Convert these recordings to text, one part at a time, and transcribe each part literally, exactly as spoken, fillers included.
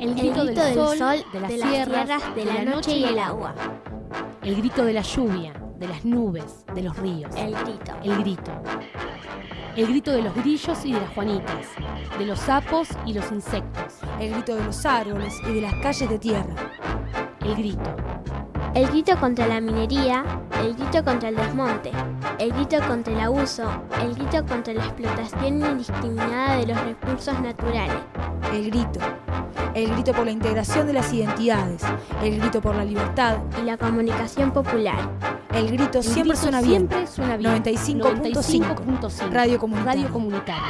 El grito, el grito del, del sol, sol, de las de las sierras, tierras, de la noche y el agua. El grito de la lluvia, de las nubes, de los ríos. El grito. El grito. El grito de los grillos y de las juanitas, de los sapos y los insectos. El grito de los árboles y de las calles de tierra. El grito. El grito contra la minería, el grito contra el desmonte, el grito contra el abuso, el grito contra la explotación indiscriminada de los recursos naturales. El grito. El grito por la integración de las identidades, el grito por la libertad y la comunicación popular. El grito El siempre grito suena bien. Siempre suena bien. noventa y cinco punto cinco Radio Comunitaria. Radio Comunitaria.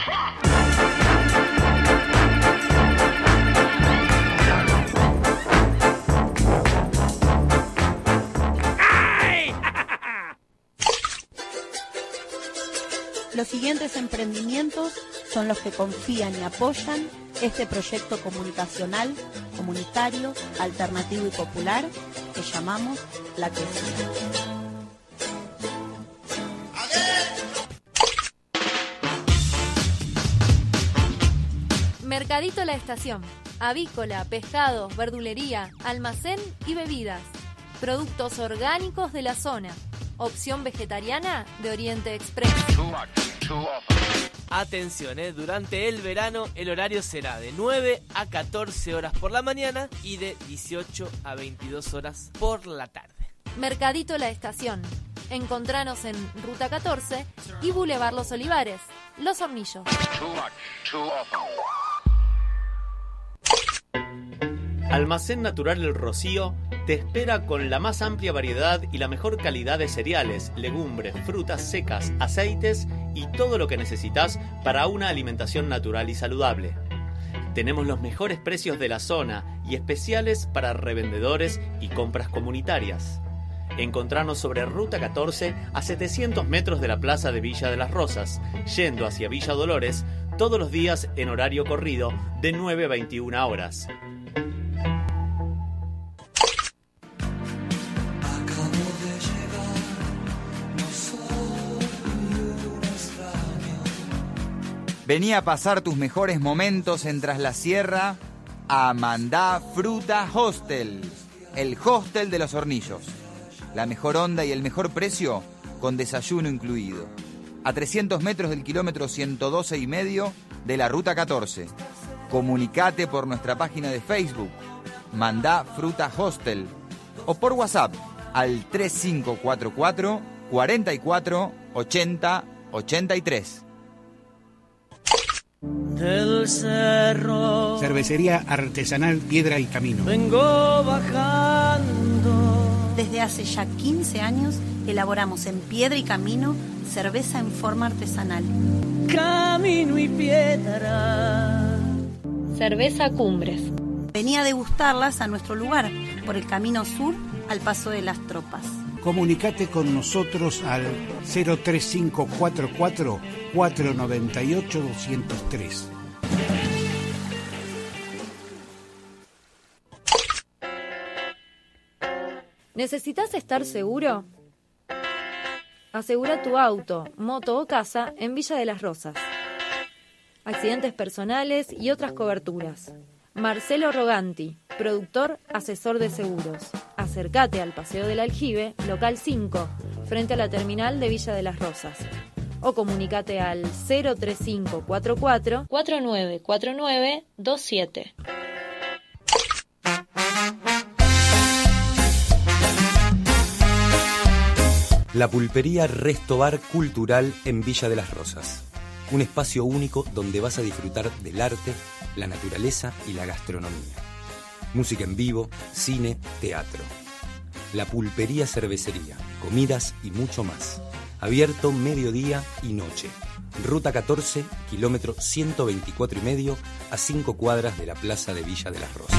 Los siguientes emprendimientos son los que confían y apoyan este proyecto comunicacional, comunitario, alternativo y popular que llamamos La Quesía. Mercadito La Estación. Avícola, pescados, verdulería, almacén y bebidas. Productos orgánicos de la zona. Opción vegetariana de Oriente Express. Atención, eh, durante el verano el horario será de nueve a catorce horas por la mañana y de dieciocho a veintidós horas por la tarde. Mercadito La Estación. Encontranos en Ruta catorce y Boulevard Los Olivares, Los Hornillos. Almacén Natural El Rocío te espera con la más amplia variedad y la mejor calidad de cereales, legumbres, frutas secas, aceites y todo lo que necesitas para una alimentación natural y saludable. Tenemos los mejores precios de la zona y especiales para revendedores y compras comunitarias. Encontrarnos sobre Ruta catorce a setecientos metros de la Plaza de Villa de las Rosas, yendo hacia Villa Dolores todos los días en horario corrido de nueve a veintiuna horas. Vení a pasar tus mejores momentos en Tras la Sierra a Mandá Fruta Hostel, el hostel de Los Hornillos. La mejor onda y el mejor precio con desayuno incluido. A trescientos metros del kilómetro ciento doce y medio de la Ruta catorce. Comunicate por nuestra página de Facebook, Mandá Fruta Hostel, o por WhatsApp al tres cinco cuatro cuatro, cuatro cuatro, ochenta, ochenta y tres. Del cerro. Cervecería artesanal Piedra y Camino. Vengo bajando. Desde hace ya quince años elaboramos en Piedra y Camino cerveza en forma artesanal. Camino y piedra. Cerveza Cumbres. Venía a degustarlas a nuestro lugar, por el Camino Sur al Paso de las Tropas. Comunicate con nosotros al cero tres cinco cuatro cuatro, cuatro nueve ocho, dos cero tres. ¿Necesitas estar seguro? Asegura tu auto, moto o casa en Villa de las Rosas. Accidentes personales y otras coberturas. Marcelo Roganti, productor, asesor de seguros. Acércate al Paseo del Aljibe, local cinco, frente a la terminal de Villa de las Rosas. O comunicate al cero tres cinco cuatro cuatro, cuatro nueve cuatro nueve dos siete. La pulpería Resto Bar Cultural en Villa de las Rosas. Un espacio único donde vas a disfrutar del arte, la naturaleza y la gastronomía. Música en vivo, cine, teatro. La pulpería cervecería, comidas y mucho más. Abierto mediodía y noche. Ruta catorce, kilómetro ciento veinticuatro y medio, a cinco cuadras de la plaza de Villa de las Rosas.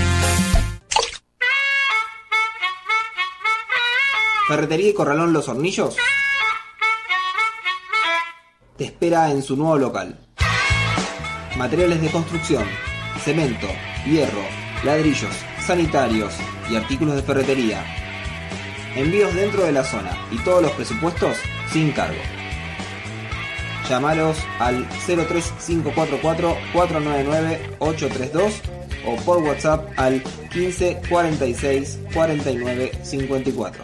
Ferretería y Corralón Los Hornillos te espera en su nuevo local. Materiales de construcción, cemento, hierro, ladrillos, sanitarios y artículos de ferretería. Envíos dentro de la zona y todos los presupuestos sin cargo. Llámalos al cero tres cinco cuatro cuatro, cuatro nueve nueve, ocho tres dos o por WhatsApp al quince cuarenta y seis cuarenta y nueve cincuenta y cuatro.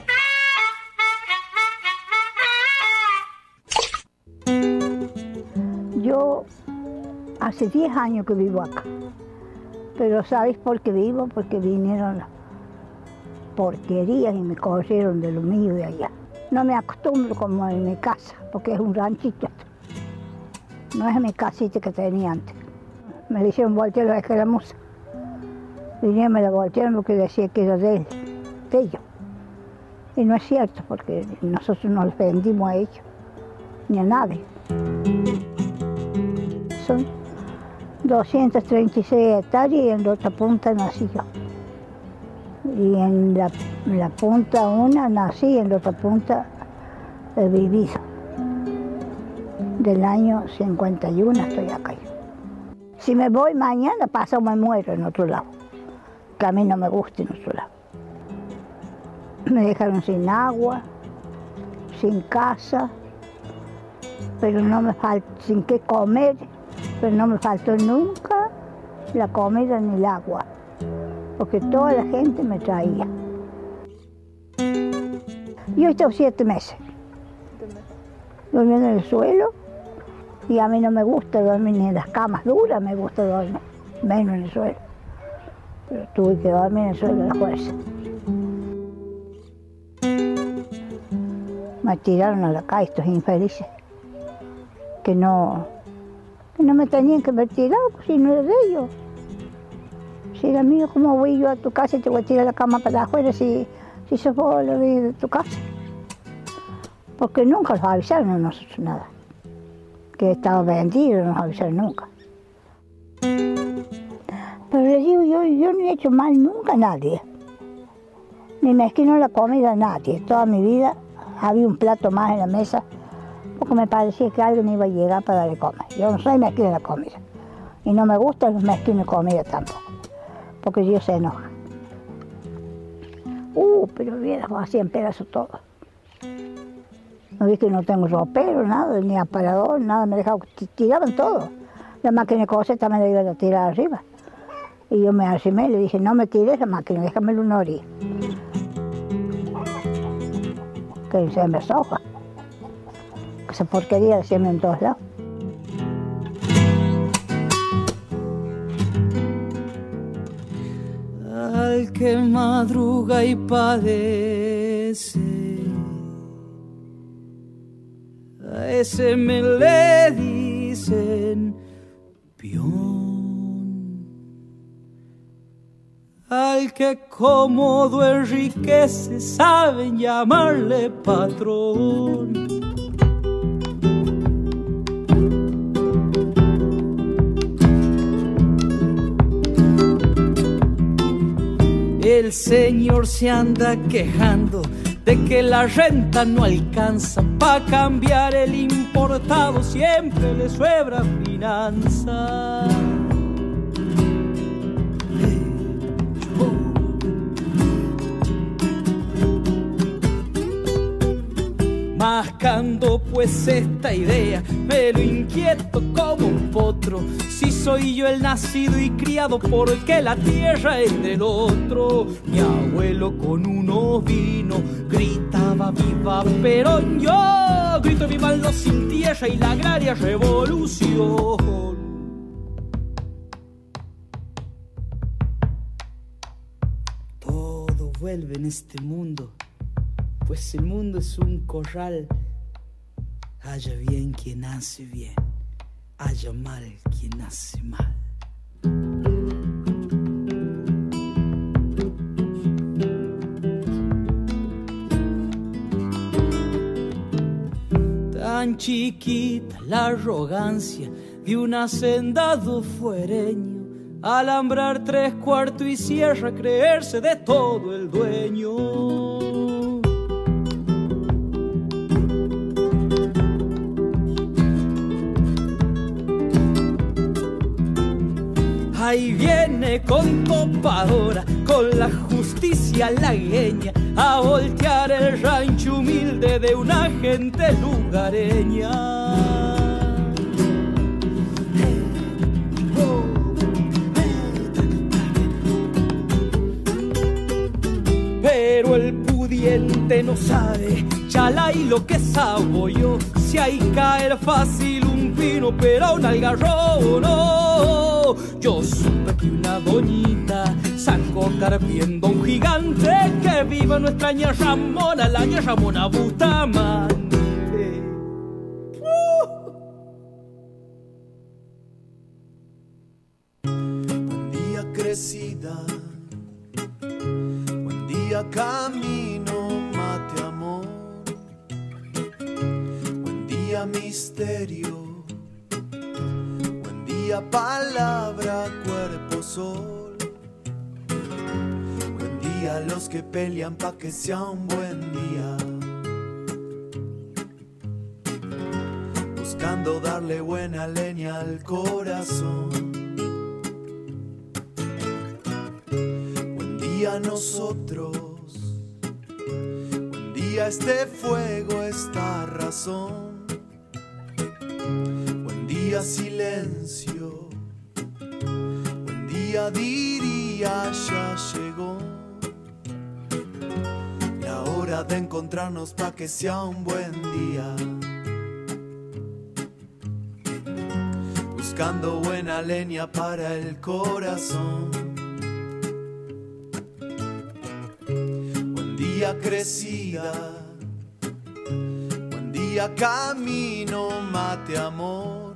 Yo hace diez años que vivo acá, pero ¿sabéis por qué vivo? Porque vinieron las porquerías y me cogieron de lo mío de allá. No me acostumbro como en mi casa, porque es un ranchito. No es mi casita que tenía antes. Me dijeron voltear la escaramuza. Vinieron, me la voltearon porque decía que era de él, de ellos. Y no es cierto, porque nosotros no les vendimos a ellos, ni a nadie. Son doscientas treinta y seis hectáreas y en la otra punta nací yo. Y en la, en la punta una nací y en la otra punta he vivido. Del año cincuenta y uno estoy acá. Si me voy mañana, paso me muero en otro lado. Que a mí no me gusta en otro lado. Me dejaron sin agua, sin casa, pero no me faltó, sin qué comer, pero no me faltó nunca la comida ni el agua, porque toda la gente me traía. Yo he estado siete meses durmiendo en el suelo y a mí no me gusta dormir ni en las camas duras, me gusta dormir, menos en el suelo. Pero tuve que dormir en el suelo de la fuerza. Me tiraron a la calle estos infelices, que no, que no me tenían que haber tirado, pues, si no era de ellos. Si era mío, ¿cómo voy yo a tu casa y te voy a tirar la cama para afuera si, si sos vos la vida de tu casa? Porque nunca los avisaron a nosotros nada. Que estaba vendido, no nos avisaron nunca. Pero les digo, yo, yo no he hecho mal nunca a nadie. Ni mezquino la comida a nadie. Toda mi vida había un plato más en la mesa porque me parecía que alguien iba a llegar para darle comer. Yo no soy mezquino de la comida. Y no me gustan los mezquinos de comida tampoco, porque Dios se enoja. Uh, pero vieras, así en pedazos todo. No vi que no tengo ropero, nada, ni aparador, nada, me dejaban, tiraban todo. La máquina de coser me la iban a tirar arriba. Y yo me arrimé y le dije, no me tires la máquina, déjamelo una orilla. Que se me soja. Esa porquería la siembra en todos lados. Al que madruga y padece, a ese me le dicen peón. Al que cómodo enriquece, saben llamarle patrón. El señor se anda quejando de que la renta no alcanza, pa' cambiar el importado siempre le sobra finanza. Mascando pues esta idea, me lo inquieto como un potro. Si soy yo el nacido y criado, porque la tierra es del otro. Mi abuelo con unos vino gritaba viva Perón. Yo grito viva los sin tierra y la agraria revolución. Todo vuelve en este mundo, pues el mundo es un corral. Haya bien quien hace bien, haya mal quien hace mal. Tan chiquita la arrogancia de un hacendado fuereño, alambrar tres cuartos y sierra, creerse de todo el dueño. Ahí viene con topadora, con la justicia lagueña, a voltear el rancho humilde de una gente lugareña. y lo que sabo yo, si hay caer fácil un pino, pero un algarrobo no. Yo supe que una doñita sacó carpiendo un gigante que viva nuestra ña Ramona, la ña Ramona Bustamante. Uh. Buen día crecida, buen día camino, mate amor, buen día misterio, buen día palabra, cuerpo, sol, buen día los que pelean pa' que sea un buen día, buscando darle buena leña al corazón. A nosotros, buen día este fuego, esta razón, buen día silencio, buen día diría ya llegó, la hora de encontrarnos pa' que sea un buen día, buscando buena leña para el corazón. Buen día crecida, buen día camino, mate amor,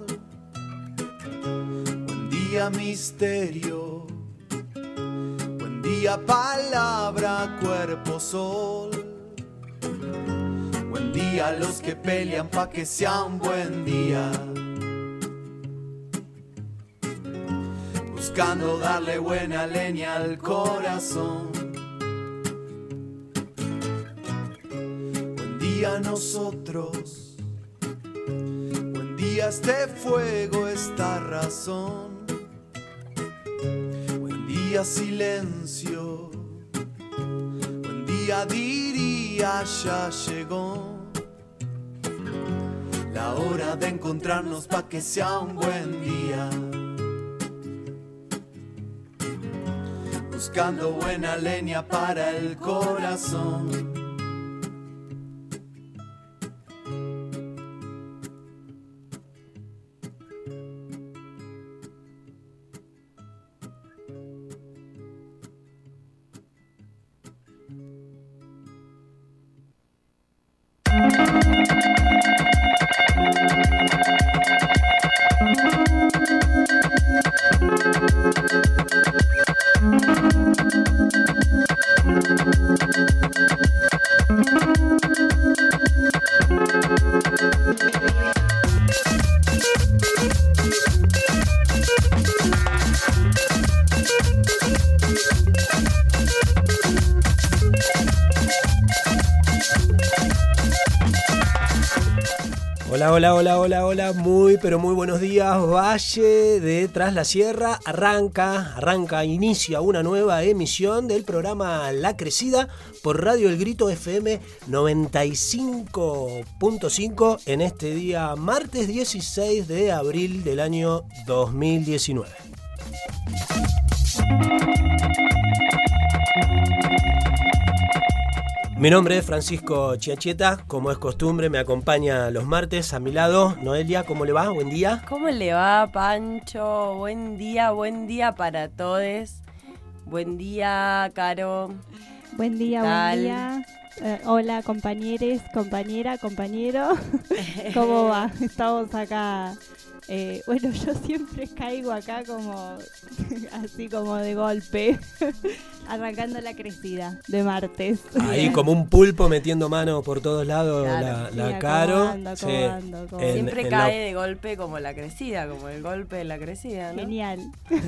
buen día misterio, buen día palabra, cuerpo, sol, buen día los que pelean pa' que sea un buen día, buscando darle buena leña al corazón. A nosotros, buen día este fuego, esta razón, buen día silencio, buen día diría ya llegó, la hora de encontrarnos pa' que sea un buen día, buscando buena leña para el corazón. Hola, hola, hola, hola, hola, muy pero muy buenos días, Valle de Tras la Sierra. Arranca, arranca, inicia una nueva emisión del programa La Crecida por Radio El Grito F M noventa y cinco punto cinco en este día martes dieciséis de abril del año dos mil diecinueve. Mi nombre es Francisco Chiacheta, como es costumbre me acompaña los martes a mi lado. Noelia, ¿cómo le va? Buen día. ¿Cómo le va, Pancho? Buen día, buen día para todos. Buen día, Caro. Buen día, buen día. Eh, hola, compañeros, compañera, compañero. ¿Cómo va? Estamos acá. Eh, bueno, yo siempre caigo acá como así como de golpe, arrancando la crecida de martes. Ahí como un pulpo metiendo mano por todos lados, claro, la, la sí, Caro. Acomodando, acomodando, acomodando. En, siempre en cae la... de golpe como la crecida, como el golpe de la crecida, ¿no? Genial.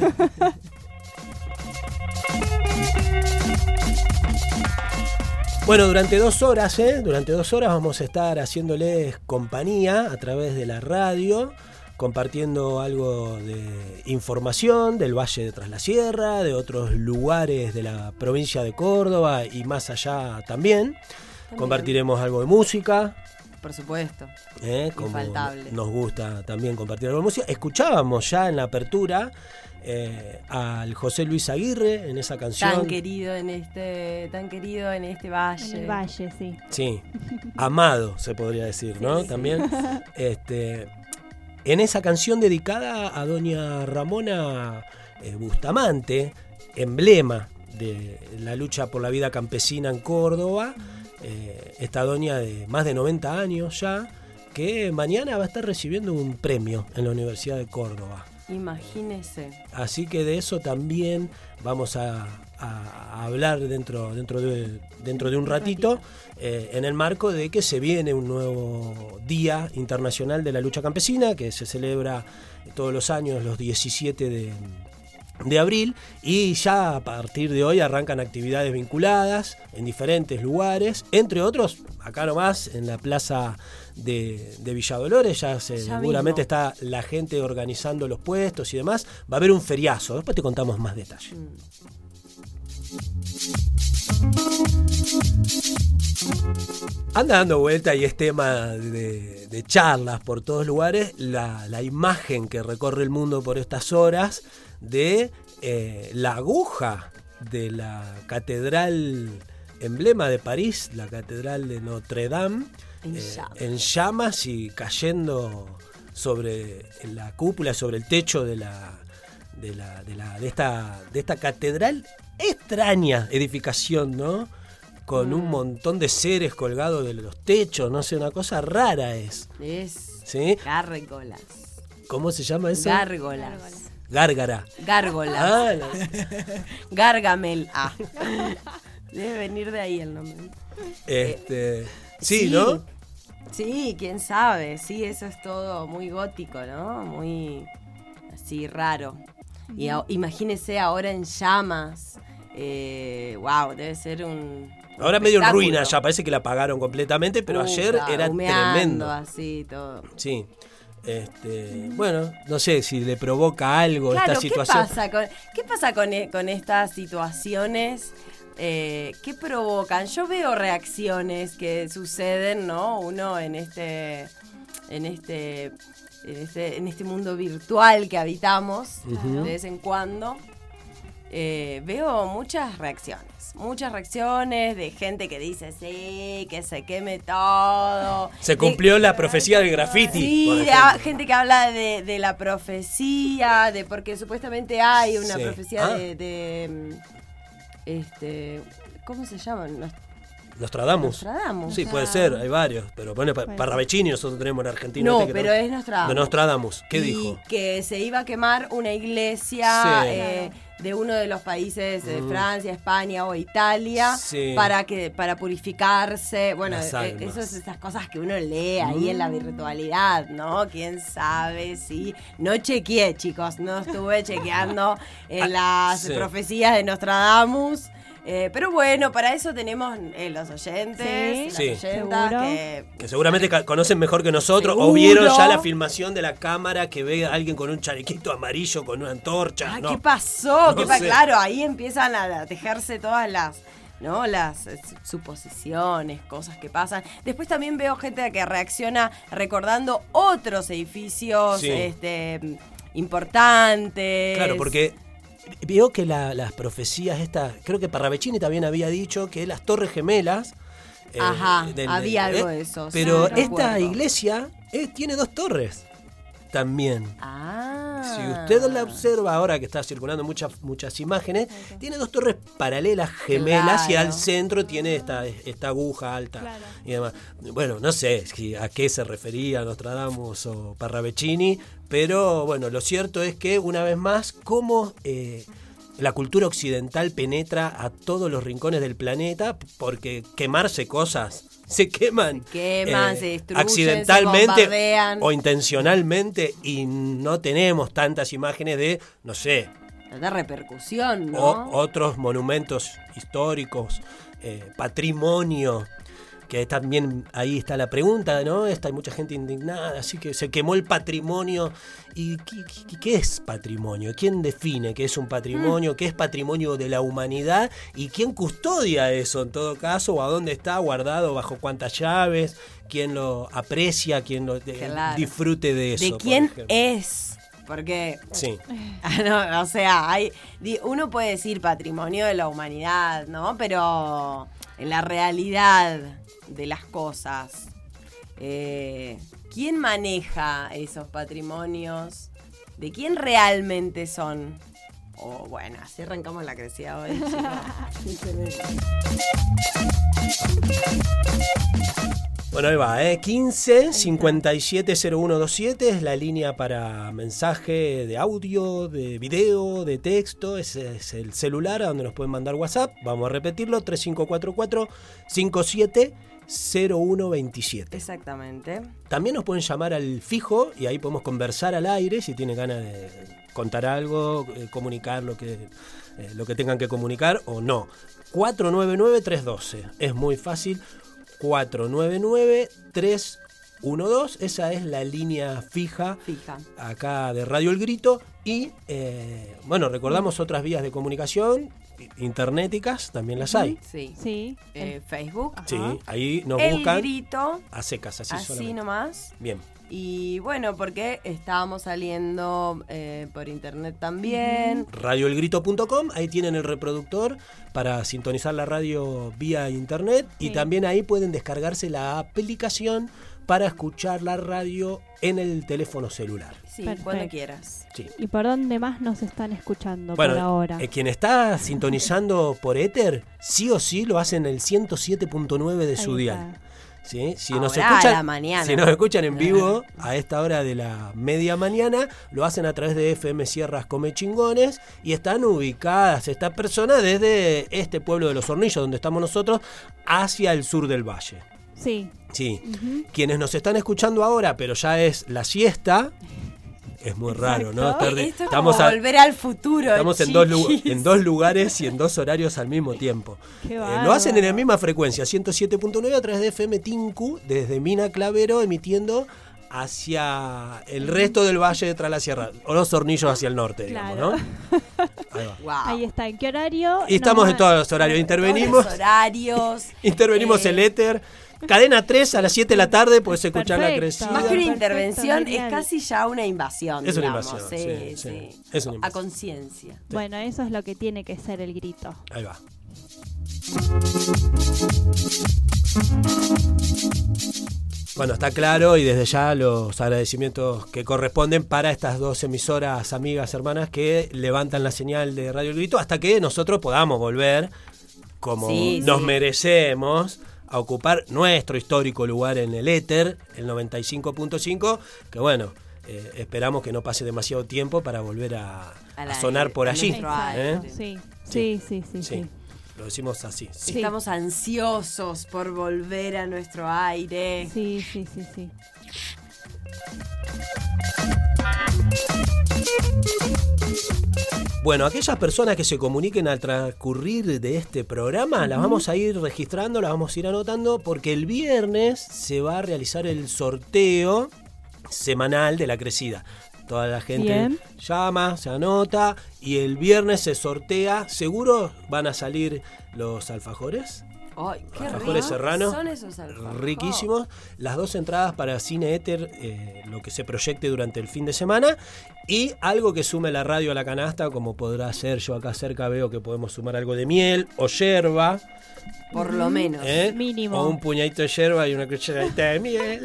Bueno, durante dos horas, ¿eh? Durante dos horas vamos a estar haciéndoles compañía a través de la radio, compartiendo algo de información del Valle de Tras la Sierra, de otros lugares de la provincia de Córdoba y más allá también. también. Compartiremos algo de música, por supuesto. ¿Eh? Como Infaltable. Nos gusta también compartir la música. Escuchábamos ya en la apertura eh, al José Luis Aguirre en esa canción. Tan querido en este, tan querido en este valle. En el valle, sí. Sí, amado se podría decir, ¿no? Sí. También. Este, en esa canción dedicada a doña Ramona eh, Bustamante, emblema de la lucha por la vida campesina en Córdoba, eh, esta doña de más de noventa años ya, que mañana va a estar recibiendo un premio en la Universidad de Córdoba. Imagínese. Así que de eso también vamos a, a, a hablar dentro, dentro, de, dentro de un ratito, eh, en el marco de que se viene un nuevo Día Internacional de la Lucha Campesina, que se celebra todos los años, los diecisiete de, de abril, y ya a partir de hoy arrancan actividades vinculadas en diferentes lugares, entre otros, acá nomás, en la plaza de, de Villa Dolores, ya, se, Ya seguramente mismo. está la gente organizando los puestos y demás. Va a haber un feriazo, después te contamos más detalles. Anda dando vuelta y es tema de, de charlas por todos lugares la, la imagen que recorre el mundo por estas horas de eh, la aguja de la catedral emblema de París, la catedral de Notre Dame, En eh, llamas. en llamas y cayendo sobre la cúpula, sobre el techo de la de la de la de esta de esta catedral, extraña edificación, ¿no? Con un montón de seres colgados de los techos, no sé, una cosa rara es. Es ¿Sí? gárgolas. ¿Cómo se llama eso? Gárgolas. Gárgara. Gárgolas. Ah, la- Gargamel. Ah. Debe venir de ahí el nombre. Este, sí, ¿no? Sí, quién sabe. Sí, eso es todo muy gótico, ¿no? Muy así raro. Y a- imagínese ahora en llamas. Eh, wow, debe ser un. Ahora medio en espectáculo. ruina ya, parece que la apagaron completamente, pero Puta, ayer era humeando, tremendo. así, todo. Sí. Este, bueno, no sé si le provoca algo Claro, esta ¿qué situación. pasa con, qué pasa con, e- con estas situaciones? Eh, ¿Qué provocan? Yo veo reacciones que suceden, ¿no? Uno en este, en este, en este, en este mundo virtual que habitamos Ujú. de vez en cuando. Eh, veo muchas reacciones, muchas reacciones de gente que dice sí, que se queme todo. Se De- cumplió la profecía del graffiti. Sí, por de ejemplo. a- gente que habla de, de la profecía, de porque supuestamente hay una Sí. profecía Ah. de, de, mm, este, ¿cómo se llaman? Nos- Nostradamus. Nostradamus. Sí, puede ser, hay varios. Pero pone pa- Parravicini, nosotros tenemos en Argentina. No, este que pero es Nostradamus. De Nostradamus. ¿Qué y dijo? que se iba a quemar una iglesia Sí. eh, de uno de los países de Mm. Francia, España o Italia Sí. para que para purificarse. Bueno, Las eh, almas. eso es esas cosas que uno lee ahí en la virtualidad, ¿no? ¿Quién sabe si? No chequeé, chicos, no estuve chequeando en las sí. profecías de Nostradamus. Eh, pero bueno, para eso tenemos eh, los oyentes, Sí. las Sí. oyentas Seguro. que Que seguramente ca- conocen mejor que nosotros. O Seguro. vieron ya la filmación de la cámara que ve a alguien con un chalequito amarillo, con una antorcha. Ah, ¿no? ¿qué pasó? No ¿Qué pa- sé. Claro, ahí empiezan a, a tejerse todas las, ¿no? Las eh, suposiciones, cosas que pasan. Después también veo gente que reacciona recordando otros edificios Sí. este, importantes. Claro, porque veo que la- las profecías estas, creo que Parravicini también había dicho que las Torres Gemelas. eh, Ajá, del- había eh, algo de eso. sí, Pero no esta recuerdo. iglesia eh, tiene dos torres también. Ah. Si usted la observa ahora que está circulando muchas muchas imágenes, tiene dos torres paralelas gemelas y Claro. al centro tiene esta, esta aguja alta y demás. Bueno, no sé si a qué se refería Nostradamus o Parravicini, pero bueno, lo cierto es que una vez más, cómo eh, la cultura occidental penetra a todos los rincones del planeta, porque quemarse cosas se queman, queman, eh, se destruyen, accidentalmente se bombardean. o intencionalmente, y no tenemos tantas imágenes de, no sé, De repercusión, ¿no? o- otros monumentos históricos, eh, patrimonio que también ahí está la pregunta, ¿no? Está, hay mucha gente indignada, así que se quemó el patrimonio. ¿Y qué, qué, qué es patrimonio? ¿Quién define qué es un patrimonio? ¿Qué es patrimonio de la humanidad? ¿Y quién custodia eso en todo caso? ¿O a dónde está guardado? ¿Bajo cuántas llaves? ¿Quién lo aprecia? ¿Quién lo Claro. disfrute de eso? ¿De quién es? Porque, Sí. no, o sea, hay, uno puede decir patrimonio de la humanidad, ¿no? Pero en la realidad de las cosas, eh, ¿quién maneja esos patrimonios? ¿De quién realmente son? O oh, bueno, así arrancamos la crecida hoy. Bueno, ahí va, ¿eh? quince cincuenta y siete cero uno veintisiete es la línea para mensaje de audio, de video, de texto. Ese es el celular a donde nos pueden mandar WhatsApp. Vamos a repetirlo, tres cinco cuatro cuatro cinco siete cero uno veintisiete. Exactamente. También nos pueden llamar al fijo y ahí podemos conversar al aire si tienen ganas de contar algo, eh, comunicar lo que, eh, lo que tengan que comunicar o no. cuatro nueve nueve tres uno dos. Es muy fácil. cuatro nueve nueve tres uno dos, esa es la línea fija, fija acá de Radio El Grito. Y eh, bueno, recordamos otras vías de comunicación internéticas, también las hay. Sí, sí. Eh, Facebook. Sí, ahí nos El buscan. Grito. A secas, así, así solamente. nomás. Bien. Y bueno, porque estábamos saliendo eh, por internet también. radio el grito punto com, ahí tienen el reproductor para sintonizar la radio vía internet. Sí. Y también ahí pueden descargarse la aplicación para escuchar la radio en el teléfono celular. Sí, Perfecto. Cuando quieras. Sí. ¿Y por dónde más nos están escuchando bueno, por ahora? Eh, quien está sintonizando por éter, sí o sí lo hacen en el ciento siete punto nueve de su dial. ¿Sí? Si, nos escuchan, a la mañana. si nos escuchan en vivo a esta hora de la media mañana, lo hacen a través de F M Sierras Come Chingones y están ubicadas estas personas desde este pueblo de Los Hornillos, donde estamos nosotros, hacia el sur del valle. Sí. Sí. Uh-huh. Quienes nos están escuchando ahora, pero ya es la siesta. Es muy raro, ¿no? Esto es estamos como a, volver al futuro. Estamos en dos, en dos lugares y en dos horarios al mismo tiempo. Qué eh, lo hacen en la misma frecuencia, ciento siete punto nueve a través de F M Tinku, desde Mina Clavero, emitiendo hacia el resto del valle de Tras la Sierra, o Los Hornillos hacia el norte, digamos, claro. ¿no? Ahí va. Wow. Ahí está, ¿en qué horario? Y estamos no, en todos los horarios, intervenimos. Todos los horarios. intervenimos eh, el éter. Cadena tres a las siete de la tarde, puedes escuchar Perfecto. la crecida. Más que una Perfecto, intervención, genial. es casi ya una invasión. Es una digamos. invasión, Sí, sí, sí. sí. Es una invasión. A conciencia. Sí. Bueno, eso es lo que tiene que ser el grito. Ahí va. Bueno, está claro y desde ya los agradecimientos que corresponden para estas dos emisoras amigas, hermanas que levantan la señal de Radio El Grito hasta que nosotros podamos volver, como sí, nos sí. merecemos, a ocupar nuestro histórico lugar en el éter, el noventa y cinco punto cinco, que bueno, eh, esperamos que no pase demasiado tiempo para volver a, a, a sonar por allí. ¿eh? Sí, sí, sí, sí, sí. sí. Lo decimos así. Sí. Estamos ansiosos por volver a nuestro aire. Sí, sí, sí, sí. Bueno, aquellas personas que se comuniquen al transcurrir de este programa, uh-huh. las vamos a ir registrando, las vamos a ir anotando, porque el viernes se va a realizar el sorteo semanal de la crecida. Toda la gente Bien. llama, se anota y el viernes se sortea. ¿Seguro van a salir los alfajores? Ay, qué alfajores rico. serranos. Son esos alfajores. Riquísimos. Las dos entradas para Cine Éter, eh, lo que se proyecte durante el fin de semana. Y algo que sume la radio a la canasta, como podrá ser. Yo acá cerca veo que podemos sumar algo de miel o yerba. Por lo menos. ¿Eh? Mínimo. O un puñadito de yerba y una cucharadita de miel.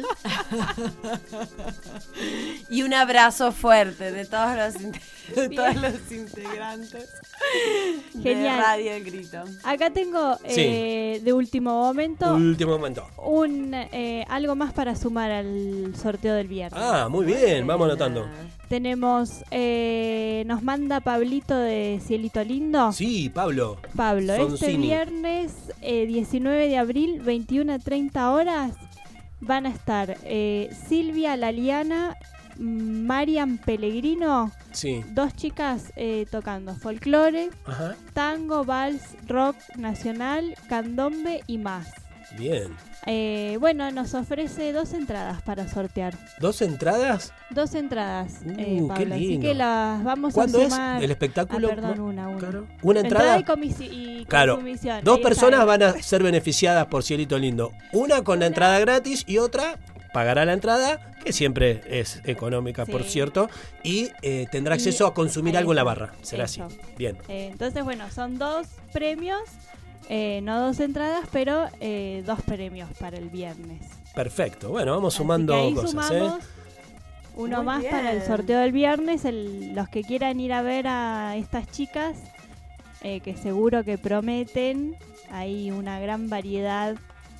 Y un abrazo fuerte de todos los, de todos los integrantes. Genial. De Radio El Grito. Acá tengo eh, sí. de último momento. Último momento. Un eh, algo más para sumar al sorteo del viernes. Ah, muy bien. Vamos anotando. Tenemos, eh, nos manda Pablito de Cielito Lindo. Sí, Pablo. Pablo, Soncini. Este viernes eh, diecinueve de abril, veintiuna a treinta horas, van a estar eh, Silvia Laliana, Marian Pellegrino, sí. dos chicas eh, tocando folclore, Ajá. tango, vals, rock nacional, candombe y más. Bien. Eh, bueno, nos ofrece dos entradas para sortear. ¿Dos entradas? Dos entradas, Uh, eh, Pablo. qué Así lindo. que las vamos a ¿Cuándo es sumar. el espectáculo? Ah, perdón, ¿No? una, una. Claro. ¿Una entrada? y, comisi- y Claro, consumición. dos Ahí personas está. van a ser beneficiadas por Cielito Lindo. Una con la entrada gratis y otra pagará la entrada, que siempre es económica, Sí. por cierto, y eh, tendrá Y acceso a consumir ahí algo en la está. barra. Será Eso. así. Bien. Eh, entonces, bueno, son dos premios, eh, no dos entradas, pero eh, dos premios para el viernes. Perfecto. Bueno, vamos Así sumando que ahí cosas. sumamos ¿eh? uno Muy más bien. para el sorteo del viernes. El- los que quieran ir a ver a estas chicas, eh, que seguro que prometen, hay una gran variedad.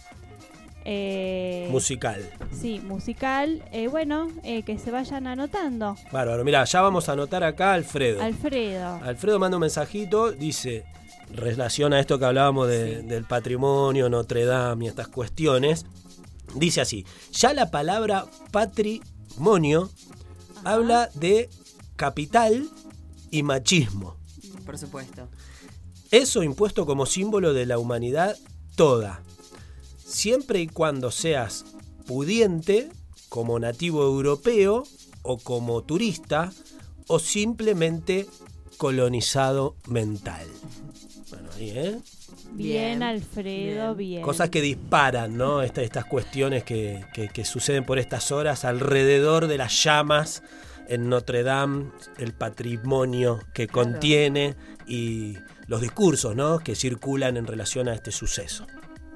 Eh, Musical. Sí, musical. Eh, bueno, eh, que se vayan anotando. Bárbaro. Mira, ya vamos a anotar acá a Alfredo. Alfredo. Alfredo manda un mensajito, dice, relaciona a esto que hablábamos de- del patrimonio, Notre Dame y estas cuestiones. Dice así, ya la palabra patrimonio habla de capital y machismo. Por supuesto. Eso impuesto como símbolo de la humanidad toda. Siempre y cuando seas pudiente, como nativo europeo, o como turista, o simplemente colonizado mental. Bueno, ahí, ¿eh? Bien, Alfredo, bien. Cosas que disparan, ¿no? Esta- estas cuestiones que, que- que suceden por estas horas alrededor de las llamas en Notre Dame, el patrimonio que Claro. contiene y los discursos, ¿no?, que circulan en relación a este suceso.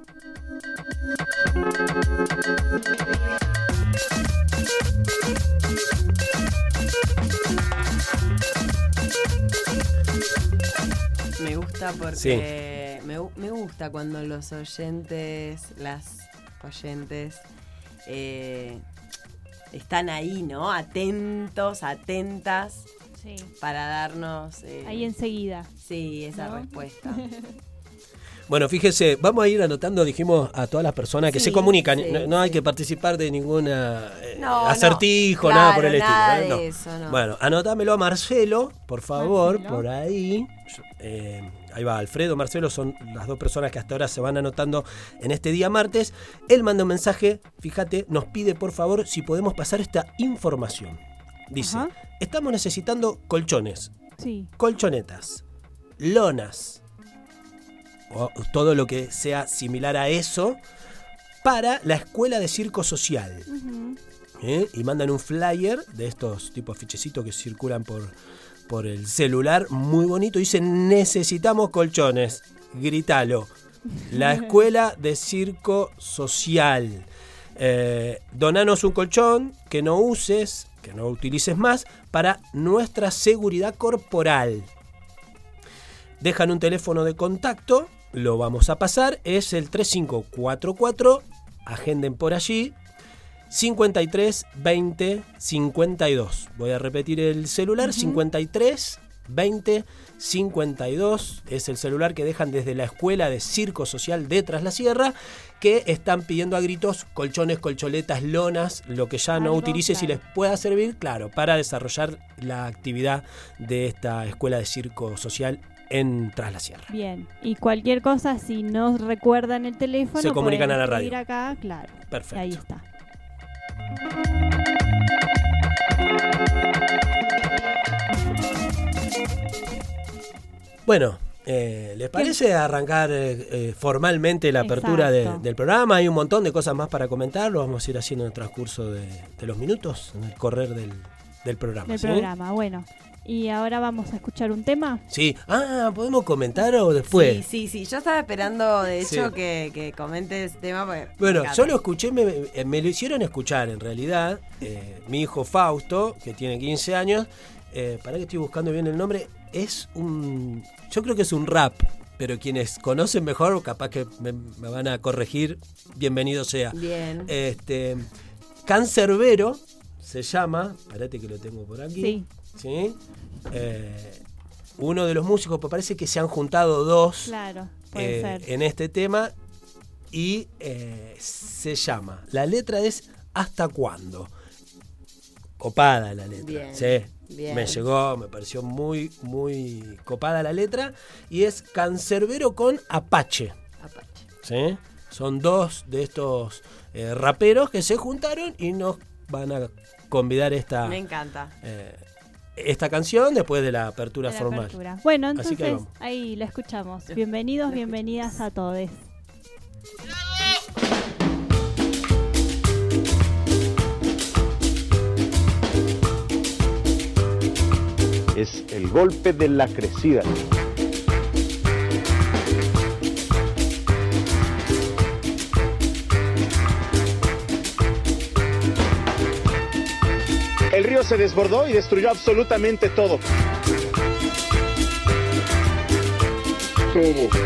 Me gusta porque me, gu- me gusta cuando los oyentes, las oyentes, eh, están ahí, ¿no? Atentos, atentas, Sí. para darnos... eh, Ahí enseguida. Sí, esa ¿no? respuesta. Bueno, fíjese, vamos a ir anotando, dijimos, a todas las personas que Sí, se comunican. sí, no no hay que participar de ninguna eh, No, acertijo, no, nada claro, por el nada estilo. ¿eh? de No. eso, no. Bueno, anótamelo a Marcelo, por favor, Marcelo. por ahí. Eh, ahí va, Alfredo, Marcelo son las dos personas que hasta ahora se van anotando en este día martes. Él manda un mensaje, fíjate, nos pide por favor si podemos pasar esta información. Dice, Ajá. estamos necesitando colchones, Sí. colchonetas, lonas, o todo lo que sea similar a eso, para la escuela de circo social. Ujú. ¿Eh? Y mandan un flyer de estos tipos fichecitos que circulan por, por el celular, muy bonito. Dicen, necesitamos colchones, grítalo. La escuela de circo social. Eh, donanos un colchón que no uses, que no utilices más, para nuestra seguridad corporal. Dejan un teléfono de contacto, lo vamos a pasar, es el tres cinco cuatro cuatro, agenden por allí, cincuenta y tres veinte cincuenta y dos. Voy a repetir el celular, Ujú. cincuenta y tres veinte cincuenta y dos, es el celular que dejan desde la Escuela de Circo Social de Tras la Sierra, que están pidiendo a gritos colchones, colchonetas, lonas, lo que ya no Algo, utilices y claro. les pueda servir, claro, para desarrollar la actividad de esta Escuela de Circo Social en Tras la Sierra. Bien. Y cualquier cosa, si no recuerdan el teléfono, Se comunican pueden a la radio. escribir acá, claro. Perfecto. Ahí está. Bueno, eh, ¿les parece arrancar eh, eh, formalmente la apertura de- Exacto. del programa? Hay un montón de cosas más para comentar, lo vamos a ir haciendo en el transcurso de, de los minutos, en el correr del, del programa. Del ¿sí? programa, bueno. Y ahora vamos a escuchar un tema. Sí. Ah, ¿podemos comentar o después? Sí, sí, sí. Yo estaba esperando, de hecho, Sí. que, que comentes ese tema. Porque Bueno, me yo encanta. lo escuché, me, me- me lo hicieron escuchar en realidad. Eh, mi hijo Fausto, que tiene quince años, eh, para que estoy buscando bien el nombre, es un... Yo creo que es un rap, pero quienes conocen mejor, capaz que me, me van a corregir, bienvenido sea. Bien. Este, Cancerbero se llama, espérate que lo tengo por aquí. Sí. ¿Sí? Eh, uno de los músicos, pues parece que se han juntado dos Claro, puede eh, ser. en este tema y eh, se llama, la letra es ¿Hasta cuándo? Copada la letra. Bien, Sí, bien. me llegó, me pareció muy, muy copada la letra y es Cancerbero con Apache. Apache. ¿Sí? Son dos de estos eh, raperos que se juntaron y nos van a convidar esta... Me encanta. Eh, esta canción después de la apertura de la formal. Apertura. Bueno, Así que entonces ahí, ahí la escuchamos. Bienvenidos, bienvenidas a todos. Es el golpe de la crecida. El río se desbordó y destruyó absolutamente todo. Todo.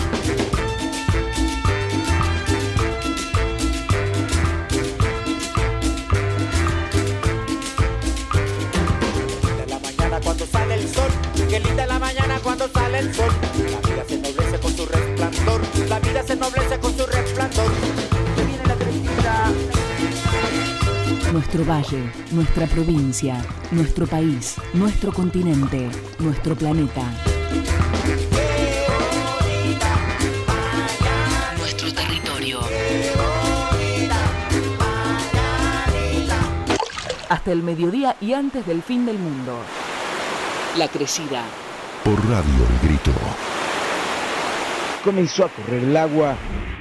Cuando sale el sol, qué linda la mañana cuando sale el sol. La vida se ennoblece con su resplandor, la vida se ennoblece con su resplandor. Que viene la crecida. Nuestro valle, nuestra provincia, nuestro país, nuestro continente, nuestro planeta. Nuestro territorio. Hasta el mediodía y antes del fin del mundo. La crecida. Por Radio El Grito. Comenzó a correr el agua.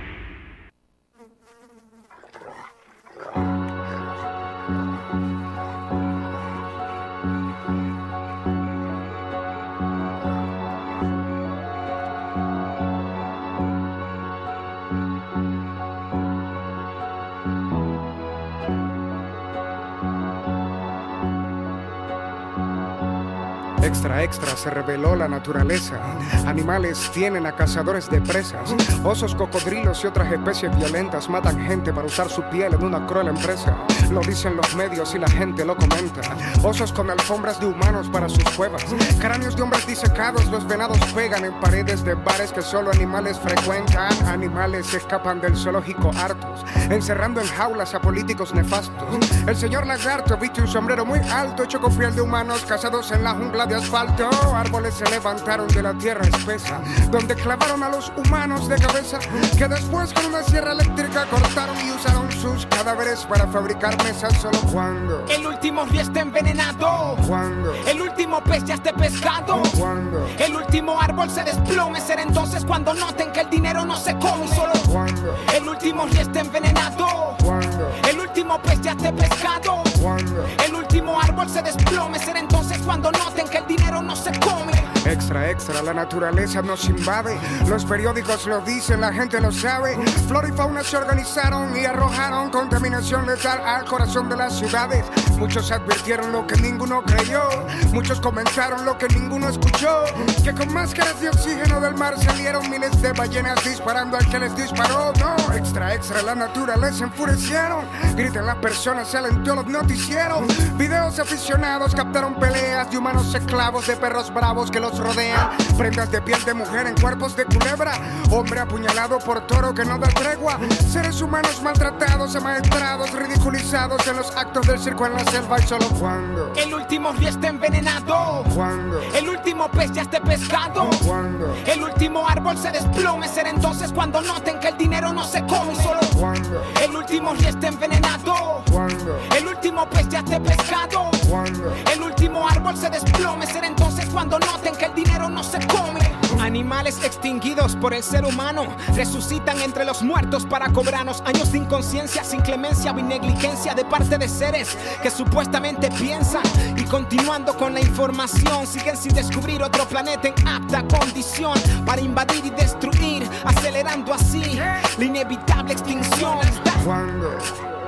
Extra, extra, se reveló la naturaleza. Animales tienen a cazadores de presas. Osos, cocodrilos y otras especies violentas matan gente para usar su piel en una cruel empresa. Lo dicen los medios y la gente lo comenta. Osos con alfombras de humanos para sus cuevas. Cráneos de hombres disecados, los venados pegan en paredes de bares que solo animales frecuentan. Animales escapan del zoológico hartos, encerrando en jaulas a políticos nefastos. El señor lagarto viste un sombrero muy alto, hecho con piel de humanos cazados en la jungla de asfalto. Árboles se levantaron de la tierra espesa, donde clavaron a los humanos de cabeza, que después con una sierra eléctrica cortaron y usaron sus cadáveres para fabricar mesas. Solo cuando el último río está envenenado, cuando el último pez ya esté pescado, cuando el último árbol se desplome, será entonces cuando noten que el dinero no se come. Solo cuando el último río está envenenado, cuando el último pez ya esté pescado, cuando el último árbol se desplome, será entonces cuando noten que el dinero no se come. Extra, extra, la naturaleza nos invade. Los periódicos lo dicen, la gente lo sabe. Flora y fauna se organizaron y arrojaron contaminación letal al corazón de las ciudades. Muchos advirtieron lo que ninguno creyó, muchos comentaron lo que ninguno escuchó, que con máscaras de oxígeno del mar salieron miles de ballenas disparando al que les disparó. No, extra, extra, la naturaleza enfurecieron. Gritan las personas, salen todos los noticieros. Videos aficionados captaron peleas de humanos esclavos, de perros bravos que los rodean. Prendas de piel de mujer en cuerpos de culebra. Hombre apuñalado por toro que no da tregua. Seres humanos maltratados, amaestrados, ridiculizados en los actos del circo en la selva. Y solo cuando el último río esté envenenado, cuando el último pez ya esté pescado, cuando el último árbol se desplome, será entonces cuando noten que el dinero no se come. Solo cuando el último río esté envenenado, cuando el último pez ya esté pescado, cuando el último árbol se desplome, será entonces cuando noten que el dinero no se come. Animales extinguidos por el ser humano resucitan entre los muertos para cobrarnos años de inconsciencia, sin clemencia o negligencia de parte de seres que supuestamente piensan, y continuando con la información siguen sin descubrir otro planeta en apta condición para invadir y destruir, acelerando así la inevitable extinción. Hasta cuando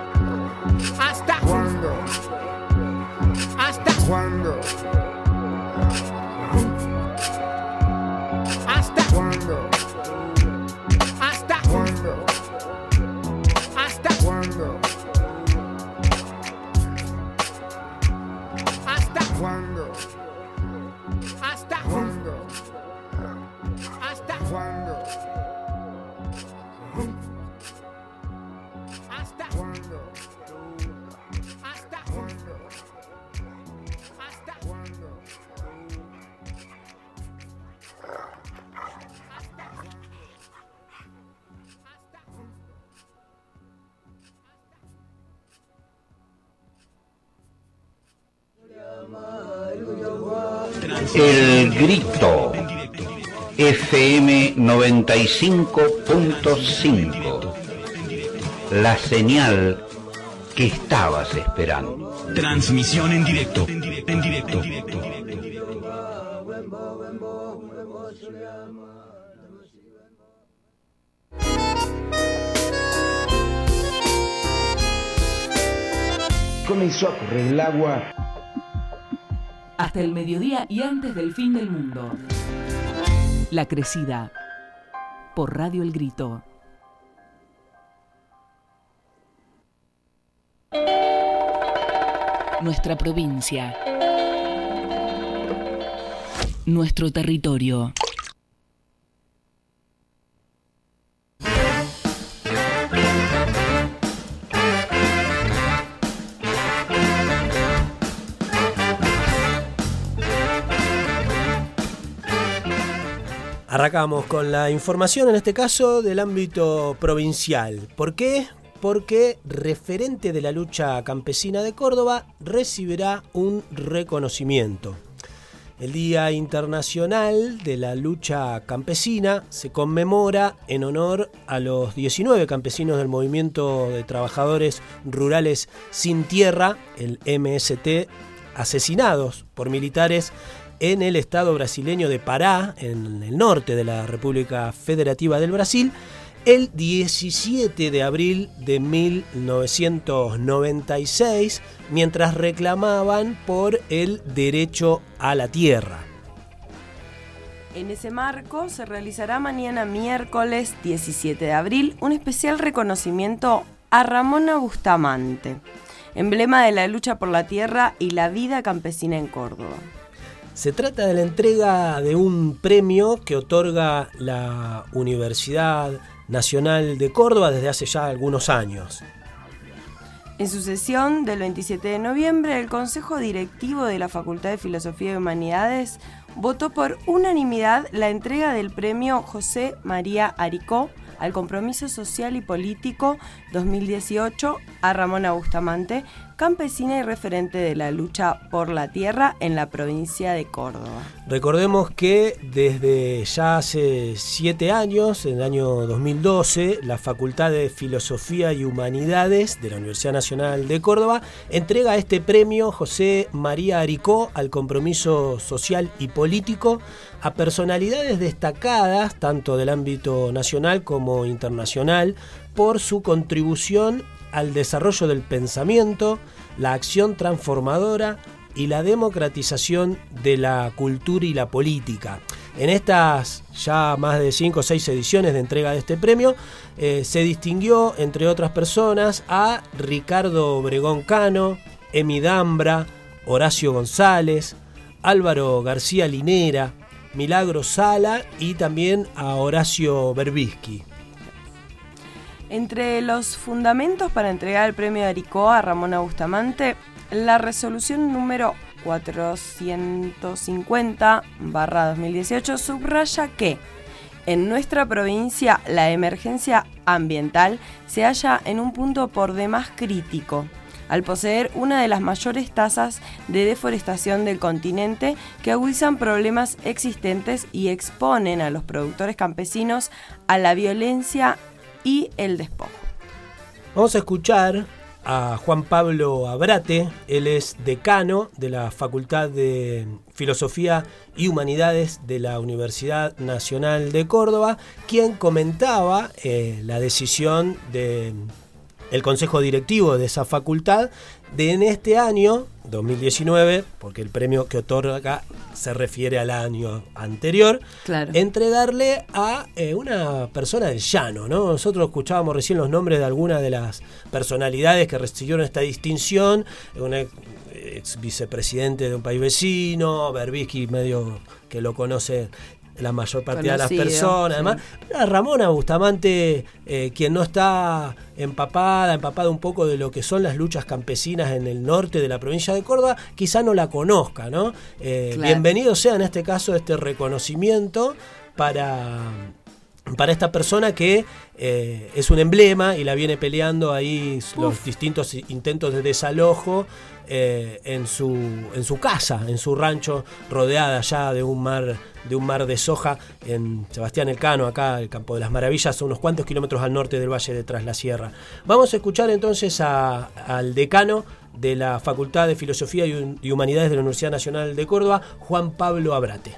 hasta cuando hasta cuando hasta cuando hasta cuando hasta cuando hasta cuando hasta cuando hasta cuando hasta cuando hasta cuando hasta El Grito, F M noventa y cinco punto cinco, la señal que estabas esperando. Transmisión en directo, en directo. Comenzó a correr el agua. Hasta el mediodía y antes del fin del mundo. La Crecida. Por Radio El Grito. Nuestra provincia. Nuestro territorio. Arrancamos con la información, en este caso del ámbito provincial. ¿Por qué? Porque referente de la lucha campesina de Córdoba recibirá un reconocimiento. El Día Internacional de la Lucha Campesina se conmemora en honor a los diecinueve campesinos del Movimiento de Trabajadores Rurales Sin Tierra, el M S T, asesinados por militares en el estado brasileño de Pará, en el norte de la República Federativa del Brasil, el diecisiete de abril de mil novecientos noventa y seis, mientras reclamaban por el derecho a la tierra. En ese marco se realizará mañana miércoles diecisiete de abril un especial reconocimiento a Ramona Bustamante, emblema de la lucha por la tierra y la vida campesina en Córdoba. Se trata de la entrega de un premio que otorga la Universidad Nacional de Córdoba desde hace ya algunos años. En su sesión del veintisiete de noviembre, el Consejo Directivo de la Facultad de Filosofía y Humanidades votó por unanimidad la entrega del premio José María Aricó al Compromiso Social y Político dos mil dieciocho a Ramona Bustamante, campesina y referente de la lucha por la tierra en la provincia de Córdoba. Recordemos que desde ya hace siete años, en el año dos mil doce, la Facultad de Filosofía y Humanidades de la Universidad Nacional de Córdoba entrega este premio José María Aricó al Compromiso Social y Político a personalidades destacadas, tanto del ámbito nacional como internacional, por su contribución al desarrollo del pensamiento, la acción transformadora y la democratización de la cultura y la política. En estas ya más de cinco o seis ediciones de entrega de este premio, eh, se distinguió, entre otras personas, a Ricardo Obregón Cano, Emi Dambra, Horacio González, Álvaro García Linera, Milagro Sala y también a Horacio Berbisky. Entre los fundamentos para entregar el premio Aricó a Ramona Bustamante, la resolución número cuatrocientos cincuenta barra dos mil dieciocho subraya que en nuestra provincia la emergencia ambiental se halla en un punto por demás crítico, al poseer una de las mayores tasas de deforestación del continente que agudizan problemas existentes y exponen a los productores campesinos a la violencia y el despojo. Vamos a escuchar a Juan Pablo Abrate. Él es decano de la Facultad de Filosofía y Humanidades de la Universidad Nacional de Córdoba, quien comentaba eh, la decisión de el Consejo Directivo de esa facultad de en este año dos mil diecinueve, porque el premio que otorga se refiere al año anterior, claro, entregarle a eh, una persona del llano, ¿no? Nosotros escuchábamos recién los nombres de algunas de las personalidades que recibieron esta distinción, una ex vicepresidente de un país vecino, Berbisky medio que lo conoce la mayor parte Conocido, de las personas, sí. Además, a Ramona Bustamante, eh, quien no está empapada, empapada un poco de lo que son las luchas campesinas en el norte de la provincia de Córdoba, quizá no la conozca, ¿no? Eh, claro. Bienvenido sea en este caso este reconocimiento para para esta persona que eh, es un emblema y la viene peleando ahí los Uf. distintos intentos de desalojo eh, en su en su casa, en su rancho, rodeada ya de un mar de un mar de soja en Sebastián Elcano, acá el Campo de las Maravillas, a unos cuantos kilómetros al norte del Valle de Tras la Sierra. Vamos a escuchar entonces a, al decano de la Facultad de Filosofía y Humanidades de la Universidad Nacional de Córdoba, Juan Pablo Abrate.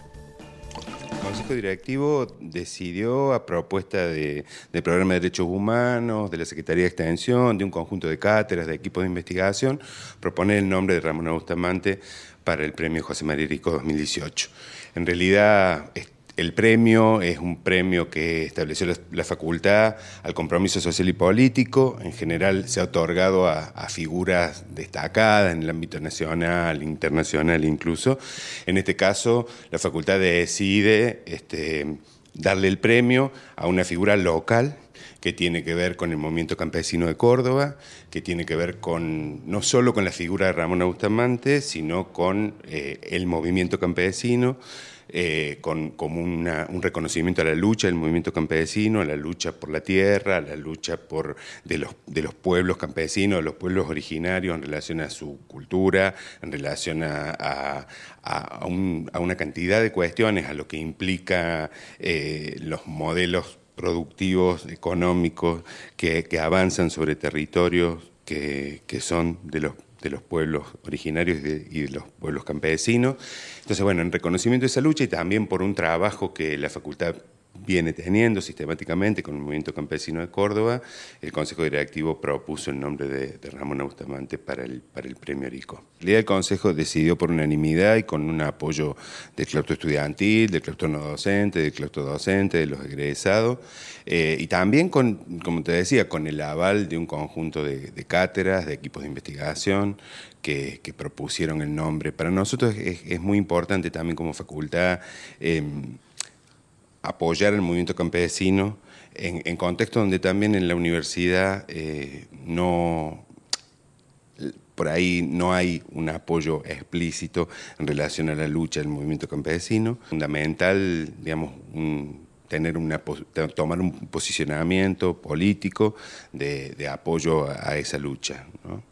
El Consejo Directivo decidió, a propuesta de, del Programa de Derechos Humanos, de la Secretaría de Extensión, de un conjunto de cátedras, de equipos de investigación, proponer el nombre de Ramona Bustamante para el Premio José María Rico dos mil dieciocho. En realidad, el premio es un premio que estableció la, la facultad al compromiso social y político. En general se ha otorgado a, a figuras destacadas en el ámbito nacional, internacional incluso. En este caso, la facultad decide este, darle el premio a una figura local que tiene que ver con el movimiento campesino de Córdoba, que tiene que ver con no solo con la figura de Ramona Bustamante, sino con eh, el movimiento campesino, Eh, con, como una, un reconocimiento a la lucha del movimiento campesino, a la lucha por la tierra, a la lucha por, de, los, de los pueblos campesinos, de los pueblos originarios en relación a su cultura, en relación a, a, a, un, a una cantidad de cuestiones, a lo que implica eh, los modelos productivos, económicos, que, que avanzan sobre territorios que, que son de los de los pueblos originarios y de, y de los pueblos campesinos. Entonces, bueno, en reconocimiento de esa lucha y también por un trabajo que la facultad viene teniendo sistemáticamente con el movimiento campesino de Córdoba, el Consejo Directivo propuso el nombre de, de Ramona Bustamante para el, para el Premio Rico. El día del Consejo decidió por unanimidad y con un apoyo del claustro estudiantil, del claustro no docente, del claustro docente, de los egresados, eh, y también, con, como te decía, con el aval de un conjunto de, de cátedras, de equipos de investigación, que, que propusieron el nombre. Para nosotros es, es muy importante también como facultad eh, apoyar el movimiento campesino en, en contextos donde también en la universidad eh, no, por ahí no hay un apoyo explícito en relación a la lucha del movimiento campesino. Fundamental, digamos, un, tener una, tomar un posicionamiento político de, de apoyo a, a esa lucha, ¿no?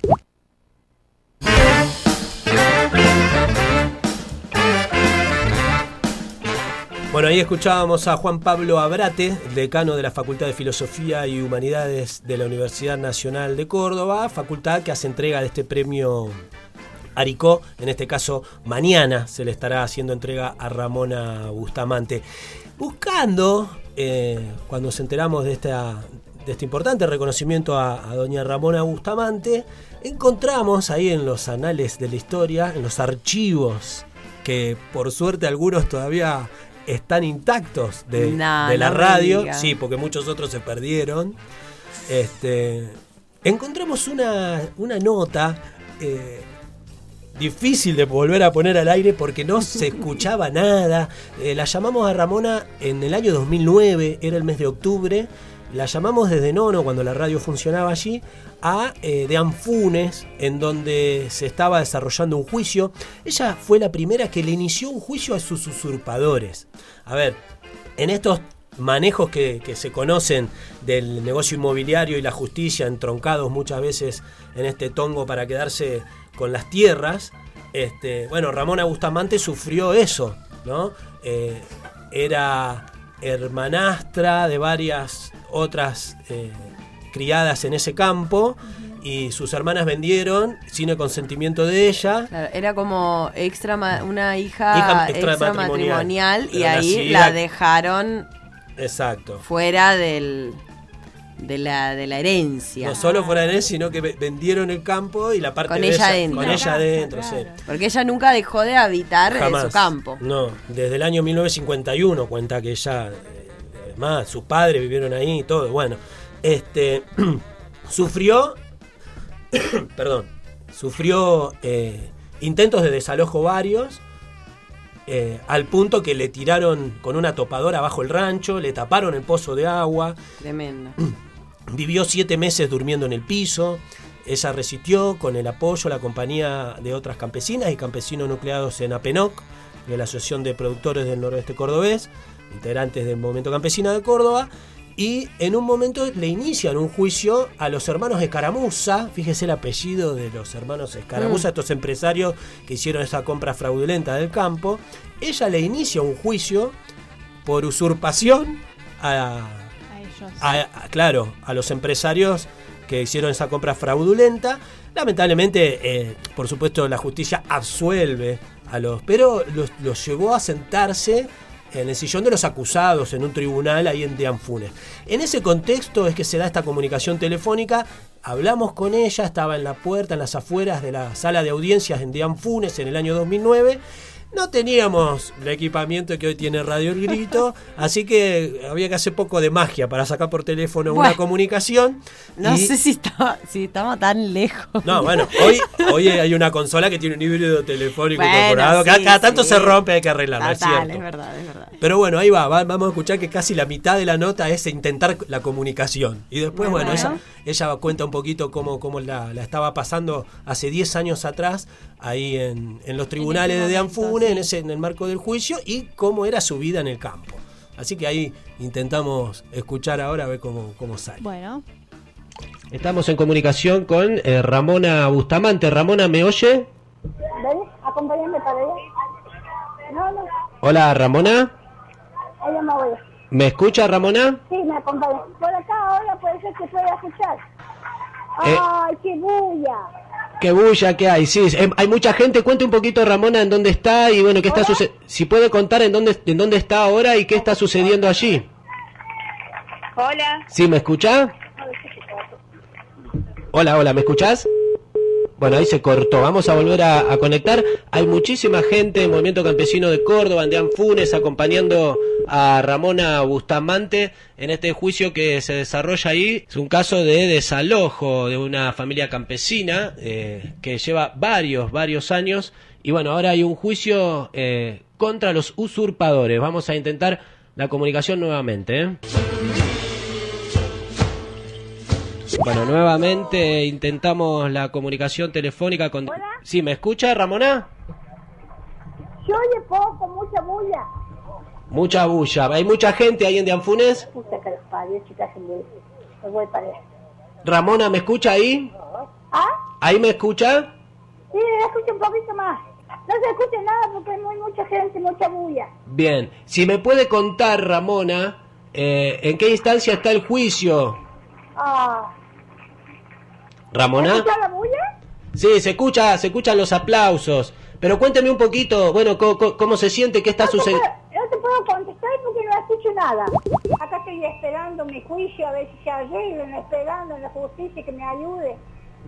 Bueno, ahí escuchábamos a Juan Pablo Abrate, decano de la Facultad de Filosofía y Humanidades de la Universidad Nacional de Córdoba, facultad que hace entrega de este premio Aricó. En este caso, mañana se le estará haciendo entrega a Ramona Bustamante. Buscando, eh, cuando nos enteramos de, esta, de este importante reconocimiento a, a doña Ramona Bustamante, encontramos ahí en los anales de la historia, en los archivos, que por suerte algunos todavía están intactos de, no, de la no radio, sí, porque muchos otros se perdieron. Este, encontramos una, una nota eh, difícil de volver a poner al aire porque no se escuchaba nada. Eh, la llamamos a Ramona en el año dos mil nueve, era el mes de octubre. La llamamos desde Nono, cuando la radio funcionaba allí, a eh, de Anfunes, en donde se estaba desarrollando un juicio. Ella fue la primera que le inició un juicio a sus usurpadores. A ver, en estos manejos que, que se conocen del negocio inmobiliario y la justicia, entroncados muchas veces en este tongo para quedarse con las tierras, este, bueno, Ramona Bustamante sufrió eso, ¿no? Eh, era hermanastra de varias otras eh, criadas en ese campo y sus hermanas vendieron sin el consentimiento de ella. Claro, era como extra una hija, hija extra, extra matrimonial, matrimonial y ahí nacida, la dejaron exacto fuera del de la de la herencia. No solo fuera de herencia, sino que vendieron el campo y la parte con de ella ella, adentro. Con ella adentro, sí. Porque ella nunca dejó de habitar Jamás. en su campo. No, desde el año mil novecientos cincuenta y uno cuenta que ella, además, sus padres vivieron ahí y todo. Bueno, este sufrió, perdón, sufrió eh, intentos de desalojo varios, eh, al punto que le tiraron con una topadora abajo el rancho, le taparon el pozo de agua. Tremendo. Vivió siete meses durmiendo en el piso. Ella resistió con el apoyo, la compañía de otras campesinas y campesinos nucleados en APENOC, de la Asociación de Productores del Noroeste Cordobés. integrantes del Movimiento Campesino de Córdoba, y en un momento le inician un juicio a los hermanos Escaramuza. Fíjese el apellido de los hermanos Escaramuza, mm. estos empresarios que hicieron esa compra fraudulenta del campo. Ella le inicia un juicio por usurpación a, a ellos. A, a, claro, a los empresarios que hicieron esa compra fraudulenta. Lamentablemente, eh, por supuesto, la justicia absuelve a los, pero los, los llevó a sentarse en el sillón de los acusados en un tribunal ahí en Dianfunes. En ese contexto es que se da esta comunicación telefónica. Hablamos con ella, estaba en la puerta, en las afueras de la sala de audiencias en Dianfunes en el año dos mil nueve. No teníamos el equipamiento que hoy tiene Radio El Grito, así que había que hacer poco de magia para sacar por teléfono bueno, una comunicación. No y... sé si estaba, si estaba tan lejos. No, bueno, hoy, hoy hay una consola que tiene un híbrido telefónico bueno, incorporado, sí, que cada tanto sí. se rompe, hay que arreglarlo, Total, es cierto. es verdad, es verdad. Pero bueno, ahí va, va, vamos a escuchar que casi la mitad de la nota es intentar la comunicación. Y después, bueno, bueno ella, ella cuenta un poquito cómo, cómo la, la estaba pasando hace diez años atrás, ahí en, en los tribunales en de Dianfunes, sí. en, ese, en el marco del juicio, y cómo era su vida en el campo. Así que ahí intentamos escuchar ahora a ver cómo, cómo sale. Bueno. Estamos en comunicación con eh, Ramona Bustamante. Ramona, ¿me oye? Ven, acompáñame para allá. No, no. Hola, Ramona. Ella me oye. ¿Me escucha, Ramona? Sí, me acompaña. Por acá ahora puede ser que pueda escuchar. Eh, ¡Ay, qué bulla! Qué bulla que hay, sí, eh, hay mucha gente. Cuente un poquito, Ramona, en dónde está y bueno, qué está sucediendo. Si puede contar en dónde, en dónde está ahora y qué está sucediendo allí. Hola. ¿Sí, me escucha? Hola, hola, ¿me escuchás? Bueno, ahí se cortó. Vamos a volver a, a conectar. Hay muchísima gente del Movimiento Campesino de Córdoba, en Dianfunes, acompañando a Ramona Bustamante en este juicio que se desarrolla ahí. Es un caso de desalojo de una familia campesina eh, que lleva varios, varios años. Y bueno, ahora hay un juicio eh, contra los usurpadores. Vamos a intentar la comunicación nuevamente, ¿eh? Bueno, nuevamente intentamos la comunicación telefónica con... ¿Hola? ¿Sí, me escucha, Ramona? Se oye poco, mucha bulla. Mucha bulla. ¿Hay mucha gente ahí en Dianfunes? Puta que los parió, chicas, me voy para allá. Ramona, ¿me escucha ahí? ¿Ah? ¿Ahí me escucha? Sí, escucha un poquito más. No se escucha nada porque hay muy mucha gente, mucha bulla. Bien. Si me puede contar, Ramona, eh, ¿en qué instancia está el juicio? Ah... ¿Ramona? ¿Se escucha la bulla? Sí, se escucha, se escuchan los aplausos. Pero cuénteme un poquito, bueno, cómo, cómo se siente, qué está no sucediendo. No te puedo contestar porque no escucho nada. Acá estoy esperando mi juicio, a ver si se arreglen, esperando en la justicia que me ayude.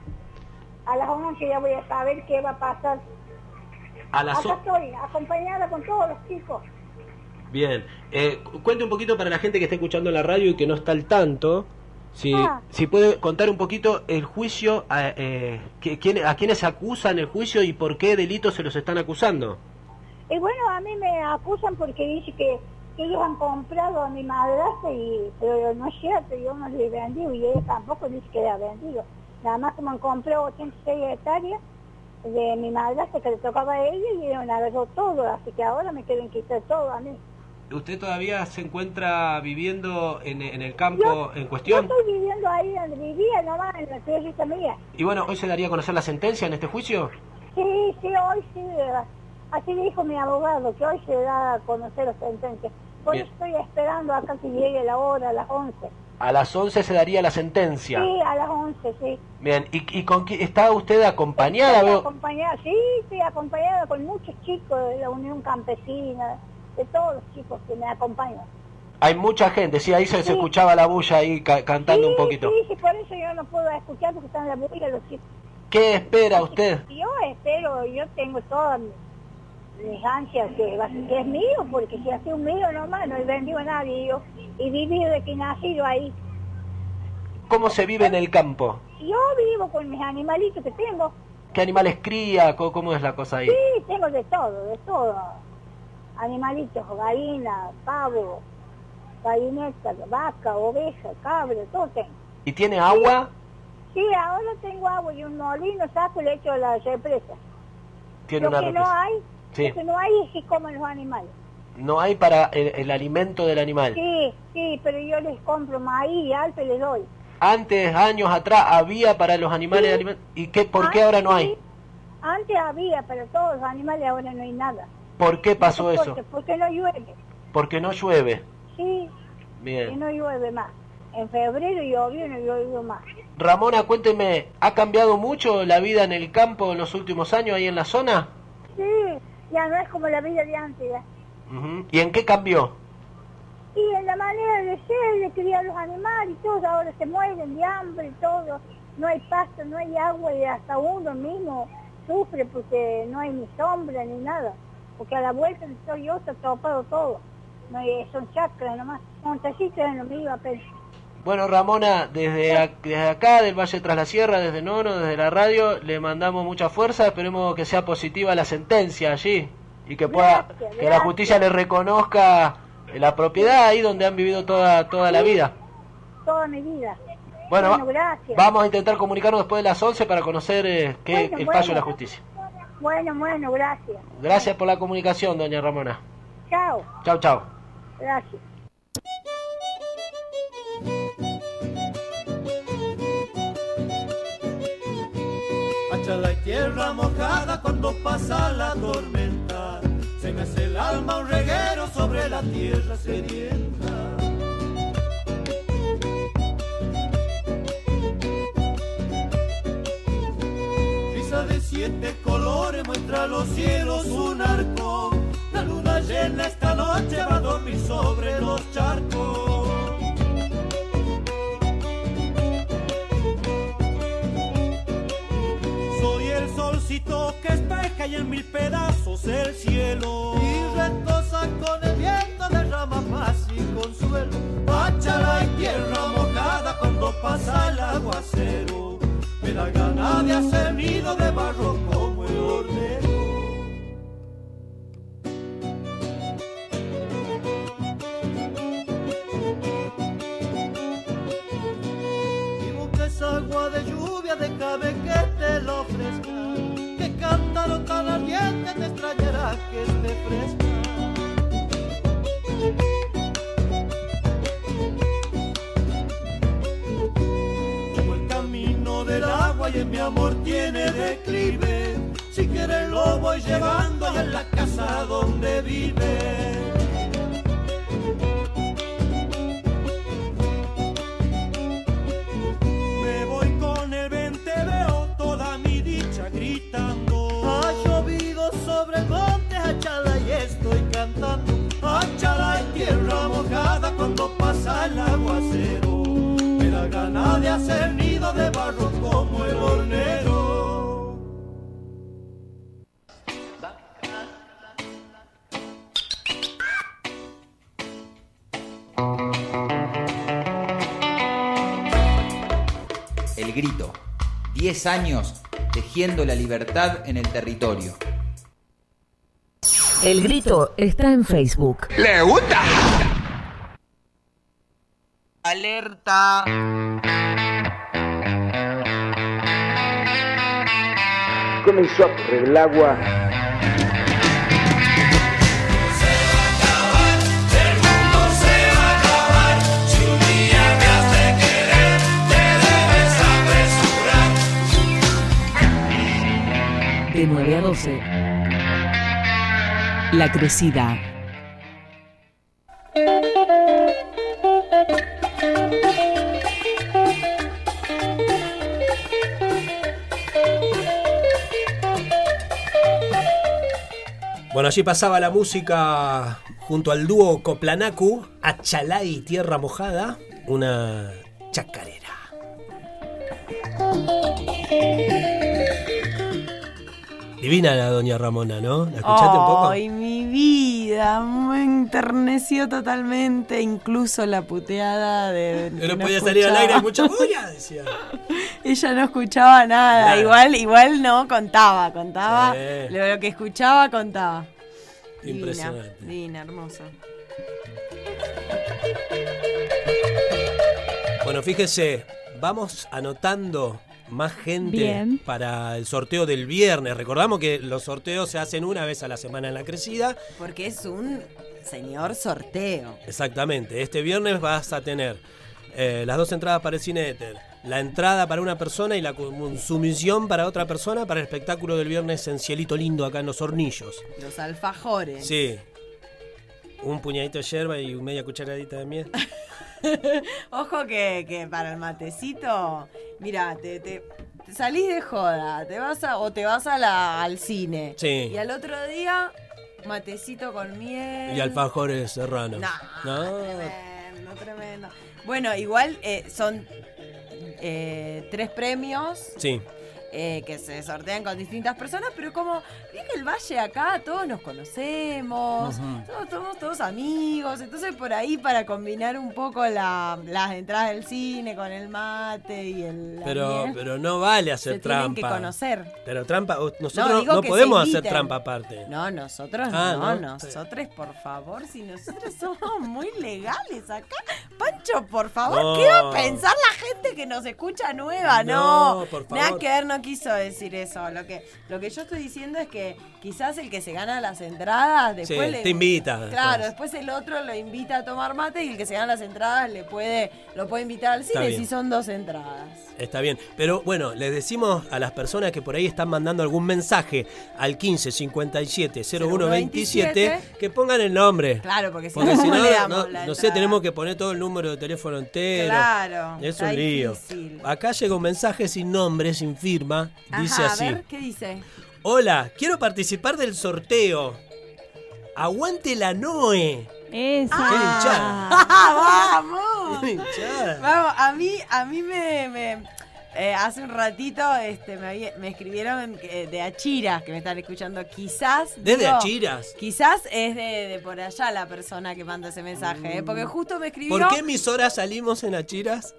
A las once ya voy a saber qué va a pasar. A las Acá estoy, acompañada con todos los chicos. Bien, eh, cuente un poquito para la gente que está escuchando la radio y que no está al tanto. Si, ah. si puede contar un poquito el juicio, a, eh, que, quién, a quiénes se acusan el juicio y por qué delitos se los están acusando. Y bueno, a mí me acusan porque dice que, que ellos han comprado a mi madrastra, y, pero no es cierto, yo no le he vendido y ella tampoco dice que le ha vendido. Nada más que me han comprado ochenta y seis hectáreas de mi madrastra que le tocaba a ella y ella me agarró todo, así que ahora me quieren quitar todo a mí. ¿Usted todavía se encuentra viviendo en, en el campo yo, en cuestión? Yo estoy viviendo ahí donde vivía, nomás en la tierrita mía. Y bueno, ¿hoy se daría a conocer la sentencia en este juicio? Sí, sí, hoy sí. Así dijo mi abogado, que hoy se da a conocer la sentencia. Por eso estoy esperando acá que llegue la hora, a las once. A las once se daría la sentencia. Sí, a las once, sí. Bien, ¿y, y con quién está usted acompañada? Estoy acompañada, sí, estoy acompañada con muchos chicos de la Unión Campesina, de todos los chicos que me acompañan. Hay mucha gente, sí, ahí se, sí. se escuchaba la bulla ahí ca cantando sí, un poquito. Sí, sí, por eso yo no puedo escuchar porque están la bulla los chicos. ¿Qué espera usted? Yo espero, yo tengo todas mis ansias que, que es mío, porque si ha sido mío nomás, no he vendido a nadie yo, y vivido de que he nacido ahí. ¿Cómo se vive en el campo? Yo vivo con mis animalitos que tengo. ¿Qué animales cría? ¿Cómo es la cosa ahí? Sí, tengo de todo, de todo. Animalitos, gallina, pavo, gallineta, vaca, oveja, cabra, todo tengo. ¿Y tiene agua? Sí, ahora tengo agua y un molino saco y le echo a la represa. Tiene Lo una que represa. no hay, sí. lo que no hay es que comen los animales. No hay para el, el alimento del animal. Sí, sí, pero yo les compro maíz y alto y les doy. Antes, años atrás, había para los animales Sí. alimento. ¿Y qué, por qué ahora no hay? Antes había, pero todos los animales ahora no hay nada. ¿Por qué pasó No sé eso? por qué, Porque no llueve. Porque no llueve. Sí, y Bien. no llueve más. En febrero llovió y no llovió más. Ramona, cuénteme, ¿ha cambiado mucho la vida en el campo en los últimos años ahí en la zona? Sí, ya no es como la vida de antes. Ya. Ujú. ¿Y en qué cambió? Y en la manera de ser, de criar los animales, y todos ahora se mueren de hambre y todo. No hay pasto, no hay agua y hasta uno mismo sufre porque no hay ni sombra ni nada. Porque a la vuelta donde estoy yo está topado todo. No hay, son chacras nomás, montecitos en lo mío apenas. Bueno, Ramona, desde, a- desde acá, del Valle Tras la Sierra, desde Nono, desde la radio, le mandamos mucha fuerza. Esperemos que sea positiva la sentencia allí y que pueda, Gracias, que la gracias. justicia le reconozca la propiedad ahí donde han vivido toda toda la vida. Toda mi vida. Bueno, Bueno, va- gracias. vamos a intentar comunicarnos después de las once para conocer eh, qué Bueno, el bueno. fallo de la justicia. Bueno, bueno, gracias. Gracias por la comunicación, doña Ramona. Chao. Chau, chau. Gracias. Achala y tierra mojada cuando pasa la tormenta. Se me hace el alma un reguero sobre la tierra sedienta. Risa de siete colores muestra los cielos un arco. La luna llena esta noche va a dormir sobre los charcos. Soy el solcito que espeja y en mil pedazos el cielo. Y retosa con el viento derrama paz y consuelo. Achala y tierra mojada cuando pasa el aguacero. Me da gana de hacer nido de barro como el hornero. Digo que es agua de lluvia de cabe que te lo ofrezca. Que cántaro tan ardiente te extrañará que esté fresca. Como el camino del agua y en mi amor tiene declive. Si quieres lo voy llevando allá en la casa donde vive. Me voy con el vente, veo toda mi dicha gritando. Ha llovido sobre el monte, achala y estoy cantando. Achala y tierra mojada cuando pasa el aguacero. Me da gana de hacer nido de barro como el hornero. El Grito. diez años tejiendo la libertad en el territorio. El Grito está en Facebook. ¡Le gusta! Alerta. Comenzó a correr el agua. De nueve a doce. La Crecida. Bueno, allí pasaba la música junto al dúo Coplanacu, Achalá y Tierra Mojada, una chacarera. Divina la doña Ramona, ¿no? ¿La escuchaste un poco? Ay, mi vida, me enterneció totalmente, incluso la puteada de... No podía salir al aire, hay mucha bulla, decía. Ella no escuchaba nada, Nada. igual igual no, contaba, contaba, Sí. lo, lo que escuchaba contaba. Impresionante. Divina, divina, hermosa. Bueno, fíjese, vamos anotando más gente Bien. para el sorteo del viernes. Recordamos que los sorteos se hacen una vez a la semana en La Crecida. Porque es un señor sorteo. Exactamente. Este viernes vas a tener eh, las dos entradas para el Cine Éter, la entrada para una persona y la consumición para otra persona para el espectáculo del viernes en Cielito Lindo, acá en Los Hornillos. Los alfajores. Sí. Un puñadito de yerba y media cucharadita de miel. Ojo que, que para el matecito, mira, te, te, te salís de joda, te vas a, o te vas a la, al cine. Sí. Y al otro día, matecito con miel. Y alfajores serranos. No, no. Tremendo, tremendo. Bueno, igual eh, son eh, tres premios. Sí. Eh, que se sortean con distintas personas, pero como vi que el Valle acá todos nos conocemos, uh-huh. todos somos todos amigos, entonces por ahí para combinar un poco la, las entradas del cine con el mate y el pero miel, pero no vale hacer se trampa. Tienen que conocer. Pero trampa, nosotros no, no podemos hacer trampa aparte. No, nosotros ah, no, no, nosotros por favor, si nosotros somos muy legales acá. Pancho, por favor, no. ¿qué va a pensar la gente que nos escucha nueva? No, no por favor. Nada que ver, no quiso decir eso. Lo que, lo que yo estoy diciendo es que quizás el que se gana las entradas después sí, le, te invita. Claro, después el otro lo invita a tomar mate y el que se gana las entradas le puede, lo puede invitar al cine si son dos entradas. Está bien, pero bueno, les decimos a las personas que por ahí están mandando algún mensaje al quince cincuenta y siete cero uno veintisiete que pongan el nombre. Claro, porque si porque no, si no, le damos no, la no sé, tenemos que poner todo el número de teléfono entero. Claro. Es un lío. Difícil. Acá llega un mensaje sin nombre, sin firma. Ajá, dice así. A ver, ¿qué dice? Hola, quiero participar del sorteo. Aguante la Noe. Esa. Ah, ¡Vamos! ¡Qué hinchada! Vamos, a mí, a mí me... me eh, hace un ratito este, me, había, me escribieron eh, de Achiras, que me están escuchando. Quizás... ¿Desde digo, Achiras? Quizás es de, de por allá la persona que manda ese mensaje, ¿eh? Porque justo me escribió... ¿Por qué emisora salimos en Achiras?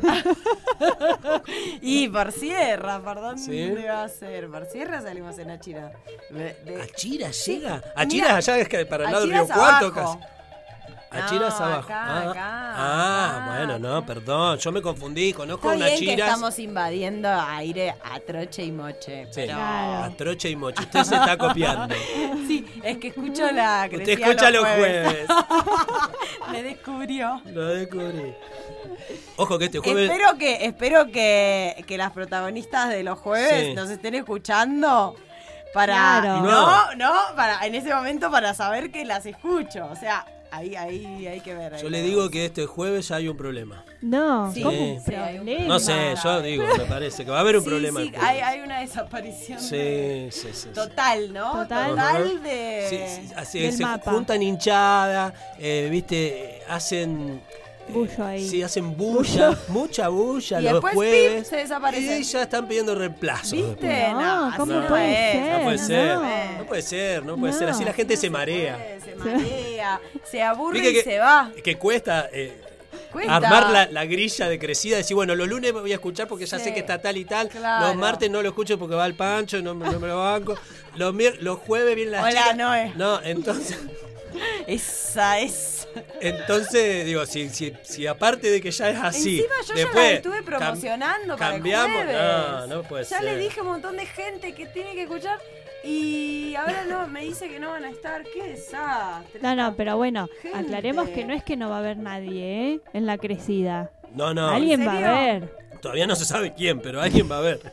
Y por Sierra, ¿por dónde ¿Sí? va a ser? Por Sierra salimos en Achiras. De... ¿Achiras llega? ¿Achiras allá es que para el lado del Achiras Río Cuarto abajo. casi? Achiras No, abajo. acá, ah, acá, ah acá, bueno, no, acá. perdón, yo me confundí, conozco Está una bien que Achiras. estamos invadiendo aire a troche y moche. Sí, pero... a troche y moche. Usted se está copiando. Sí, es que escucho la Usted Crecida escucha los los jueves. jueves. Me descubrió. Lo descubrí. Ojo que este jueves... Espero que, espero que, que las protagonistas de los jueves Sí. nos estén escuchando para... Claro. No, no, para, en ese momento para saber que las escucho. O sea, ahí, ahí hay que ver. Ahí Yo le digo que este jueves ya hay un problema. No, Sí, ¿cómo sí, un problema? No sé, yo digo, me parece que va a haber un Sí, problema. sí, el jueves. hay, hay una desaparición Sí, de- sí, sí, sí. total, ¿no? Total. Total de... Sí, sí, así, del se mapa. juntan hinchada, eh, viste, hacen... eh, Bullo ahí. Sí, hacen bulla, mucha bulla Y los después, jueves. pip, se desaparecen. Y ya están pidiendo reemplazo. ¿Viste? después. No, ¿cómo así puede es. ser? No puede ser, No. no puede ser, no puede No. ser. Así la gente se marea. Se marea, se aburre Viste y que- se va. Que cuesta... eh, Cuesta. armar la, la grilla de crecida, decir, bueno, los lunes me voy a escuchar porque ya Sí. sé que está tal y tal, Claro. los martes no lo escucho porque va al Pancho y no, me- no me lo banco, los, mier- los jueves vienen las Hola, chicas. Noé. No, entonces, Esa es. entonces digo, si, si, si aparte de que ya es así, Encima yo después ya la estuve cam- promocionando para el cambiamos, jueves. no, no puede ya ser. le dije a un montón de gente que tiene que escuchar y ahora no me dice que no van a estar. ¡Qué desastre! No, no, pero bueno, Gente. aclaremos que no es que no va a haber nadie, ¿eh? En la crecida. No, no, Alguien ¿En va a serio? ver. todavía no se sabe quién, pero alguien va a ver.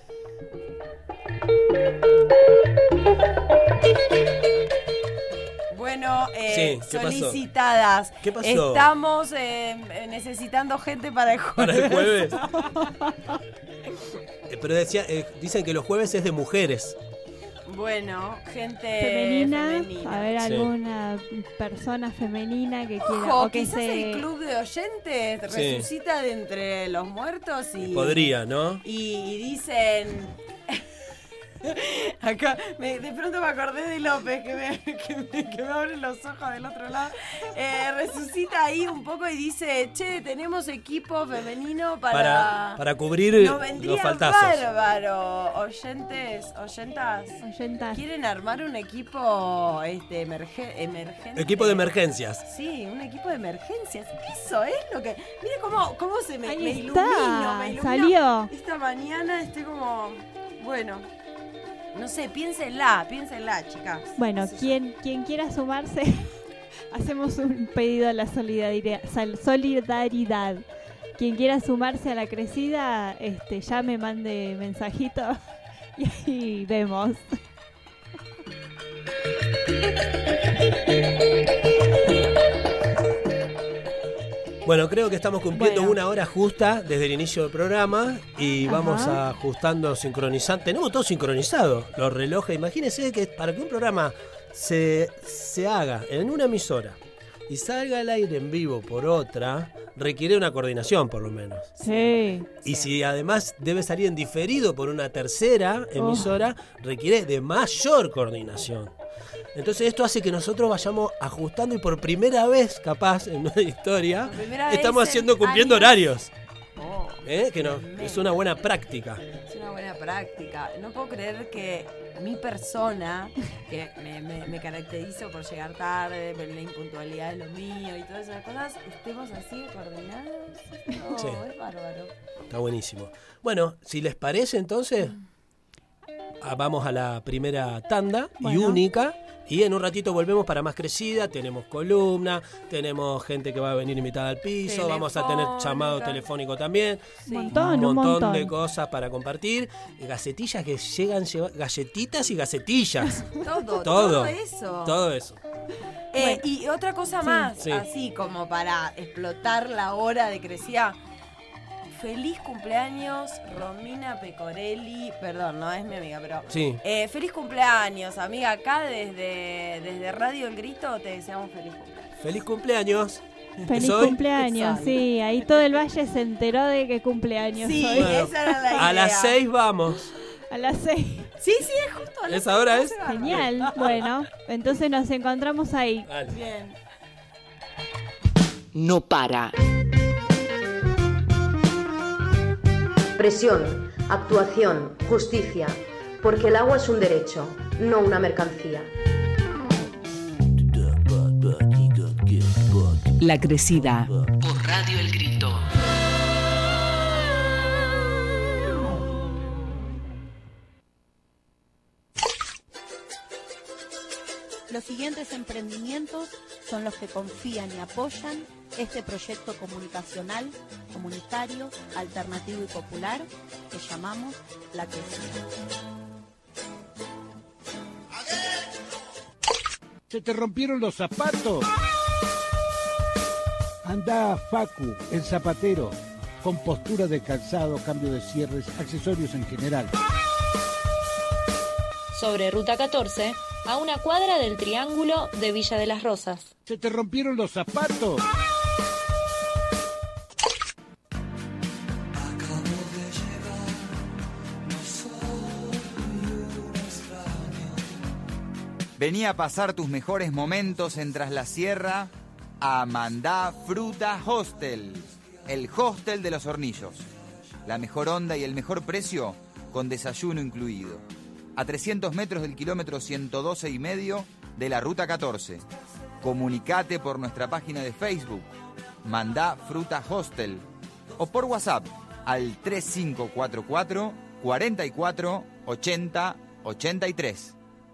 Bueno, eh, Sí, ¿qué pasó? solicitadas. ¿Qué pasó? Estamos eh, necesitando gente para el jueves. Para el jueves. Eh, Pero decía, eh, dicen que los jueves es de mujeres. Bueno, gente Femenina, femenina. a ver Sí. alguna persona femenina que quiera. Ojo, O que quizás se... el club de oyentes Sí. resucita de entre los muertos y... Podría, ¿no? Y, y dicen... Acá, me- de pronto me acordé de López, que me, que me, que me abre los ojos del otro lado. Eh, resucita ahí un poco y dice, che, tenemos equipo femenino para... Para, para cubrir Nos vendría los faltazos. bárbaro. Oyentes, oyentas, Oyentas. ¿quieren armar un equipo este, emerge- emergente? Equipo de emergencias. Sí, un equipo de emergencias. Eso es lo que... Mire cómo, cómo se me, Ahí me está, ilumino, me ilumino. salió. Esta mañana estoy como... Bueno, no sé, piénsenla, piénsenla, chicas. Bueno, quien, quien quiera sumarse hacemos un pedido a la solidaridad. solidaridad. Quien quiera sumarse a la crecida, este, ya me mande mensajito y ahí vemos. Bueno, creo que estamos cumpliendo Bueno. una hora justa desde el inicio del programa y Ajá. vamos ajustando, sincronizando. Tenemos todo sincronizado, los relojes. Imagínense que para que un programa se, se haga en una emisora y salga al aire en vivo por otra, requiere una coordinación por lo menos. Sí. Y si además debe salir en diferido por una tercera emisora, requiere de mayor coordinación. Entonces esto hace que nosotros vayamos ajustando y por primera vez, capaz, en nuestra historia, primera estamos vez en haciendo cumpliendo años. horarios. Oh, ¿Eh? Que no, es una buena práctica. es una buena práctica. No puedo creer que mi persona, que me, me, me caracterizo por llegar tarde, por la impuntualidad de lo mío y todas esas cosas, estemos así coordinados. No, Sí. es bárbaro. Está buenísimo. Bueno, si les parece entonces, ah, vamos a la primera tanda y Bueno. única. Y en un ratito volvemos para más crecida. Tenemos columna, tenemos gente que va a venir invitada al piso, vamos a tener llamado telefónico también. Un montón, un un montón montón. de cosas para compartir. Gacetillas que llegan, lleva- galletitas y gacetillas. Todo, todo, Todo. eso. Todo eso. Eh, y otra cosa más, Sí. así como para explotar la hora de crecida. Feliz cumpleaños, Romina Pecorelli. Perdón, no es mi amiga, pero. Sí. Eh, feliz cumpleaños, amiga. Acá desde, desde Radio El Grito te deseamos feliz cumpleaños. Feliz cumpleaños. Feliz ¿Es hoy? cumpleaños, Exacto. sí. Ahí todo el valle se enteró de que cumpleaños Sí, hoy. Bueno, esa era la idea. a las seis vamos. A las seis. Sí, sí, es justo. a las ¿Esa hora seis, es? no se va. Genial. Bueno, entonces nos encontramos ahí. Dale. Bien. No para. Presión, actuación, justicia, porque el agua es un derecho, no una mercancía. La crecida. Por Radio El Grito. Los siguientes emprendimientos son los que confían y apoyan este proyecto comunicacional, comunitario, alternativo y popular que llamamos La Crecida. ¿Se te rompieron los zapatos? Anda a Facu, el zapatero, con postura de calzado, cambio de cierres, accesorios en general. Sobre Ruta catorce, a una cuadra del Triángulo de Villa de las Rosas. ¿Se te rompieron los zapatos? Vení a pasar tus mejores momentos en Tras la Sierra a Mandá Fruta Hostel, el hostel de los hornillos. La mejor onda y el mejor precio con desayuno incluido. A trescientos metros del kilómetro ciento doce y medio de la Ruta catorce. Comunicate por nuestra página de Facebook, Mandá Fruta Hostel, o por WhatsApp al tres cinco cuatro cuatro, cuatro cuatro, ochenta, ochenta y tres.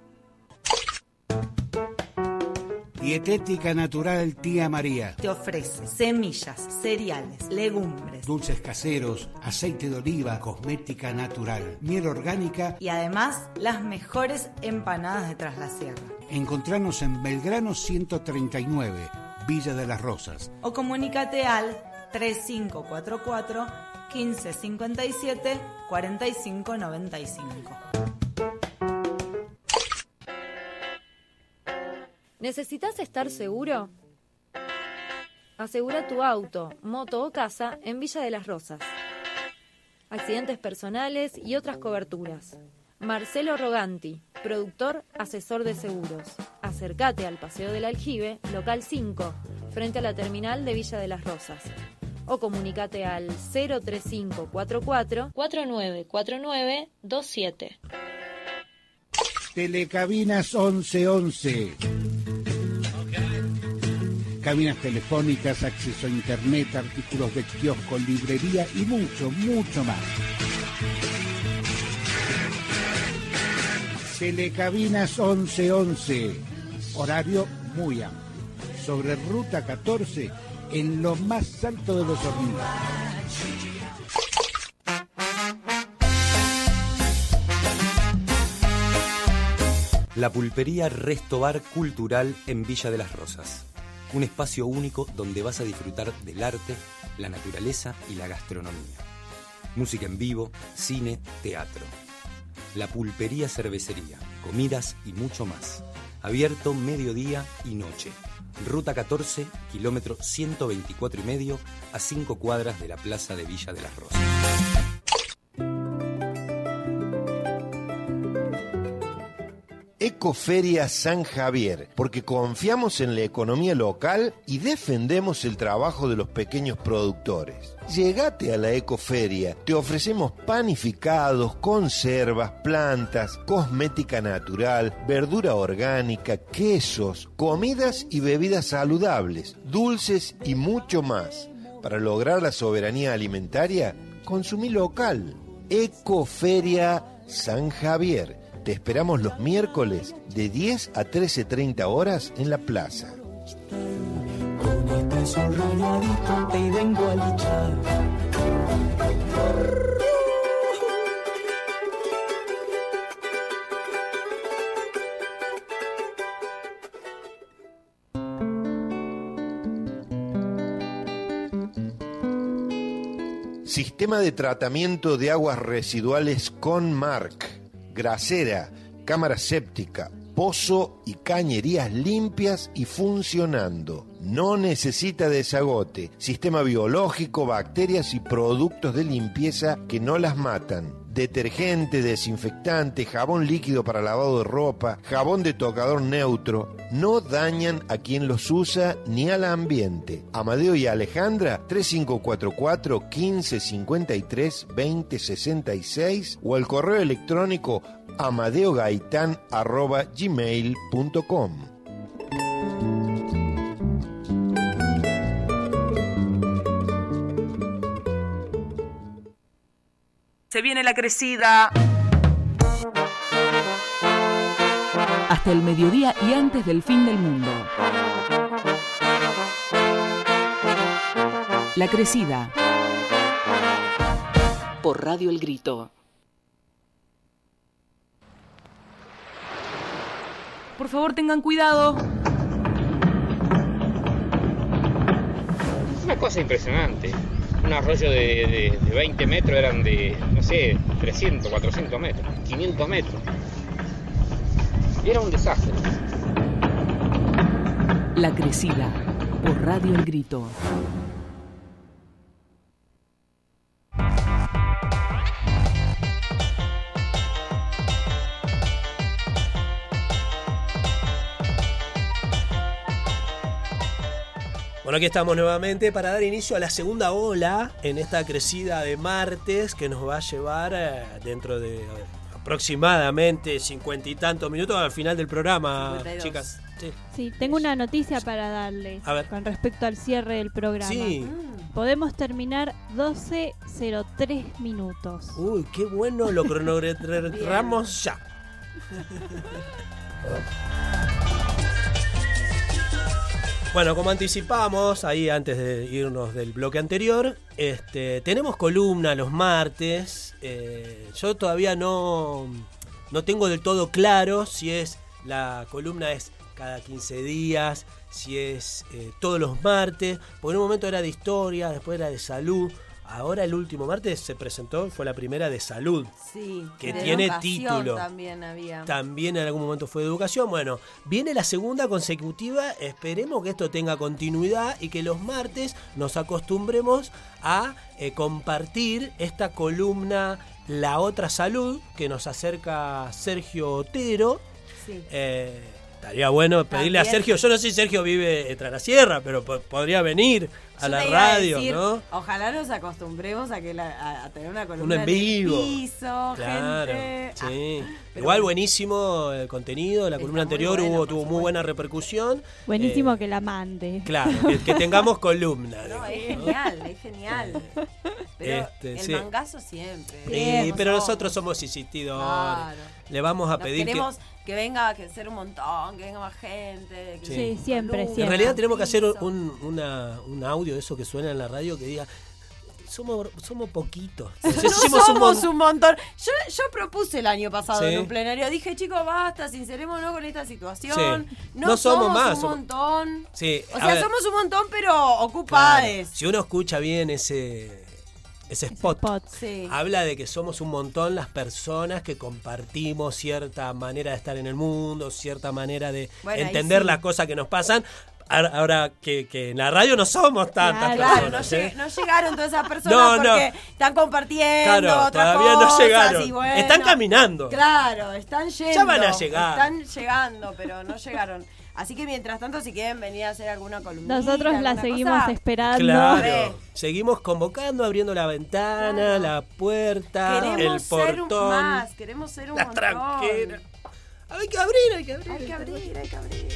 Dietética Natural Tía María. Te ofrece semillas, cereales, legumbres Dulces caseros, aceite de oliva, cosmética natural, miel orgánica. y además las mejores empanadas de Tras la Sierra. Encontranos en Belgrano ciento treinta y nueve, Villa de las Rosas. O comunícate al tres cinco cuatro cuatro, quince cincuenta y siete, cuarenta y cinco noventa y cinco. ¿Necesitas estar seguro? Asegura tu auto, moto o casa en Villa de las Rosas. Accidentes personales y otras coberturas. Marcelo Roganti, productor, asesor de seguros. Acércate al Paseo del Aljibe, local cinco, frente a la terminal de Villa de las Rosas. O comunícate al cero tres cinco cuatro cuatro, cuatro nueve cuatro nueve dos siete. Telecabinas once once. Cabinas telefónicas, acceso a internet, artículos de kiosco, librería y mucho, mucho más. Telecabinas once once. Horario muy amplio. sobre Ruta catorce, en lo más alto de Los Hornillos. La pulpería Resto Bar Cultural en Villa de las Rosas. Un espacio único donde vas a disfrutar del arte, la naturaleza y la gastronomía. Música en vivo, cine, teatro. La pulpería cervecería, comidas y mucho más. Abierto mediodía y noche. Ruta catorce, kilómetro ciento veinticuatro y medio, a cinco cuadras de la plaza de Villa de las Rosas. Ecoferia San Javier, porque confiamos en la economía local y defendemos el trabajo de los pequeños productores. Llegate a la Ecoferia, te ofrecemos panificados, conservas, plantas, cosmética natural, verdura orgánica, quesos, comidas y bebidas saludables, dulces y mucho más. Para lograr la soberanía alimentaria, consumí local. Ecoferia San Javier. Te esperamos los miércoles de diez a trece treinta horas en la plaza. Con este sol rayadito te vengo a lichar. Sistema de tratamiento de aguas residuales Conmark. Grasera, cámara séptica, pozo y cañerías limpias y funcionando. No necesita desagote. Sistema biológico, bacterias y productos de limpieza que no las matan. Detergente, desinfectante, jabón líquido para lavado de ropa, jabón de tocador neutro. No dañan a quien los usa ni al ambiente. Amadeo y Alejandra, tres cinco cuatro cuatro, quince cincuenta y tres, veinte sesenta y seis o al correo electrónico amadeogaitan arroba gmail punto com. Se viene la crecida. Hasta el mediodía y antes del fin del mundo. La crecida. Por Radio El Grito. Por favor, tengan cuidado. Una cosa impresionante. Un arroyo de, de, de veinte metros eran de, no sé, trescientos, cuatrocientos metros, quinientos metros. Y era un desastre. La crecida, por Radio El Grito. Bueno, aquí estamos nuevamente para dar inicio a la segunda ola en esta crecida de martes que nos va a llevar eh, dentro de eh, aproximadamente cincuenta y tantos minutos al final del programa, cincuenta y dos. Chicas. Sí. Sí, tengo una noticia para darles con respecto al cierre del programa. Sí. Podemos terminar doce cero tres minutos. Uy, qué bueno, lo cronometramos ya. Bueno, como anticipamos ahí antes de irnos del bloque anterior, este, tenemos columna los martes. Eh, yo todavía no, no tengo del todo claro si es la columna es cada quince días, si es eh, todos los martes, porque en un momento era de historia, después era de salud. Ahora el último martes se presentó, fue la primera de salud, sí, que de tiene educación título. También había. También en algún momento fue de educación. Bueno, viene la segunda consecutiva, esperemos que esto tenga continuidad y que los martes nos acostumbremos a eh, compartir esta columna La Otra Salud, que nos acerca Sergio Otero. Sí. Eh, estaría bueno pedirle También. a Sergio, yo no sé si Sergio vive tras la sierra, pero po- podría venir a Yo la te iba a radio, decir, ¿no? Ojalá nos acostumbremos a que la, a, a tener una columna Uno en vivo. el piso, Claro, gente. sí. Ah, pero Igual bueno. buenísimo el contenido, la columna Está muy anterior bueno, hubo por tuvo muy buena repercusión. Buenísimo Eh, que la mande. Claro, que, que tengamos columna. No, digamos, es ¿no? genial, es genial. Pero Este, el sí. mangazo siempre. Sí, pero nosotros somos insistidores. Claro. Le vamos a Nos pedir queremos que... que venga, que ser un montón, que venga más gente. Que Sí. Sí, siempre, Luz. siempre. En realidad tenemos que hacer un, una, un audio de eso que suena en la radio que diga, somos, somos poquitos. No Hicimos un somos mon- un montón. Yo, yo propuse el año pasado Sí. en un plenario. Dije, chicos, basta, sincerémonos con esta situación. Sí. No, No somos somos, más, un somos- montón. Sí, O a sea, ver, somos un montón, pero claro, ocupades. si uno escucha bien ese, ese spot, Sí. habla de que somos un montón las personas que compartimos cierta manera de estar en el mundo, cierta manera de Bueno, ahí entender sí. las cosas que nos pasan. Ahora ahora que, que en la radio no somos tantas Claro, no, personas. lleg- ¿eh? no llegaron todas esas personas No, no. porque están compartiendo Claro, otras todavía no cosas llegaron. y bueno. Están caminando. Claro, están yendo. Ya van a llegar. Están llegando, pero no llegaron. Así que mientras tanto, si quieren venir a hacer alguna columna. Nosotros la seguimos esperando. Claro, seguimos convocando, abriendo la ventana, la puerta, Queremos el ser un portón, más, queremos ser un la montón. tranquera. Hay que abrir, hay que abrir. Hay que abrir, hay que abrir.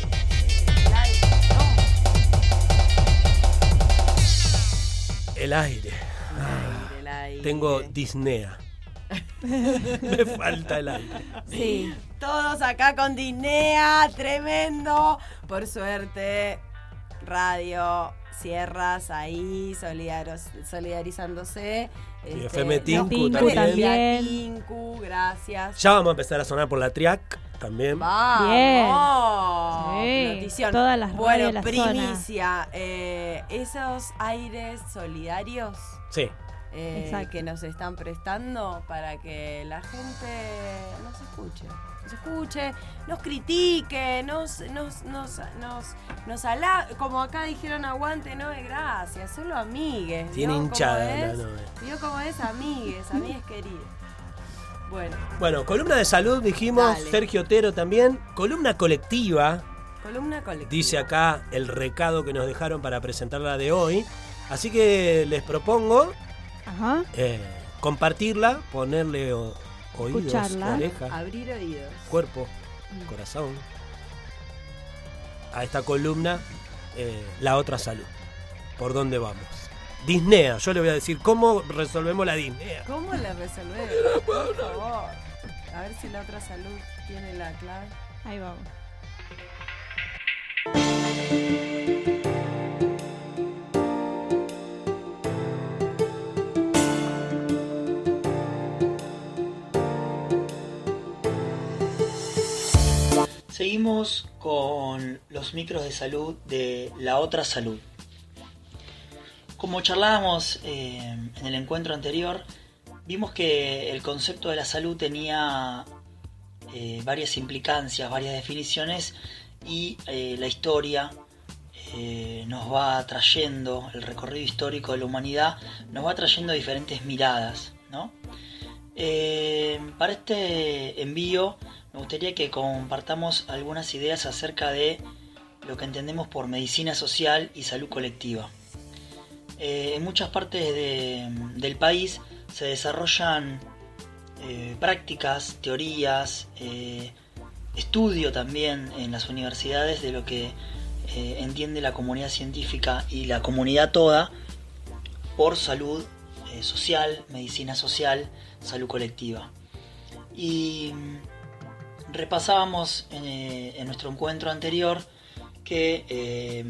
El aire. El aire. Tengo disnea. Me falta el aire. Sí. Todos acá con Dinea, tremendo. Por suerte, radio, Sierras ahí, solidaros- solidarizándose. Y F M Tinku Tinku también. Tinku, gracias. Ya vamos a empezar a sonar por la Triac también. ¡Vamos! Bien. Sí, Notición. todas las radios bueno, de la primicia. eh, esos aires solidarios Sí. eh, Exacto. que nos están prestando para que la gente nos escuche. Nos escuche, nos critique, nos, nos, nos, nos, nos ala, como acá dijeron aguante, no es gracias, solo amigues. Tiene ¿vio hinchada cómo la es? novela. ¿Vio cómo es? Amigues, amigues queridas. Bueno, Bueno, columna de salud dijimos, Dale. Sergio Otero también. Columna colectiva, columna colectiva. dice acá el recado que nos dejaron para presentarla de hoy. Así que les propongo Ajá. eh, compartirla, ponerle o- oídos, Escucharla. orejas, Abrir oídos. cuerpo, corazón a esta columna, eh, La Otra Salud. ¿Por dónde vamos? Disnea, yo le voy a decir cómo resolvemos la disnea. ¿Cómo la resolvemos? Por favor. A ver si la otra salud tiene la clave. Ahí vamos. Seguimos con los micros de salud de La Otra Salud. Como charlábamos eh, en el encuentro anterior, vimos que el concepto de la salud tenía eh, varias implicancias, varias definiciones y eh, la historia eh, nos va trayendo, el recorrido histórico de la humanidad nos va trayendo diferentes miradas, ¿no? Eh, para este envío me gustaría que compartamos algunas ideas acerca de lo que entendemos por medicina social y salud colectiva. Eh, en muchas partes de- del país se desarrollan eh, prácticas, teorías, eh, estudio también en las universidades de lo que eh, entiende la comunidad científica y la comunidad toda por salud eh, social, medicina social, salud colectiva. Y mm, repasábamos en, eh, en nuestro encuentro anterior que eh,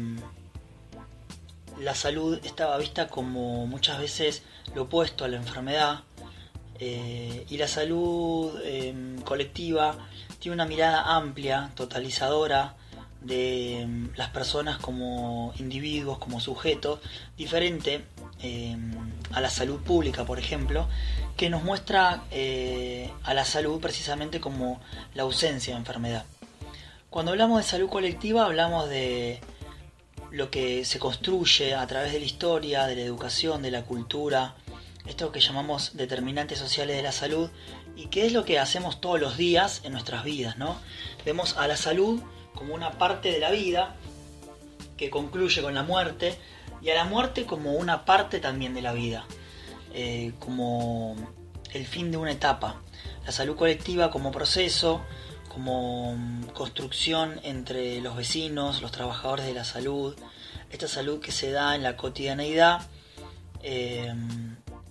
la salud estaba vista como muchas veces lo opuesto a la enfermedad, eh, y la salud eh, colectiva tiene una mirada amplia, totalizadora de eh, las personas como individuos, como sujetos, diferente eh, a la salud pública, por ejemplo, que nos muestra eh, a la salud precisamente como la ausencia de enfermedad. Cuando hablamos de salud colectiva hablamos de lo que se construye a través de la historia, de la educación, de la cultura, esto que llamamos determinantes sociales de la salud, y que es lo que hacemos todos los días en nuestras vidas, ¿no? Vemos a la salud como una parte de la vida que concluye con la muerte, y a la muerte como una parte también de la vida, eh, como el fin de una etapa. La salud colectiva como proceso, como construcción entre los vecinos, los trabajadores de la salud, esta salud que se da en la cotidianeidad, eh,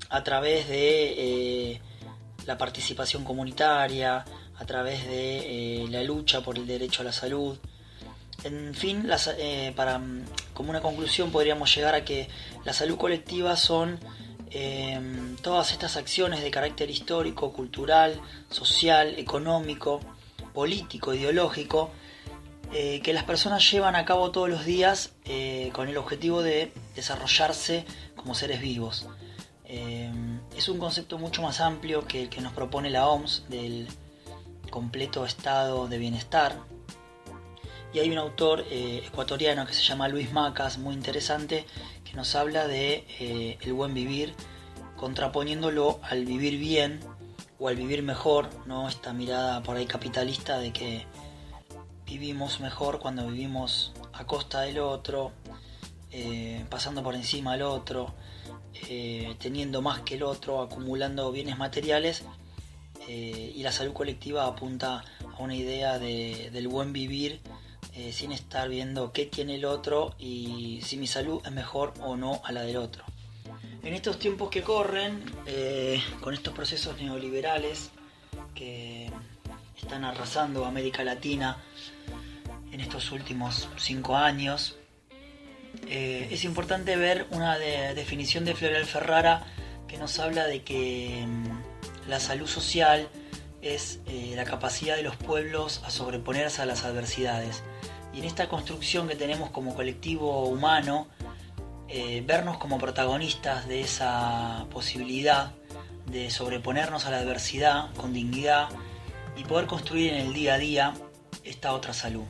a través de eh, la participación comunitaria, a través de eh, la lucha por el derecho a la salud. En fin, las, eh, para, como una conclusión podríamos llegar a que la salud colectiva son eh, todas estas acciones de carácter histórico, cultural, social, económico, político, ideológico, eh, que las personas llevan a cabo todos los días eh, con el objetivo de desarrollarse como seres vivos. Eh, es un concepto mucho más amplio que el que nos propone la O M S del completo estado de bienestar. Y hay un autor eh, ecuatoriano que se llama Luis Macas, muy interesante, que nos habla de eh, el buen vivir, contraponiéndolo al vivir bien o al vivir mejor, ¿no? Esta mirada por ahí capitalista de que vivimos mejor cuando vivimos a costa del otro, eh, pasando por encima del otro, eh, teniendo más que el otro, acumulando bienes materiales, eh, y la salud colectiva apunta a una idea de, del buen vivir, eh, sin estar viendo qué tiene el otro y si mi salud es mejor o no a la del otro. En estos tiempos que corren, eh, con estos procesos neoliberales que están arrasando América Latina en estos últimos cinco años, eh, es importante ver una de, definición de Floreal Ferrara que nos habla de que mm, la salud social es eh, la capacidad de los pueblos a sobreponerse a las adversidades. Y en esta construcción que tenemos como colectivo humano, eh, vernos como protagonistas de esa posibilidad de sobreponernos a la adversidad con dignidad y poder construir en el día a día esta otra salud.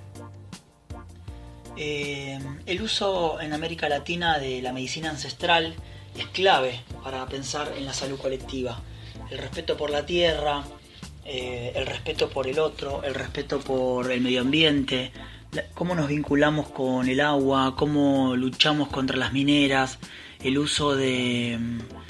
Eh, el uso en América Latina de la medicina ancestral es clave para pensar en la salud colectiva. El respeto por la tierra, eh, el respeto por el otro, el respeto por el medio ambiente, cómo nos vinculamos con el agua, cómo luchamos contra las mineras, el uso de,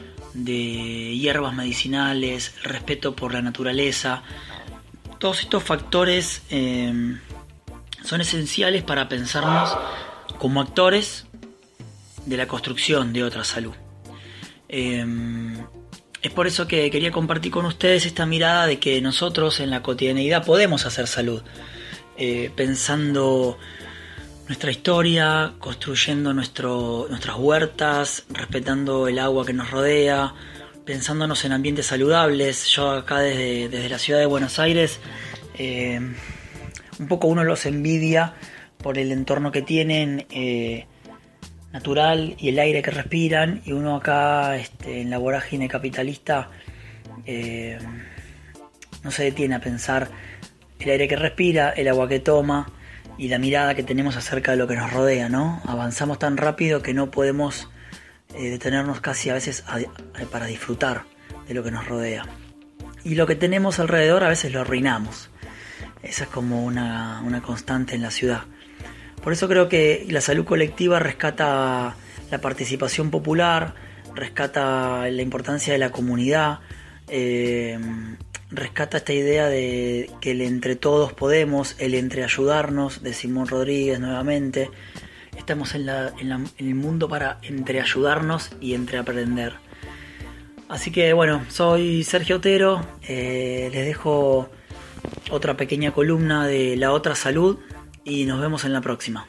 de hierbas medicinales, el respeto por la naturaleza. Todos estos factores eh, son esenciales para pensarnos como actores de la construcción de otra salud. Eh, es por eso que quería compartir con ustedes esta mirada de que nosotros en la cotidianeidad podemos hacer salud. Eh, pensando nuestra historia, construyendo nuestro, nuestras huertas, respetando el agua que nos rodea, pensándonos en ambientes saludables. Yo acá desde, desde la ciudad de Buenos Aires, eh, un poco uno los envidia por el entorno que tienen eh, natural y el aire que respiran, y uno acá este, en la vorágine capitalista eh, no se detiene a pensar el aire que respira, el agua que toma y la mirada que tenemos acerca de lo que nos rodea, ¿no? Avanzamos tan rápido que no podemos eh, detenernos casi a veces a, a, para disfrutar de lo que nos rodea. Y lo que tenemos alrededor a veces lo arruinamos. Esa es como una, una constante en la ciudad. Por eso creo que la salud colectiva rescata la participación popular, rescata la importancia de la comunidad, eh, rescata esta idea de que el entre todos podemos, el entre ayudarnos, de Simón Rodríguez nuevamente. Estamos en, la, en, la, en el mundo para entre ayudarnos y entre aprender. Así que bueno, soy Sergio Otero, eh, les dejo otra pequeña columna de La Otra Salud y nos vemos en la próxima.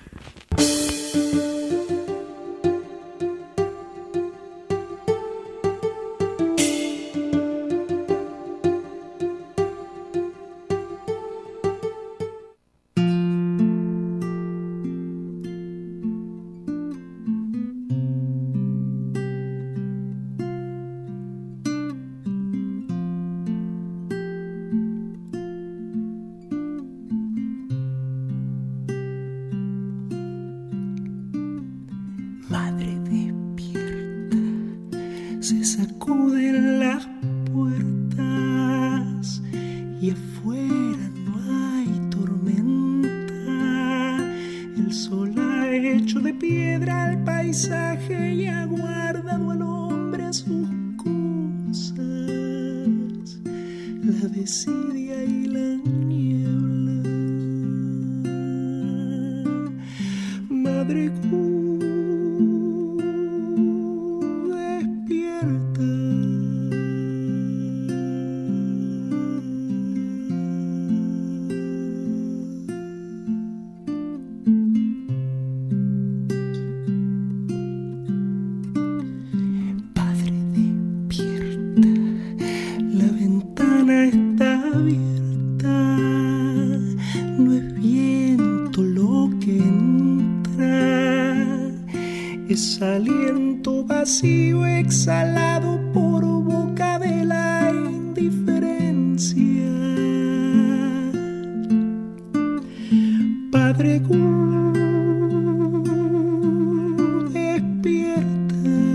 Se sacuden las puertas y afuera no hay tormenta. El sol ha hecho de piedra el paisaje y ha guardado al hombre a sus cosas, la desidia y la niebla. Madre Q, despierta. es aliento vacío exhalado por boca de la indiferencia. Padre Gu, despierta.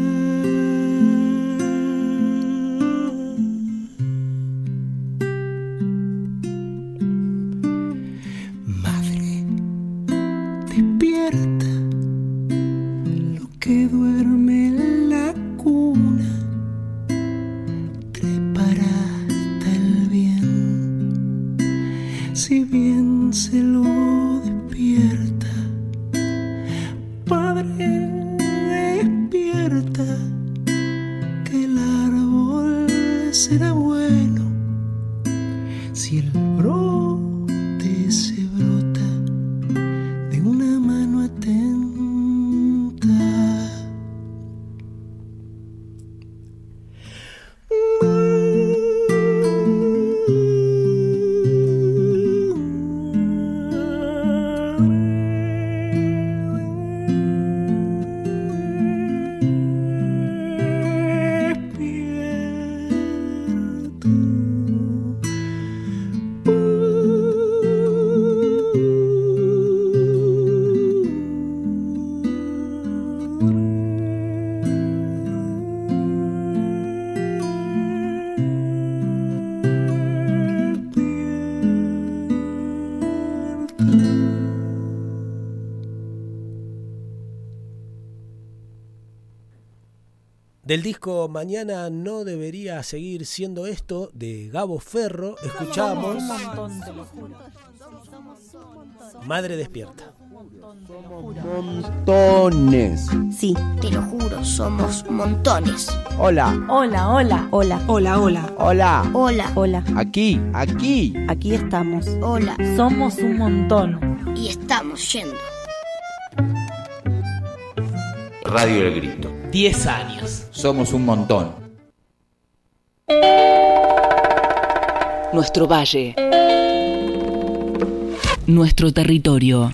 Madre, despierta. Lo que duerme en la cuna, trepará hasta el bien. Si bien se lo despierta, padre, despierta, que el árbol será bueno si el brote se brota de una mano atenta. Del disco Mañana no debería seguir siendo esto, de Gabo Ferro, escuchamos Madre Despierta. Montones. Sí, te lo juro, somos montones. Hola. Hola, hola. Hola. Hola, hola. Hola. Hola. Hola. Aquí, aquí. Aquí estamos. Hola. Somos un montón. Y estamos yendo. Radio El Grito. Diez años. Somos un montón. Nuestro valle. Nuestro territorio.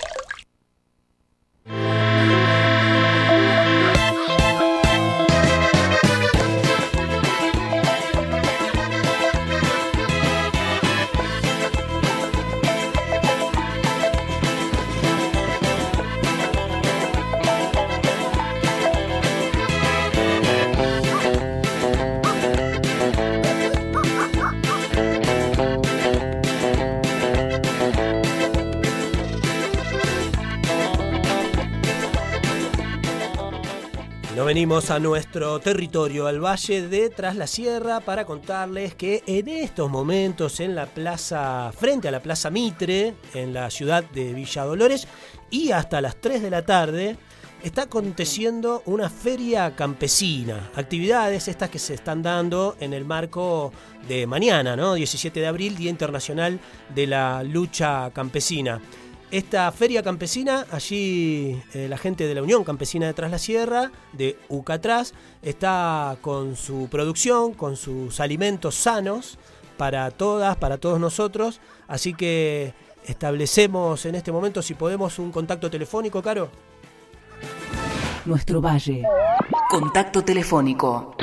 Venimos a nuestro territorio, al Valle de Tras la Sierra, para contarles que en estos momentos en la plaza, frente a la Plaza Mitre, en la ciudad de Villa Dolores, y hasta las tres de la tarde, está aconteciendo una feria campesina. Actividades estas que se están dando en el marco de mañana, ¿no? diecisiete de abril, Día Internacional de la Lucha Campesina. Esta feria campesina, allí eh, la gente de la Unión Campesina de Tras la Sierra, de UCATRAS, está con su producción, con sus alimentos sanos para todas, para todos nosotros. Así que establecemos en este momento, si podemos, un contacto telefónico, Caro. Nuestro Valle. Contacto telefónico.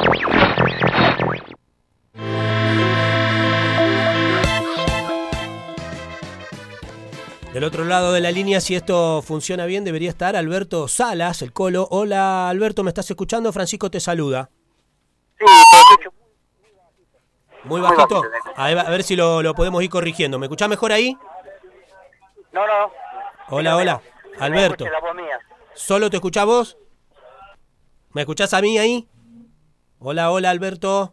Del otro lado de la línea, si esto funciona bien, debería estar Alberto Salas, el Colo. Hola, Alberto, ¿me estás escuchando? Francisco te saluda. Sí, te escucho. Muy bajito. A ver, a ver si lo, lo podemos ir corrigiendo. ¿Me escuchás mejor ahí? No, no. Hola, hola. Alberto. ¿Solo te escuchás vos? ¿Me escuchás a mí ahí? Hola, hola, Alberto.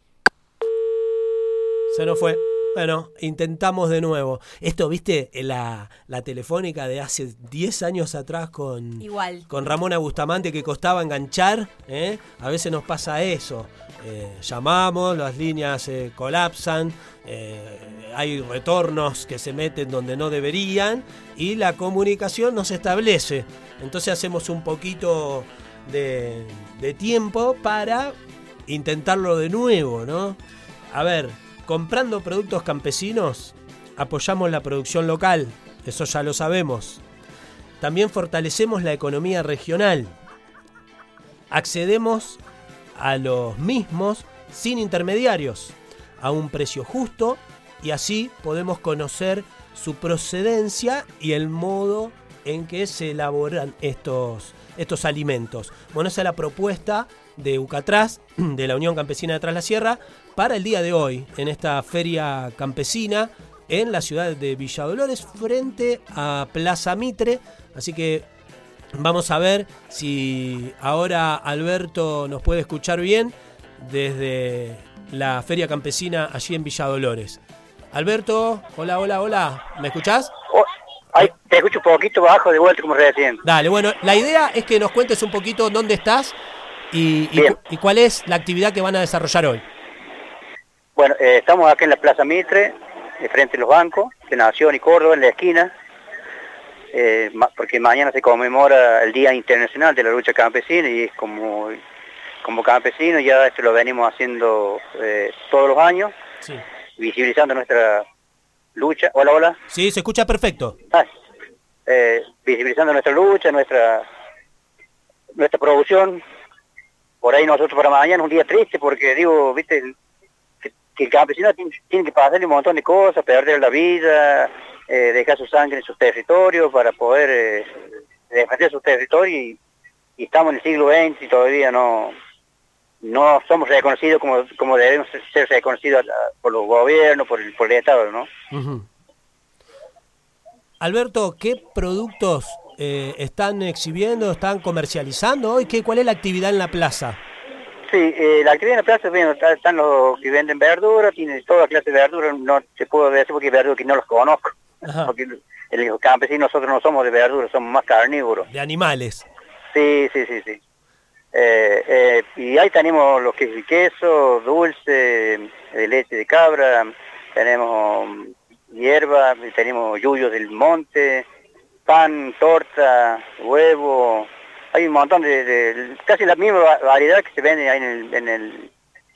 Se nos fue. Bueno, intentamos de nuevo. Esto, viste, la, la telefónica de hace diez años atrás con, Igual. con Ramona Bustamante, que costaba enganchar, ¿eh? A veces nos pasa eso. Eh, llamamos, las líneas eh, colapsan, eh, hay retornos que se meten donde no deberían y la comunicación no se establece. Entonces hacemos un poquito de, de tiempo para intentarlo de nuevo, ¿no? A ver, comprando productos campesinos, apoyamos la producción local, eso ya lo sabemos. también fortalecemos la economía regional. Accedemos a los mismos sin intermediarios, a un precio justo, y así podemos conocer su procedencia y el modo en que se elaboran estos, estos alimentos. Bueno, esa es la propuesta de UCATRAS, de la Unión Campesina de Tras la Sierra, para el día de hoy, en esta feria campesina en la ciudad de Villa Dolores, frente a Plaza Mitre. Así que vamos a ver si ahora Alberto nos puede escuchar bien desde la feria campesina allí en Villa Dolores. Alberto, hola, hola, hola, ¿me escuchás? Oh, ay, te escucho un poquito bajo de vuelta como recién. Dale, bueno, la idea es que nos cuentes un poquito dónde estás y, y, y cuál es la actividad que van a desarrollar hoy. Bueno, eh, estamos acá en la Plaza Mitre, de frente a los bancos de Nación y Córdoba, en la esquina, eh, porque mañana se conmemora el Día Internacional de la Lucha Campesina, y es como, como campesinos ya esto lo venimos haciendo eh, todos los años, sí, visibilizando nuestra lucha. Hola, hola. Sí, se escucha perfecto. Ah, eh, visibilizando nuestra lucha, nuestra nuestra producción. Por ahí nosotros para mañana es un día triste porque, digo, viste, que, que el campesino tiene, tiene que pasarle un montón de cosas, perder la vida, eh, dejar su sangre en sus territorios para poder eh, defender su territorio, y, y estamos en el siglo veinte y todavía no no somos reconocidos como, como debemos ser reconocidos por los gobiernos, por el, por el Estado, ¿no? Uh-huh. Alberto, ¿qué productos eh, están exhibiendo, están comercializando hoy? ¿Qué, ¿Cuál es la actividad en la plaza? Sí, eh, la actividad en la plaza, bueno, están los que venden verdura, tienen toda clase de verdura, no se puede decir porque hay verdura que no los conozco. Ajá. Porque el campesino, nosotros no somos de verdura, somos más carnívoros. De animales. Sí, sí, sí, sí. Eh, eh, y ahí tenemos lo que es el queso, dulce, de leche de cabra, tenemos hierba, tenemos yuyos del monte, pan, torta, huevo, hay un montón de, de casi la misma variedad que se vende ahí en el, en el,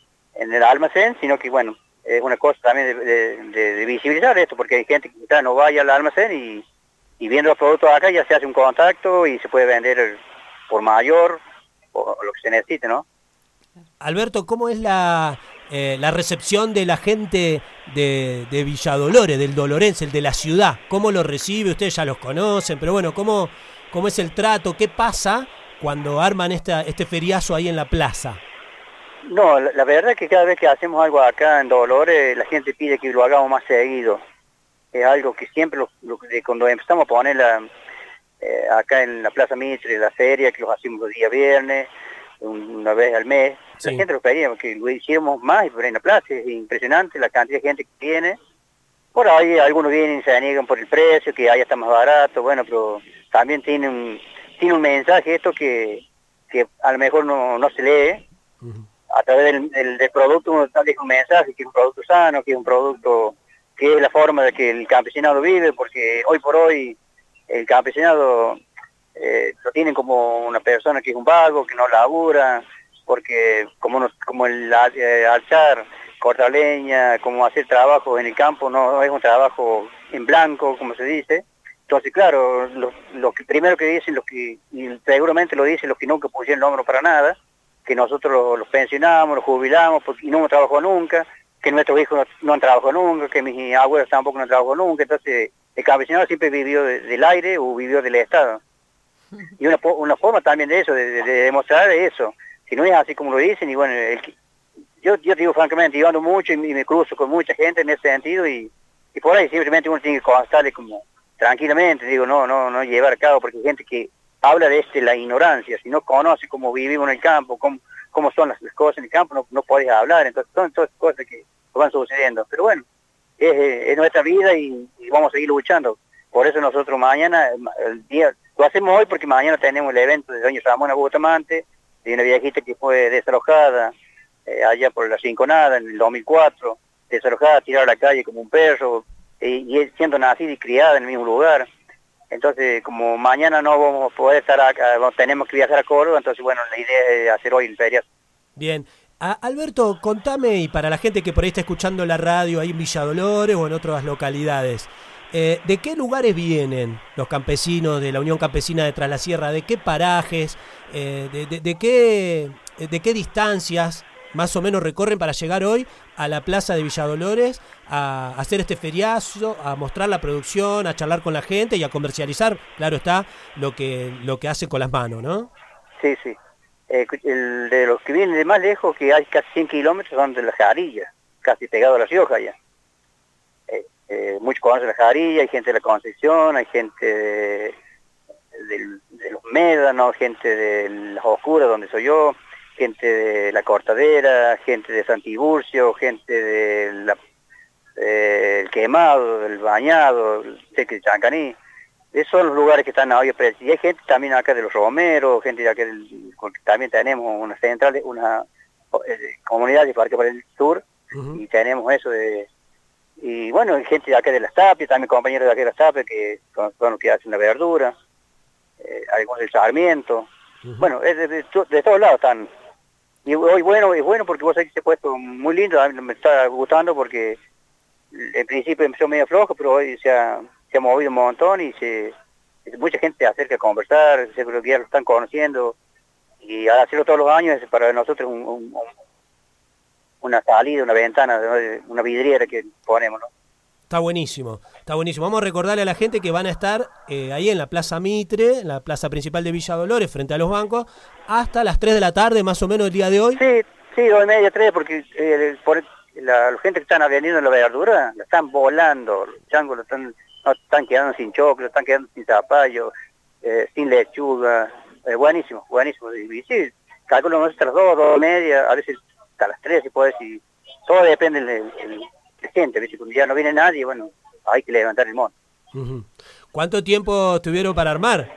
en el almacén, sino que bueno, es una cosa también de, de, de, de visibilizar esto, porque hay gente que quizás no vaya al almacén y, y viendo los productos acá ya se hace un contacto y se puede vender por mayor, o lo que se necesite, ¿no? Alberto, ¿cómo es la, eh, la recepción de la gente de, de Villa Dolores, del dolorense, el de la ciudad? ¿Cómo lo recibe? Ustedes ya los conocen, pero bueno, ¿cómo, cómo es el trato? ¿Qué pasa cuando arman esta, este feriazo ahí en la plaza? No, la, la verdad es que cada vez que hacemos algo acá en Dolores, la gente pide que lo hagamos más seguido. Es algo que siempre, lo, lo, cuando empezamos a poner la... Eh, acá en la Plaza Mitre, la feria, que los hacemos los días viernes, una vez al mes, sí, la gente lo pedía, que lo hiciéramos más, pero en la plaza es impresionante la cantidad de gente que viene. Por ahí algunos vienen y se niegan por el precio, que allá está más barato, bueno, pero también tiene un, tiene un mensaje esto que, que a lo mejor no, no se lee. Uh-huh. A través del, del, del producto uno deja un mensaje, que es un producto sano, que es un producto que es la forma de que el campesinado vive, porque hoy por hoy el campesinado eh, lo tienen como una persona que es un vago, que no labura, porque como, nos, como el eh, alzar, cortar leña, como hacer trabajo en el campo, no es un trabajo en blanco, como se dice. Entonces, claro, lo, lo que primero que dicen, los que, y seguramente lo dicen los que nunca pusieron el hombro para nada, que nosotros los, los pensionamos, los jubilamos, porque, y no hemos trabajado nunca, que nuestros hijos no, no han trabajado nunca, que mis abuelos tampoco no han trabajado nunca. Entonces, el campesinado siempre vivió de, del aire o vivió del Estado. Y una, una forma también de eso, de, de, de demostrar eso, que no es así como lo dicen. Y bueno, el, yo, yo te digo francamente, yo ando mucho y, y me cruzo con mucha gente en ese sentido, y, y por ahí simplemente uno tiene que constarle como tranquilamente, digo, no no no llevar a cabo, porque hay gente que habla de este, la ignorancia, si no conoce cómo vivimos en el campo, cómo, cómo son las, las cosas en el campo, no, no podés hablar. Entonces son todas cosas que van sucediendo, pero bueno, es, es nuestra vida y, y vamos a seguir luchando. Por eso nosotros mañana, el día, lo hacemos hoy porque mañana tenemos el evento de doña Ramona Bustamante, de una viejita que fue desalojada eh, allá por la Cinconada en el dos mil cuatro, desalojada, tirada a la calle como un perro, eh, y siendo nacida y criada en el mismo lugar. Entonces, como mañana no vamos a poder estar acá, tenemos que viajar a Córdoba, entonces bueno, la idea es hacer hoy el feriado. Bien. A Alberto, contame, y para la gente que por ahí está escuchando la radio ahí en Villa Dolores o en otras localidades, Eh, ¿De qué lugares vienen los campesinos de la Unión Campesina de Tras la Sierra? ¿De qué parajes? Eh, de, de, de, qué, ¿De qué distancias más o menos recorren para llegar hoy a la plaza de Villa Dolores a hacer este feriazo, a mostrar la producción, a charlar con la gente y a comercializar, claro está, lo que lo que hace con las manos, ¿no? Sí, sí. Eh, el de los que vienen de más lejos, que hay casi cien kilómetros, son de la Jarilla, casi pegado a La Rioja ya. Eh, eh, muchos conocen la Jarilla, hay gente de la Concepción, hay gente de, de, de los Médanos, gente de las Oscuras, donde soy yo, gente de la Cortadera, gente de Santiburcio, gente del de Quemado, del Bañado, el Teque de Chancaní. Esos son los lugares que están hoy presentes. Y hay gente también acá de los Romeros, gente de acá del, también tenemos una central, una eh, comunidad de Parque para el Sur, uh-huh. y tenemos eso de... Y bueno, hay gente de acá de las Tapias, también compañeros de acá de las Tapias, que son, son los que hacen la verdura, eh, algunos del Sarmiento. Uh-huh. Bueno, es de, de, de todos lados están. Y hoy bueno, es bueno porque vos sabés que se ha puesto muy lindo, a mí me está gustando porque en principio empezó medio flojo, pero hoy se ha, se ha movido un montón y se mucha gente se acerca a conversar, seguro que ya lo están conociendo, y al hacerlo todos los años es para nosotros un, un, un, una salida, una ventana, una vidriera que ponemos, ¿no? Está buenísimo, está buenísimo. Vamos a recordarle a la gente que van a estar eh, ahí en la Plaza Mitre, en la plaza principal de Villa Dolores, frente a los bancos, hasta las tres de la tarde, más o menos, el día de hoy. Sí, sí, dos y media, tres, porque eh, por la, la gente que están vendiendo la verdura, la están volando, los changos lo están, no, están quedando sin choclo, están quedando sin zapallo, eh, sin lechuga, eh, buenísimo, buenísimo. Y, y sí, calculo hasta las dos, dos y media, a veces hasta las tres, si puedes, y todo depende del... del gente, ¿viste? Cuando ya no viene nadie, bueno, hay que levantar el mono. Uh-huh. ¿Cuánto tiempo tuvieron para armar?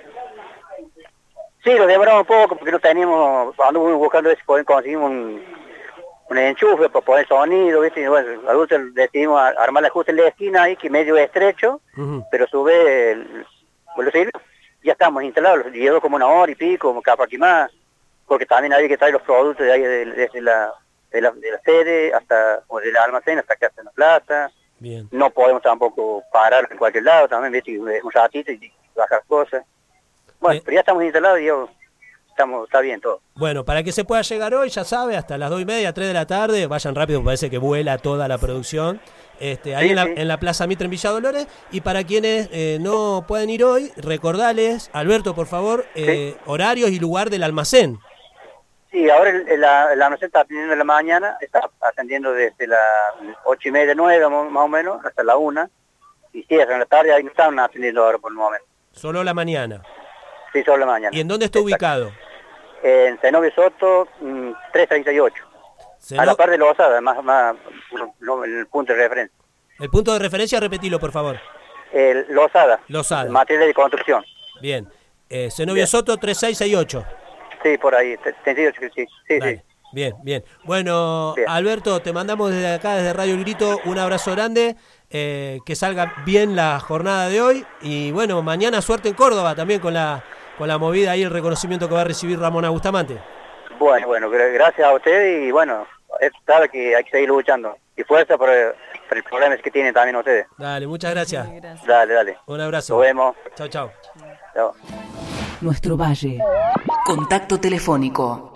Sí, lo demoramos un poco porque no teníamos, anduvimos buscando si conseguimos un, un enchufe para poner sonido, ¿viste? Y bueno, adultos decidimos armarla justo en la esquina ahí, que medio estrecho, uh-huh. pero sube el, bueno, sí, ya estamos instalados, llegó como una hora y pico, como capaz que más, porque también había que traer los productos de ahí desde de, de la De la, de la sede hasta, o del almacén hasta acá en la plaza. Bien. No podemos tampoco parar en cualquier lado, también, ¿viste? Un ratito y bajar cosas. Bueno, eh. pero ya estamos instalados y yo, estamos, está bien todo. Bueno, para que se pueda llegar hoy, ya sabe, hasta las dos y media, tres de la tarde, vayan rápido, parece que vuela toda la producción. Este, ahí sí, en, la, sí. en la Plaza Mitre en Villa Dolores. Y para quienes eh, no pueden ir hoy, recordales, Alberto, por favor, eh, sí. horarios y lugar del almacén. Sí, ahora el, el, el almacén está atendiendo en la mañana, está atendiendo desde las ocho y media, nueve más o menos, hasta la una, y cierran en la tarde, ahí no están atendiendo ahora por el momento. ¿Solo la mañana? Sí, solo la mañana. ¿Y en dónde está Exacto. ubicado? En Zenobio Soto, mmm, trescientos treinta y ocho, Zeno... a la par de Losada, más, más no, el punto de referencia. El punto de referencia, repetilo, por favor. El Losada, Losada. Material de construcción. Bien, eh, Zenobio Bien. Soto, treinta y seis sesenta y ocho. Sí, por ahí, sencillo, sí, sí, sí, sí. Bien, bien. Bueno, bien. Alberto, te mandamos desde acá, desde Radio El Grito, un abrazo grande, eh, que salga bien la jornada de hoy, y bueno, mañana suerte en Córdoba también con la con la movida ahí, el reconocimiento que va a recibir Ramona Bustamante. Bueno, bueno, gracias a usted, y bueno, es claro que hay que seguir luchando, y fuerza por, por el problema que tienen también ustedes. Dale, muchas gracias. Sí, gracias. Dale, dale. Un abrazo. Nos vemos. Chao, chao. Chao. Nuestro Valle. Contacto telefónico.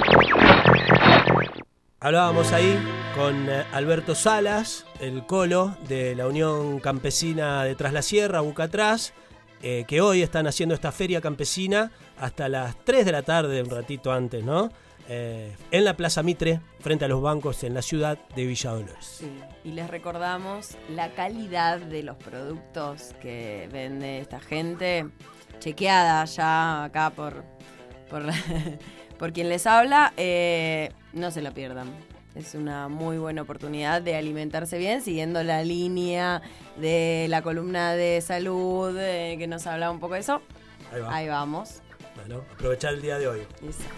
Hablábamos ahí con Alberto Salas, el colo de la Unión Campesina de Tras la Sierra, Bucatrás, eh, que hoy están haciendo esta feria campesina hasta las tres de la tarde, un ratito antes, ¿no? Eh, en la Plaza Mitre, frente a los bancos en la ciudad de Villa Dolores. Sí, y les recordamos la calidad de los productos que vende esta gente, chequeada ya acá por por, por quien les habla, eh, no se lo pierdan. Es una muy buena oportunidad de alimentarse bien, siguiendo la línea de la columna de salud, eh, que nos habla un poco de eso. Ahí va. Ahí vamos. Bueno, aprovechar el día de hoy. Exacto.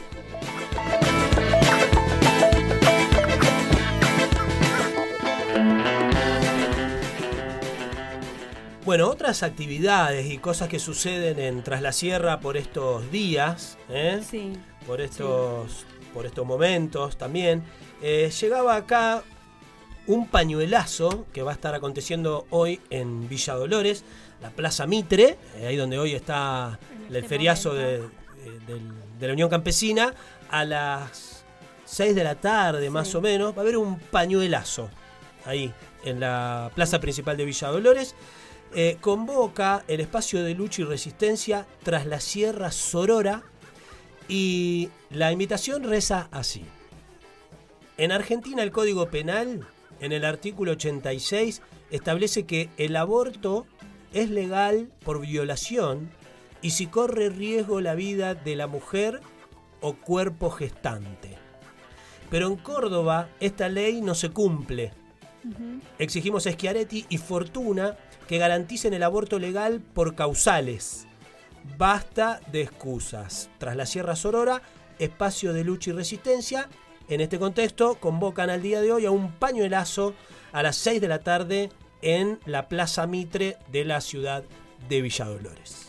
Bueno, otras actividades y cosas que suceden en Tras la Sierra por estos días, ¿eh? Sí. por estos, sí. por estos momentos también. Eh, llegaba acá un pañuelazo que va a estar aconteciendo hoy en Villa Dolores, la Plaza Mitre, eh, ahí donde hoy está el este feriazo de, de, de, de la Unión Campesina, a las seis de la tarde más sí. o menos, va a haber un pañuelazo ahí en la plaza principal de Villa Dolores. Eh, convoca el espacio de lucha y resistencia Tras la Sierra Sorora, y la invitación reza así. En Argentina el Código Penal, en el artículo ochenta y seis, establece que el aborto es legal por violación y si corre riesgo la vida de la mujer o cuerpo gestante. Pero en Córdoba esta ley no se cumple. Uh-huh. Exigimos a Schiaretti y Fortuna que garanticen el aborto legal por causales. Basta de excusas. Tras la Sierra Sorora, espacio de lucha y resistencia. En este contexto, convocan al día de hoy a un pañuelazo a las seis de la tarde en la Plaza Mitre de la ciudad de Villa Dolores.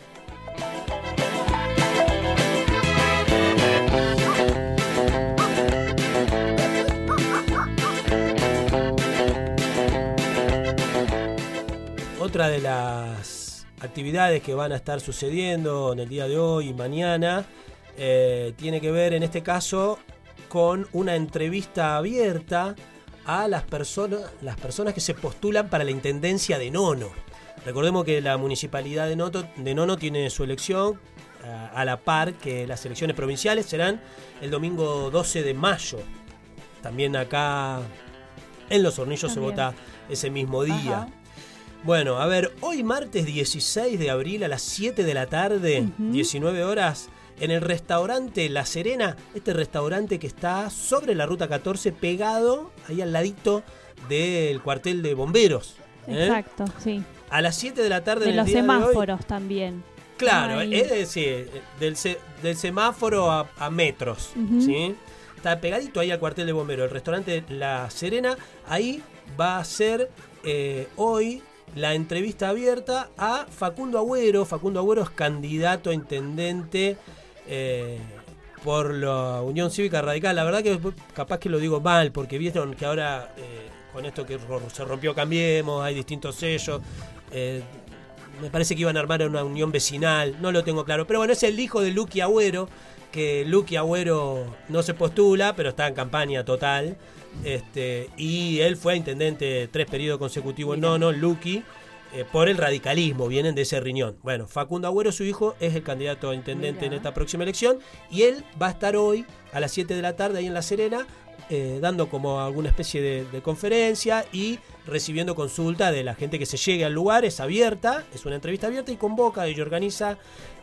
Otra de las actividades que van a estar sucediendo en el día de hoy y mañana eh, tiene que ver en este caso con una entrevista abierta a las personas, las personas que se postulan para la intendencia de Nono. Recordemos que la municipalidad de, Noto, de Nono tiene su elección a, a la par que las elecciones provinciales serán el domingo doce de mayo. También acá en Los Hornillos También. se vota ese mismo día. Ajá. Bueno, a ver, hoy martes dieciséis de abril a las siete de la tarde, uh-huh. diecinueve horas, en el restaurante La Serena, este restaurante que está sobre la ruta catorce, pegado ahí al ladito del cuartel de bomberos. ¿eh? Exacto, sí. A las siete de la tarde de en el los día semáforos de hoy, también. Claro, es decir, del, del semáforo a, a metros, uh-huh. ¿sí? Está pegadito ahí al cuartel de bomberos, el restaurante La Serena. Ahí va a ser eh, hoy la entrevista abierta a Facundo Agüero. Facundo Agüero es candidato a intendente eh, por la Unión Cívica Radical. La verdad que capaz que lo digo mal, porque vieron que ahora eh, con esto que se rompió Cambiemos, hay distintos sellos. Eh, me parece que iban a armar una unión vecinal, no lo tengo claro. Pero bueno, es el hijo de Luqui Agüero, que Luqui Agüero no se postula, pero está en campaña total. Este, y él fue intendente tres periodos consecutivos, no, no, Luqui, eh, por el radicalismo, vienen de ese riñón. Bueno, Facundo Agüero, su hijo, es el candidato a intendente Mira. en esta próxima elección, y él va a estar hoy a las siete de la tarde ahí en La Serena, eh, dando como alguna especie de, de conferencia y recibiendo consulta de la gente que se llegue al lugar. Es abierta, es una entrevista abierta y convoca y organiza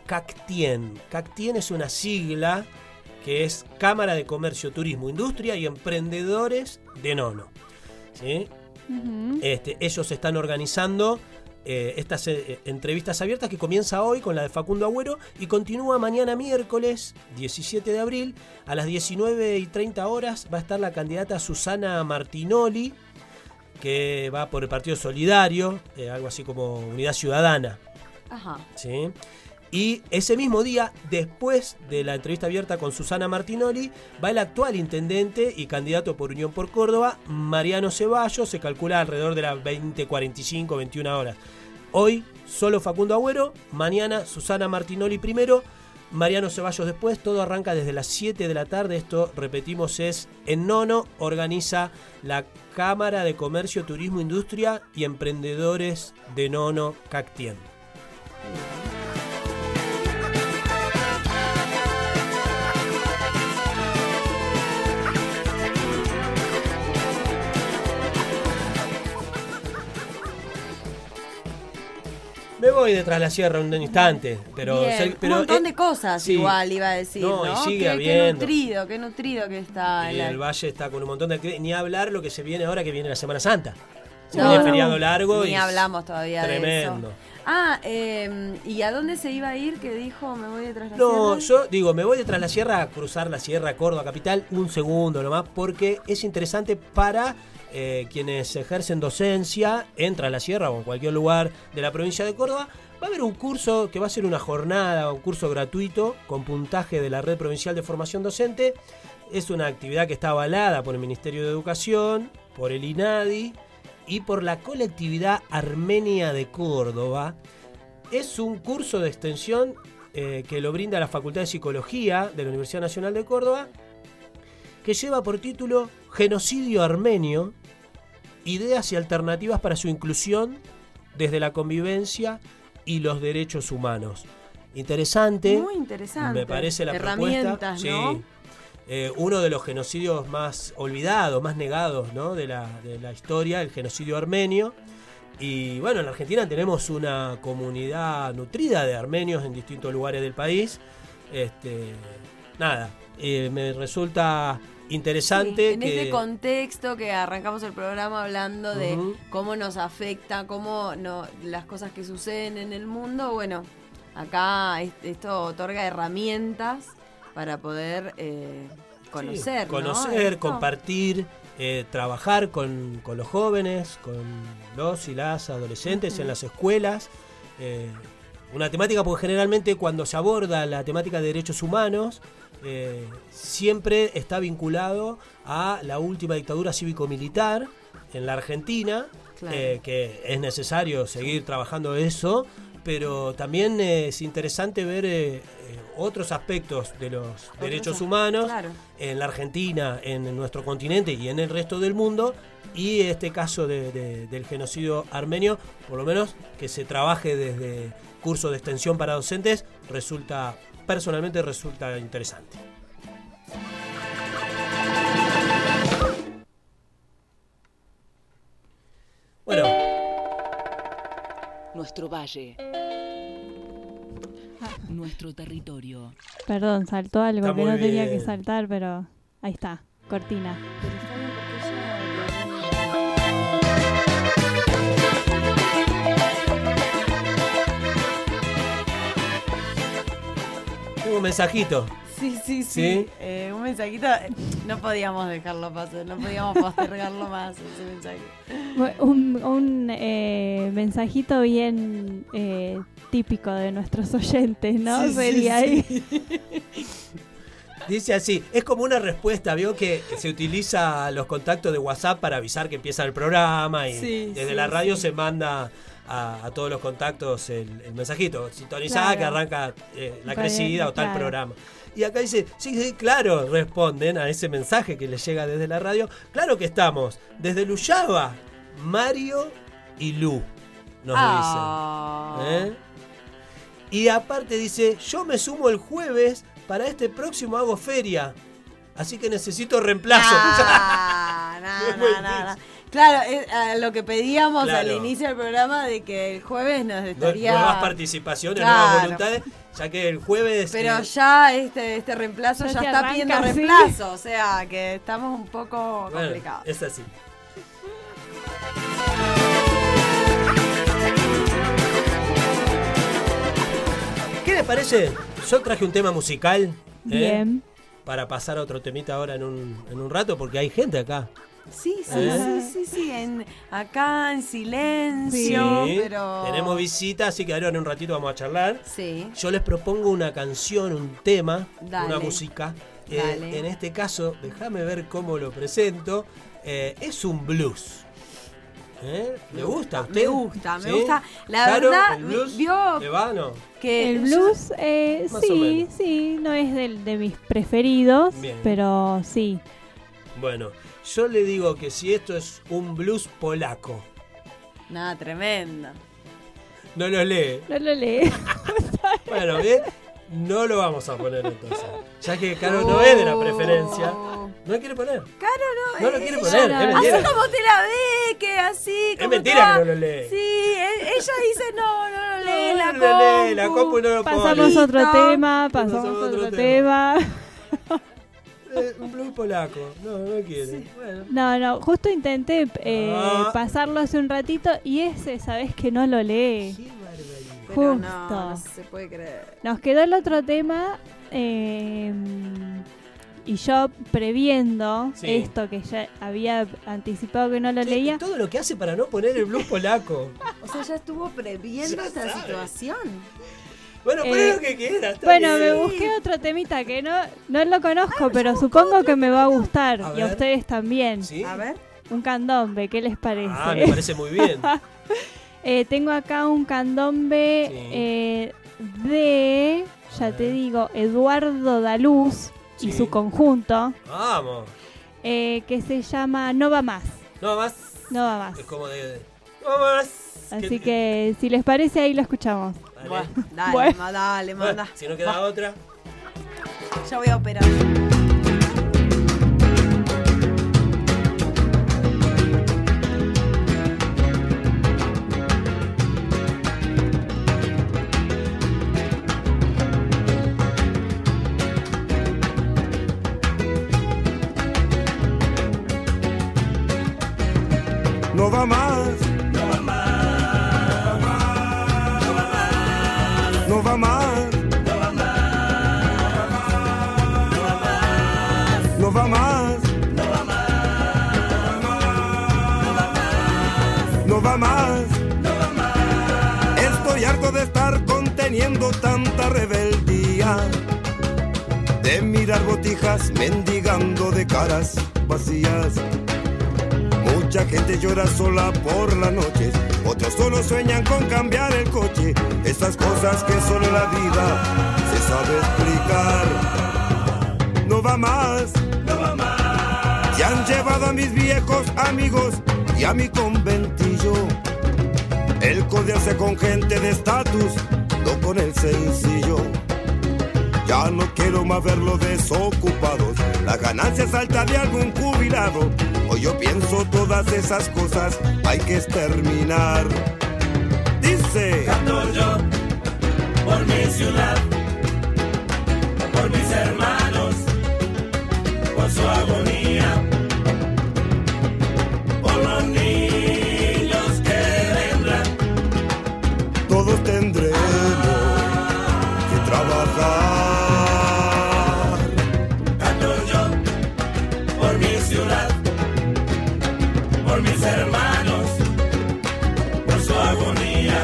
CACTIEN. CACTIEN es una sigla que es Cámara de Comercio, Turismo, Industria y Emprendedores de Nono. ¿Sí? Uh-huh. Este, ellos están organizando eh, estas eh, entrevistas abiertas que comienza hoy con la de Facundo Agüero y continúa mañana miércoles diecisiete de abril a las diecinueve y treinta horas. Va a estar la candidata Susana Martinoli, que va por el Partido Solidario, eh, algo así como Unidad Ciudadana. Ajá. ¿Sí? Y ese mismo día, después de la entrevista abierta con Susana Martinoli, va el actual intendente y candidato por Unión por Córdoba, Mariano Ceballos. Se calcula alrededor de las veinte cuarenta y cinco, veintiuna horas. Hoy solo Facundo Agüero, mañana Susana Martinoli primero, Mariano Ceballos después. Todo arranca desde las siete de la tarde. Esto, repetimos, es en Nono. Organiza la Cámara de Comercio, Turismo, Industria y Emprendedores de Nono, CACTIEN. Me voy detrás de la sierra un instante, pero, Bien, pero un montón eh, de cosas sí. igual iba a decir, ¿no? No, y sigue qué, habiendo. Qué nutrido, qué nutrido que está. Y la... el Valle está con un montón de actividades. Ni hablar lo que se viene ahora, que viene la Semana Santa. Se No, viene feriado largo ni y hablamos todavía tremendo. de eso. Ah, eh, ¿y a dónde se iba a ir? Que dijo, me voy detrás de la No, sierra. yo digo, me voy detrás de la sierra a cruzar la sierra Córdoba capital un segundo nomás, porque es interesante para eh, quienes ejercen docencia en Tras la Sierra o en cualquier lugar de la provincia de Córdoba. Va a haber un curso que va a ser una jornada, un curso gratuito con puntaje de la Red Provincial de Formación Docente. Es una actividad que está avalada por el Ministerio de Educación, por el INADI y por la colectividad armenia de Córdoba. Es un curso de extensión eh, que lo brinda la Facultad de Psicología de la Universidad Nacional de Córdoba, que lleva por título Genocidio Armenio, ideas y alternativas para su inclusión desde la convivencia y los derechos humanos. Interesante. Muy interesante. Me parece la Herramientas, propuesta. ¿no? Sí. Eh, uno de los genocidios más olvidados, más negados, ¿no? de, la, de la historia, el genocidio armenio. Y bueno, en la Argentina tenemos una comunidad nutrida de armenios en distintos lugares del país. Este, nada, eh, me resulta interesante. Sí, en que... este contexto que arrancamos el programa hablando de Uh-huh. cómo nos afecta, cómo no, las cosas que suceden en el mundo, bueno, acá esto otorga herramientas para poder eh, conocer, Sí, conocer, ¿no? compartir, eh, trabajar con, con los jóvenes, con los y las adolescentes Uh-huh. en las escuelas. Eh, una temática, porque generalmente cuando se aborda la temática de derechos humanos, eh, siempre está vinculado a la última dictadura cívico-militar en la Argentina, Claro. eh, que es necesario seguir trabajando eso, pero también eh, es interesante ver eh, eh, otros aspectos de los derechos humanos claro. en la Argentina, en nuestro continente y en el resto del mundo, y este caso de, de, del genocidio armenio, por lo menos que se trabaje desde cursos de extensión para docentes, resulta, personalmente resulta interesante. Bueno. Nuestro valle. Nuestro territorio. Perdón, saltó algo Está que muy no tenía bien. que saltar, pero ahí está, cortina. Tengo un mensajito. Sí, sí, sí. ¿Sí? Eh, un mensajito, no podíamos dejarlo pasar, no podíamos postergarlo más ese mensaje. Un, un eh, mensajito bien eh, típico de nuestros oyentes, ¿no? Sí, sí, Sería sí. ahí. Dice así, es como una respuesta, vio que se utiliza los contactos de WhatsApp para avisar que empieza el programa y Sí, desde sí, la radio sí. se manda a, a todos los contactos el, el mensajito, sintonizada Claro. que arranca eh, la Radio, crecida o tal claro. programa. Y acá dice, sí, sí, claro, responden a ese mensaje que les llega desde la radio. Claro que estamos, desde Luyaba, Mario y Lu, nos Ah. dicen. ¿Eh? Y aparte dice, yo me sumo el jueves, para este próximo hago feria, así que necesito reemplazo. Ah, no, no, no, no. Claro, es, eh, lo que pedíamos Claro. al inicio del programa de que el jueves nos Nue- estaría... Nuevas participaciones, Claro. nuevas voluntades, ya que el jueves... Pero eh, ya este, este reemplazo Ya ya, se está arranca pidiendo así. reemplazo, o sea que estamos un poco bueno, complicados. es así. ¿Qué les parece? Yo traje un tema musical. ¿eh? Bien. Para pasar a otro temita ahora en un, en un rato, porque hay gente acá. Sí, sí, ¿Eh? sí, sí, sí, en, acá en silencio, Sí, pero... tenemos visita, así que ahora en un ratito vamos a charlar. Sí. Yo les propongo una canción, un tema, Dale. una música. Eh, Dale. en este caso, déjame ver cómo lo presento. Eh, es un blues. ¿Eh? ¿Le gusta a usted? Me gusta, me ¿Sí? gusta. La Caro, verdad, ¿el blues vio le va, no? que El blues, eh, Más o sí, menos. sí, no es del, de mis preferidos, Bien. pero sí. Bueno, yo le digo que si esto es un blues polaco, Nada, tremendo. no lo lee. No lo lee. Bueno, bien, no lo vamos a poner entonces. Ya que Caro no es de la preferencia. ¿No lo quiere poner? Caro no, No lo eh, quiere poner, no, es Así mentira. como te la ve, que así. Es como mentira toda- que no lo lee. Sí, e- ella dice no, no lo lee, la No lo lee, la compu. compu no lo pone. Pasamos otro Listo. tema, pasamos Pasamos otro, otro tema. Eh, un blues polaco. No, no quiere. Bueno. No, no, justo intenté eh, Ah. pasarlo hace un ratito y ese, sabes que no lo lee. Pero Justo. no, no se puede creer. Nos quedó el otro tema eh, y yo previendo Sí. esto que ya había anticipado que no lo Sí, leía. todo lo que hace para no poner el blues polaco. O sea, ya estuvo previendo Ya esta sabe. situación. Bueno, Eh, poné lo que quiera. está Bueno, bien. me busqué otro temita que no, no lo conozco, pero supongo que me va a gustar A y a ver. ustedes también. ¿Sí? A ver. un candombe, ¿qué les parece? Ah, me parece muy bien. eh, tengo acá un candombe Sí. eh, de, ya te digo, Eduardo Daluz y Sí. su conjunto, Vamos. eh, que se llama No va más. No va más. No va más. Es como de... No va más. Así que si les parece ahí lo escuchamos. Dale. Bueno, dale, Bueno. ma- dale, Bueno, manda. si no queda Va. otra. Ya voy a operar. No va más. No va más. No va más. No va más. No va más. Estoy harto de estar conteniendo tanta rebeldía, de mirar botijas mendigando de caras vacías. Mucha gente llora sola por las noches, otros solo sueñan con cambiar el coche. Esas cosas que solo la vida se sabe explicar. No va más, no va más. Se han llevado a mis viejos amigos y a mi conventillo. El codearse con gente de estatus, no con el sencillo. Ya no quiero más verlos desocupados, la ganancia salta de algún jubilado. Hoy yo pienso todas esas cosas, hay que exterminar. Dice: Canto yo por mi ciudad, por mis hermanos, por su agonía, por los niños que vendrán. todos tendremos que trabajar. Canto yo por mi ciudad, por mis hermanos, por su agonía,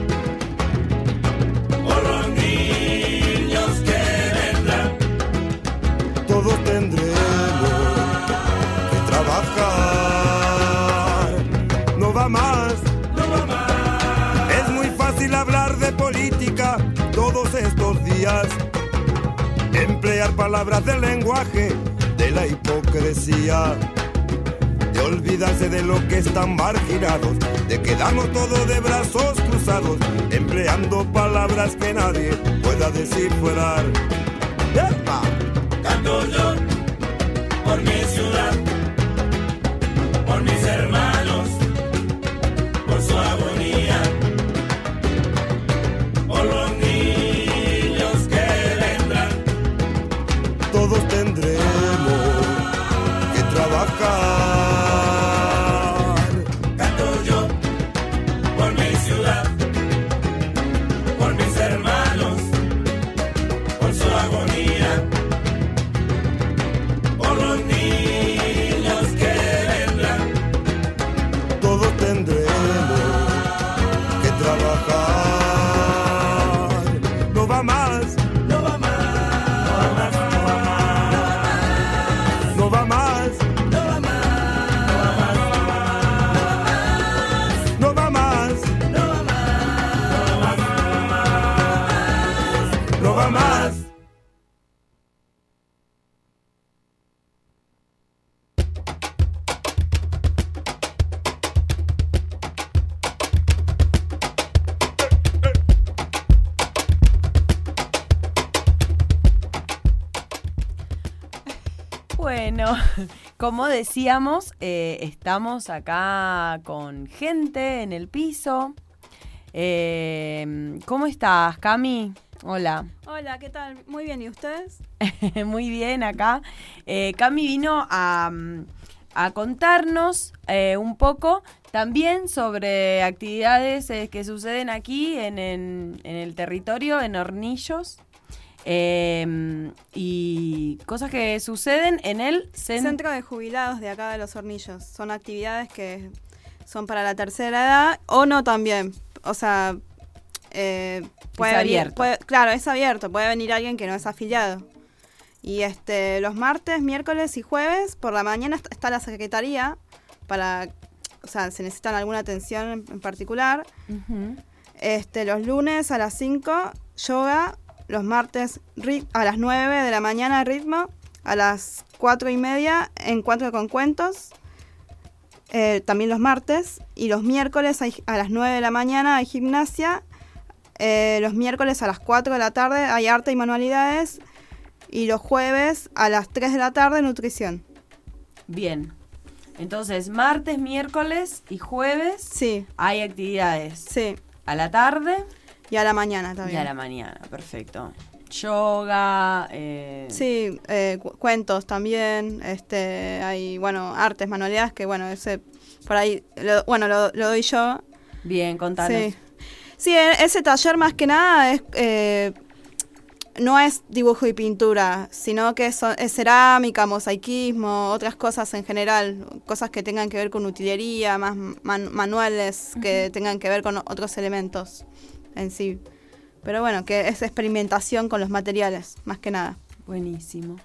por los niños que vendrán. Todos tendremos que trabajar. No va más, no va más. Es muy fácil hablar de política todos estos días, emplear palabras del lenguaje de la hipocresía, de olvidarse de lo que están marginados, de quedarnos todos de brazos cruzados, empleando palabras que nadie pueda descifrar. ¡Epa! Canto yo por mi ciudad, por mis hermanos, por su agonía, por los niños que vendrán. Todos tendremos que trabajar. Canto yo por mi ciudad, por mis hermanos, por su agonía, por los niños que vendrán. Todos tendremos que trabajar. No va más, no va más, no va más, no va más, no va más, no va más, no va más. Bueno, como decíamos, eh, estamos acá con gente en el piso. Eh, ¿Cómo estás, Cami? Hola. Hola, ¿qué tal? Muy bien, ¿y ustedes? Muy bien acá. Eh, Cami vino a, a contarnos eh, un poco también sobre actividades eh, que suceden aquí en, en, en el territorio, en Hornillos. Eh, y cosas que suceden en el cent- Centro de Jubilados de acá de Los Hornillos. Son actividades que son para la tercera edad o no también. O sea, eh, puede Es venir- abierto. puede- claro, es abierto. Puede venir alguien que no es afiliado. Y este los martes, miércoles y jueves por la mañana est- está la secretaría para, o sea, se necesitan alguna atención en particular. Ujú. Este, los lunes a las cinco, yoga. Los martes rit- a las nueve de la mañana, ritmo. A las cuatro y media, encuentro con cuentos. Eh, también los martes. Y los miércoles hay, a las nueve de la mañana hay gimnasia. Eh, los miércoles a las cuatro de la tarde hay arte y manualidades. Y los jueves a las tres de la tarde, nutrición. Bien. Entonces, martes, miércoles y jueves sí. hay actividades. Sí. A la tarde. Y a la mañana también. Y a la mañana, perfecto. Yoga. Eh... Sí, eh, cu- cuentos también. Este, hay, bueno, artes, manualidades, que bueno, ese por ahí, lo, bueno, lo, lo doy yo. Bien, contanos. Sí. Sí, e- ese taller más que nada es eh, no es dibujo y pintura, sino que es, es cerámica, mosaicismo, otras cosas en general, cosas que tengan que ver con utilería, más man- manuales, que tengan que ver con otros elementos en sí. Pero bueno, que es experimentación con los materiales, más que nada. Buenísimo.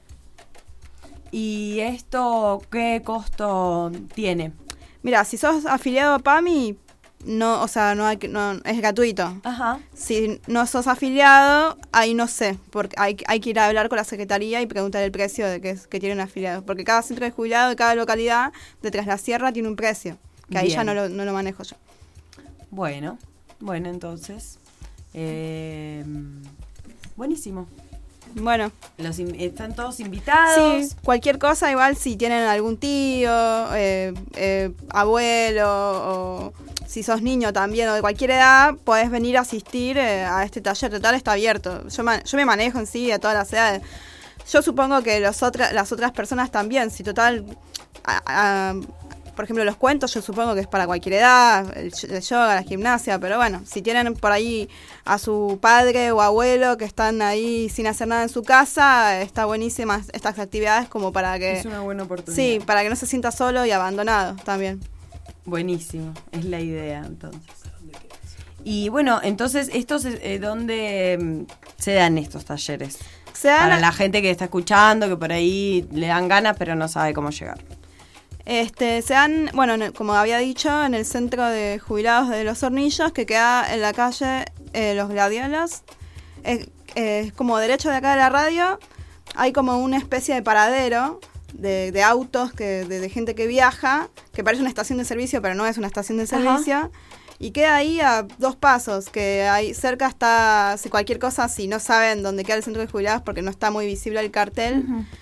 ¿Y esto qué costo tiene? Mira, si sos afiliado a PAMI, no, o sea, no hay que, no, es gratuito. Ajá. Si no sos afiliado, ahí no sé, porque hay, hay que ir a hablar con la secretaría y preguntar el precio de que, es- que tiene un afiliado. Porque cada centro de jubilado de cada localidad de Tras la Sierra tiene un precio, que ahí Bien. ya no lo, no lo manejo yo. Bueno, bueno, entonces. Eh, buenísimo. Bueno. Los in- están todos invitados. Sí, cualquier cosa, igual si tienen algún tío, eh, eh, abuelo, o si sos niño también, o de cualquier edad, podés venir a asistir eh, a este taller. Total, está abierto. Yo, man- yo me manejo en sí a todas las edades. Yo supongo que los otra, las otras personas también. Si total, a- a- por ejemplo, los cuentos, yo supongo que es para cualquier edad, el, el yoga, la gimnasia, pero bueno, si tienen por ahí a su padre o abuelo que están ahí sin hacer nada en su casa, está buenísimas estas actividades como para que... Es una buena oportunidad. Sí, para que no se sienta solo y abandonado también. Buenísimo, es la idea entonces. Y bueno, entonces, ¿estos eh, dónde mm, se dan estos talleres? Se dan Para a- la gente que está escuchando, que por ahí le dan ganas pero no sabe cómo llegar. Este, se dan, bueno, en el- como había dicho, en el centro de jubilados de Los Hornillos, que queda en la calle eh, Los Gladiolos. Es, es como derecho de acá de la radio. Hay como una especie de paradero de, de autos, que, de, de gente que viaja, que parece una estación de servicio, pero no es una estación de Ajá. servicio. Y queda ahí a dos pasos, que hay cerca está, si cualquier cosa, si no saben dónde queda el centro de jubilados, porque no está muy visible el cartel,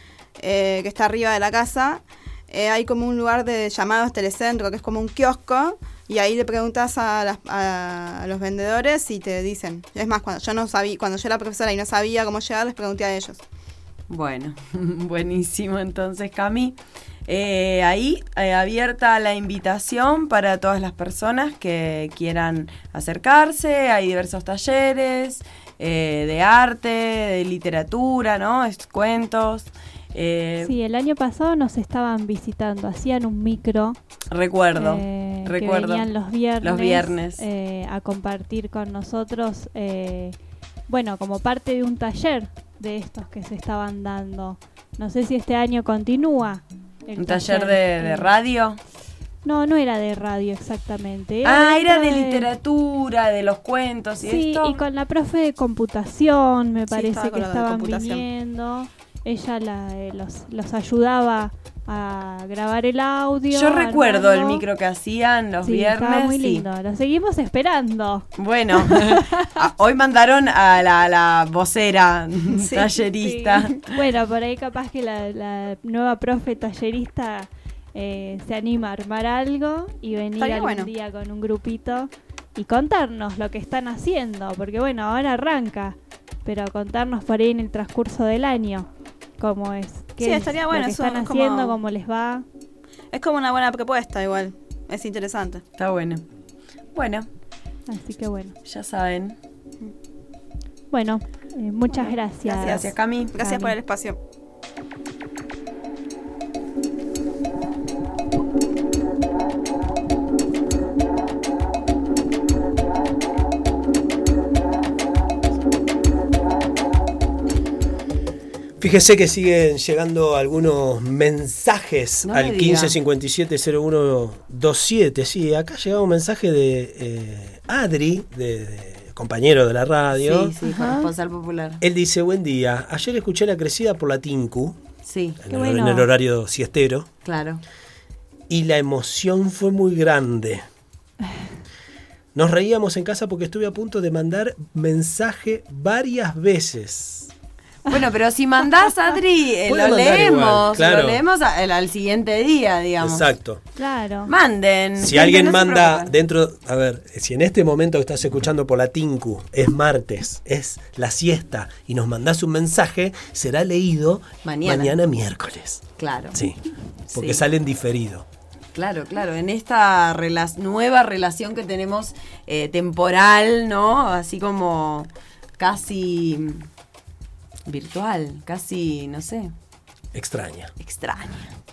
eh, que está arriba de la casa. Eh, hay como un lugar de llamados telecentro, que es como un kiosco, y ahí le preguntas a, las- a los vendedores y te dicen. Es más, cuando yo no sabía, cuando yo era profesora y no sabía cómo llegar, les pregunté a ellos. Bueno, buenísimo entonces, Cami. Eh, ahí eh, abierta la invitación para todas las personas que quieran acercarse. Hay diversos talleres eh, de arte, de literatura, ¿no? Es- cuentos. Eh, Sí, el año pasado nos estaban visitando, hacían un micro. Recuerdo, eh, recuerdo. Que venían los viernes, Los viernes. eh, a compartir con nosotros, eh, bueno, como parte de un taller de estos que se estaban dando. No sé si este año continúa. el ¿Un taller de, de eh, radio? No, no era de radio exactamente. Ah, era dentro de literatura, de los cuentos y Sí, esto. y con la profe de computación, me Sí, parece estaba que con la de estaban computación. viniendo. Ella la, eh, los, los ayudaba a grabar el audio. Yo recuerdo el armando. micro que hacían los Sí, viernes. estaba muy sí. lindo. Lo seguimos esperando. Bueno, a- hoy mandaron a la, a la vocera Sí, tallerista. sí. Bueno, por ahí capaz que la, la nueva profe tallerista eh, se anima a armar algo y venir Estaría algún bueno. día con un grupito y contarnos lo que están haciendo, porque bueno, ahora arranca, pero contarnos por ahí en el transcurso del año cómo es. qué Sí, es estaría lo bueno, que eso están es como- haciendo, cómo les va. Es como una buena propuesta igual, es interesante. Está bueno. Bueno, Así que bueno. ya saben. Bueno, eh, muchas gracias. Gracias, Cami. Gracias por el espacio. Fíjese que siguen llegando algunos mensajes No al me diga. quince cincuenta y siete cero uno veintisiete. Sí, acá llegaba un mensaje de eh, Adri, de, de compañero de la radio. Sí, sí, corresponsal popular. Él dice, buen día, ayer escuché La Crecida por la Tinku, Sí, en, el, en el horario siestero, Claro. y la emoción fue muy grande. Nos reíamos en casa porque estuve a punto de mandar mensaje varias veces. Bueno, pero si mandás, Adri, eh, Puede lo mandar leemos, igual, claro. lo leemos a- al, al siguiente día, digamos. Exacto. Claro. Manden. Si gente, alguien no se manda preocupen. dentro, a ver, si en este momento que estás escuchando por la Tinku es martes, es la siesta y nos mandás un mensaje, será leído Mañana. mañana miércoles. Claro. Sí, porque Sí. salen diferido. Claro, claro, en esta rela- nueva relación que tenemos eh, temporal, ¿no? Así como casi virtual, casi, no sé, Extraña. extraña.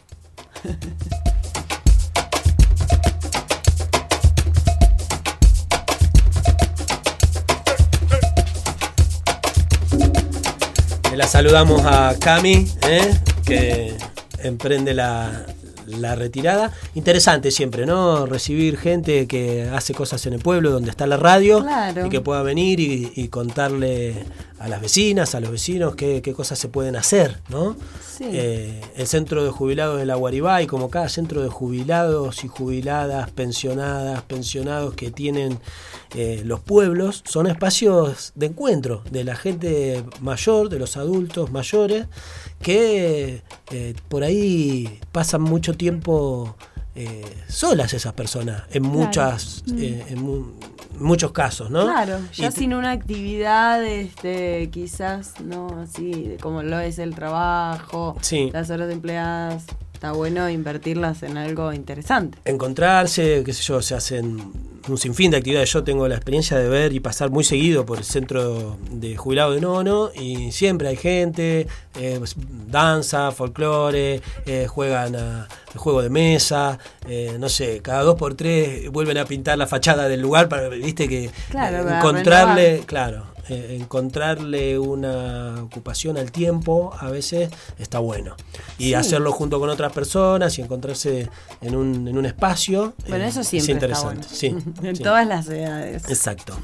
La saludamos a Cami, ¿eh? que emprende la, la retirada. Interesante siempre, ¿no? Recibir gente que hace cosas en el pueblo donde está la radio. Claro. Y que pueda venir y, y contarle a las vecinas, a los vecinos qué, qué cosas se pueden hacer, ¿no? Sí. Eh, el centro de jubilados de la Guaribay, como cada centro de jubilados y jubiladas, pensionadas, pensionados que tienen eh, los pueblos, son espacios de encuentro de la gente mayor, de los adultos mayores, que eh, por ahí pasan mucho tiempo eh, solas esas personas, en Claro. muchas, Mm. eh, en mu- muchos casos, ¿no? Claro, ya Y te- sin una actividad, este, quizás, ¿no? Así, de como lo es el trabajo, Sí. las horas empleadas, está bueno invertirlas en algo interesante. encontrarse, qué sé yo, se hacen un sinfín de actividades. Yo tengo la experiencia de ver y pasar muy seguido por el centro de jubilados de Nono y siempre hay gente, eh, danza, folclore, eh, juegan a el juego de mesa, eh, no sé, cada dos por tres vuelven a pintar la fachada del lugar para, viste que Claro, eh, para encontrarle, renovar. claro, eh, encontrarle una ocupación al tiempo a veces está bueno. Y Sí. hacerlo junto con otras personas y encontrarse en un, en un espacio. Bueno, eh, eso es siempre está interesante. bueno. Sí, En sí. todas las edades. Exacto.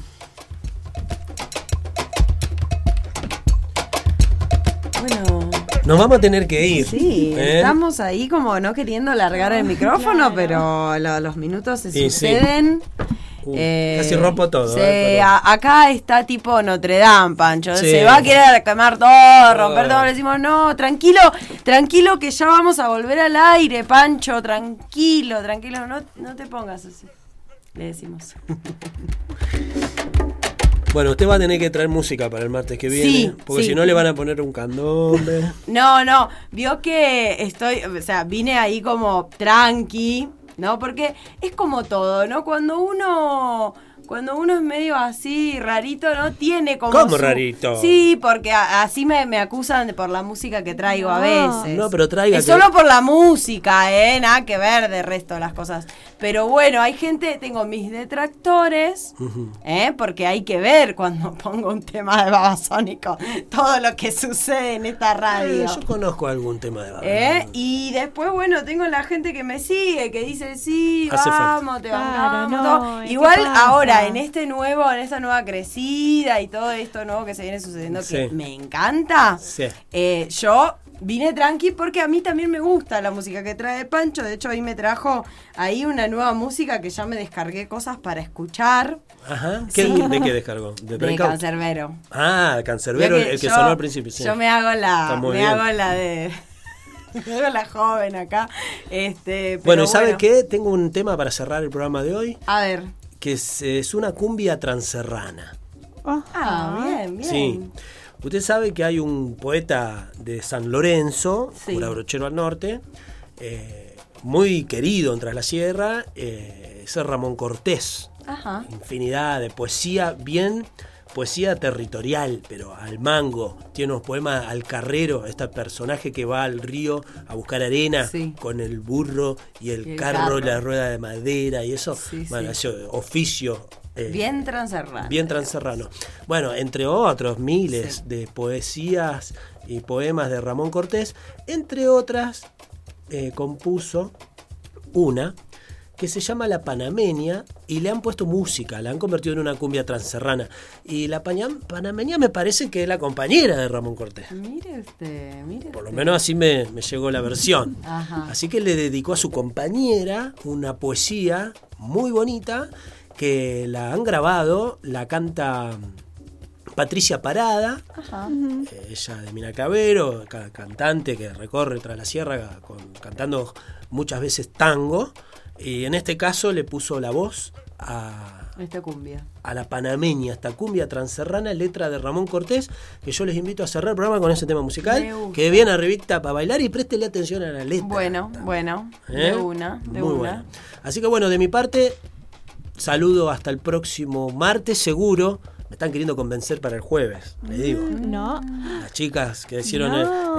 Bueno, Nos vamos a tener que ir. sí, ¿eh? estamos ahí como no queriendo largar el micrófono, pero lo- los minutos se Y sí. suceden. Uh, Eh, casi rompo todo. sí, eh, pero- a- acá está tipo Notre Dame, Pancho. Sí. Se va a querer quemar todo, romper Oh. todo. Le decimos, no, tranquilo, tranquilo que ya vamos a volver al aire, Pancho. Tranquilo, tranquilo, no, no te pongas así. Le decimos. Bueno, usted va a tener que traer música para el martes que viene. Sí, porque sí. si no le van a poner un candombe. No, no, vio que estoy, o sea, vine ahí como tranqui, ¿no? Porque es como todo, ¿no? Cuando uno, cuando uno es medio así rarito, ¿no? Tiene como ¿Cómo su- rarito? Sí, porque a- así me, me acusan de- por la música que traigo a veces. No, pero traiga Es que- solo por la música, ¿eh? Nada que ver de resto de las cosas. Pero bueno, hay gente, tengo mis detractores, Ujú. ¿eh? Porque hay que ver cuando pongo un tema de Babasónico todo lo que sucede en esta radio. Eh, yo conozco algún tema de barrio. ¿Eh? Y después, bueno, tengo la gente que me sigue, que dice, sí, Hace vamos, te Claro, bancamos, no, todo. ¿qué Igual pasa? ahora, en este nuevo, en esta nueva crecida y todo esto nuevo que se viene sucediendo, que Sí. me encanta, Sí. eh, yo vine tranqui porque a mí también me gusta la música que trae Pancho. De hecho, ahí me trajo ahí una nueva música que ya me descargué cosas para escuchar. Ajá. ¿Qué- Sí. ¿De qué descargó? ¿De De Breakout? Cancerbero. Ah, Cancerbero, Vio que el que yo- sonó al principio. Sí. Yo me hago Está la, muy me bien. hago la de, me hago la joven acá. Este, pero Bueno, ¿y sabe bueno. qué? Tengo un tema para cerrar el programa de hoy, A ver. que es, es una cumbia transerrana. Ah, bien, bien. Sí. Usted sabe que hay un poeta de San Lorenzo, Sí. cura brochero al norte, eh, muy querido en Tras la Sierra, eh, es Ramón Cortés. Ajá. Infinidad de poesía, bien poesía territorial, pero al mango. Tiene unos poemas al carrero, este personaje que va al río a buscar arena Sí. con el burro y el, Y el carro, carro. la rueda de madera y eso. Sí, Bueno, sí. ese oficio Eh, bien transerrano. Bien transerrano. Bueno, entre otros miles sí. de poesías y poemas de Ramón Cortés, entre otras eh, compuso una que se llama La Panameña y le han puesto música, la han convertido en una cumbia transerrana. Y la Panameña me parece que es la compañera de Ramón Cortés. Mire usted, mire Por lo usted. menos así me, me llegó la versión. Ajá. Así que le dedicó a su compañera una poesía muy bonita que la han grabado, la canta Patricia Parada, Ajá. eh, ella de Minaclavero, ca- cantante que recorre tras la sierra con, cantando muchas veces tango. Y en este caso le puso la voz a, Esta cumbia. a La Panameña, esta cumbia transerrana, letra de Ramón Cortés, que yo les invito a cerrar el programa con ese tema musical, que viene arribita para bailar y préstele atención a la letra. Bueno, bueno, ¿Eh? de una, de Muy una. buena. Así que bueno, de mi parte, saludo hasta el próximo martes, seguro. Me están queriendo convencer para el jueves, le digo. No. Las chicas que hicieron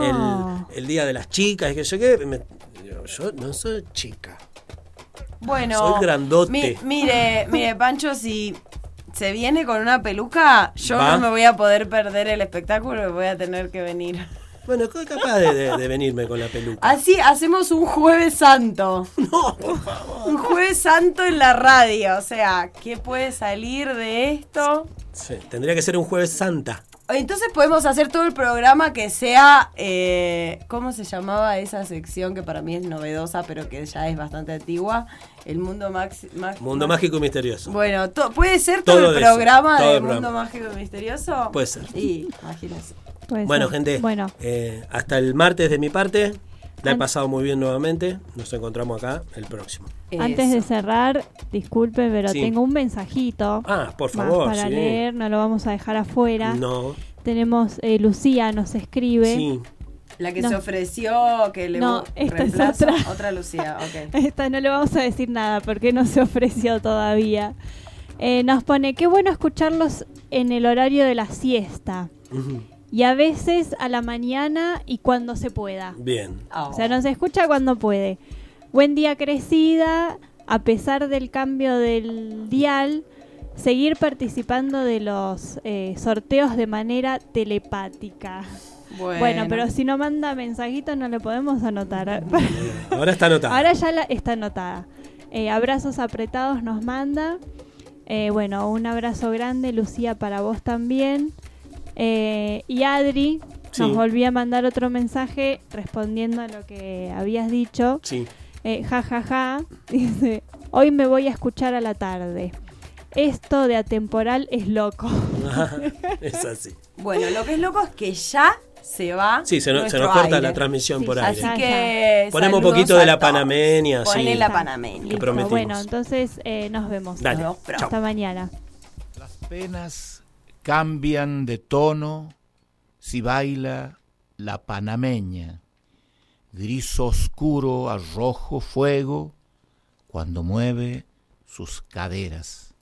No. el, el, el día de las chicas y que yo qué, me- yo, yo no soy chica. Bueno, Soy grandote. mi- mire, mire, Pancho, si se viene con una peluca, yo Va. no me voy a poder perder el espectáculo, voy a tener que venir. Bueno, soy capaz de, de- de venirme con la peluca. Así hacemos un Jueves Santo. No, por favor. Un Jueves Santo en la radio, o sea, ¿qué puede salir de esto? Sí, tendría que ser un jueves santa. Entonces podemos hacer todo el programa que sea, eh, ¿cómo se llamaba esa sección que para mí es novedosa, pero que ya es bastante antigua? El mundo maxi, max- Mundo max- mágico y misterioso. Bueno, to- ¿puede ser todo, Todo el de eso, programa todo del el Mundo programa. Mágico y Misterioso? Puede ser. Y, imagínense. Puede Bueno, ser. gente, Bueno, eh, hasta el martes de mi parte. La he An- pasado muy bien nuevamente. Nos encontramos acá el próximo. antes de cerrar, disculpe, pero Sí. tengo un mensajito. Ah, por más favor, para sí. leer, no lo vamos a dejar afuera. No. Tenemos, eh, Lucía nos escribe. Sí. La que No. se ofreció que le No, bu- esta es reemplazo. otra. Otra Lucía, ok. Esta no le vamos a decir nada porque no se ofreció todavía. Eh, nos pone, qué bueno escucharlos en el horario de la siesta. Ujú. Y a veces a la mañana y cuando se pueda. Bien. O sea, nos escucha cuando puede. Buen día, crecida. A pesar del cambio del dial, seguir participando de los eh, sorteos de manera telepática. Bueno. Bueno, pero si no manda mensajitos no le podemos anotar. Ahora está anotada. Ahora ya la, está anotada. Eh, abrazos apretados nos manda. Eh, bueno, un abrazo grande, Lucía, para vos también. Eh, y Adri Sí. nos volvió a mandar otro mensaje respondiendo a lo que habías dicho. Sí. Eh, ja, ja, ja. Dice, hoy me voy a escuchar a la tarde. Esto de atemporal es loco. Es así. Bueno, lo que es loco es que ya se va. Sí, se, no- se nuestro nos corta aire. la transmisión Sí, por ya, aire. ya, Así que Ponemos un saludos poquito de a la todos. panameña. Ponle sí, la panameña. que Listo, prometimos. bueno, entonces eh, nos vemos. Dale, Nos vemos chao. Hasta mañana. Las penas cambian de tono si baila la panameña. Gris oscuro a rojo fuego cuando mueve sus caderas.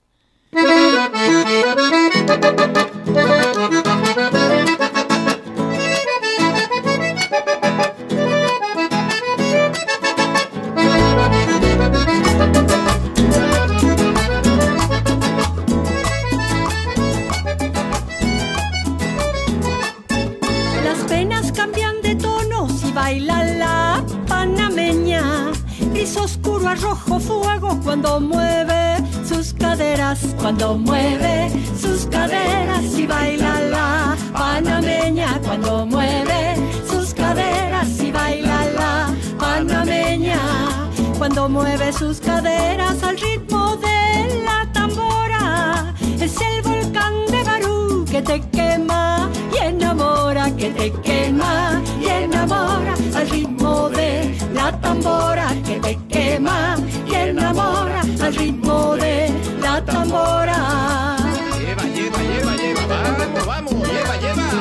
Las penas cambian de tono si baila la panameña. Gris oscuro a rojo fuego cuando mueve sus caderas. Cuando mueve sus caderas y baila la panameña. Cuando mueve sus caderas y baila la panameña. Cuando mueve sus caderas al ritmo de la tambora. Es el volcán de Barú que te quema y enamora, que te quema y enamora al ritmo de la tambora, que te quema y enamora al ritmo de la tambora. Lleva, lleva, lleva, lleva, vamos, vamos, lleva, lleva.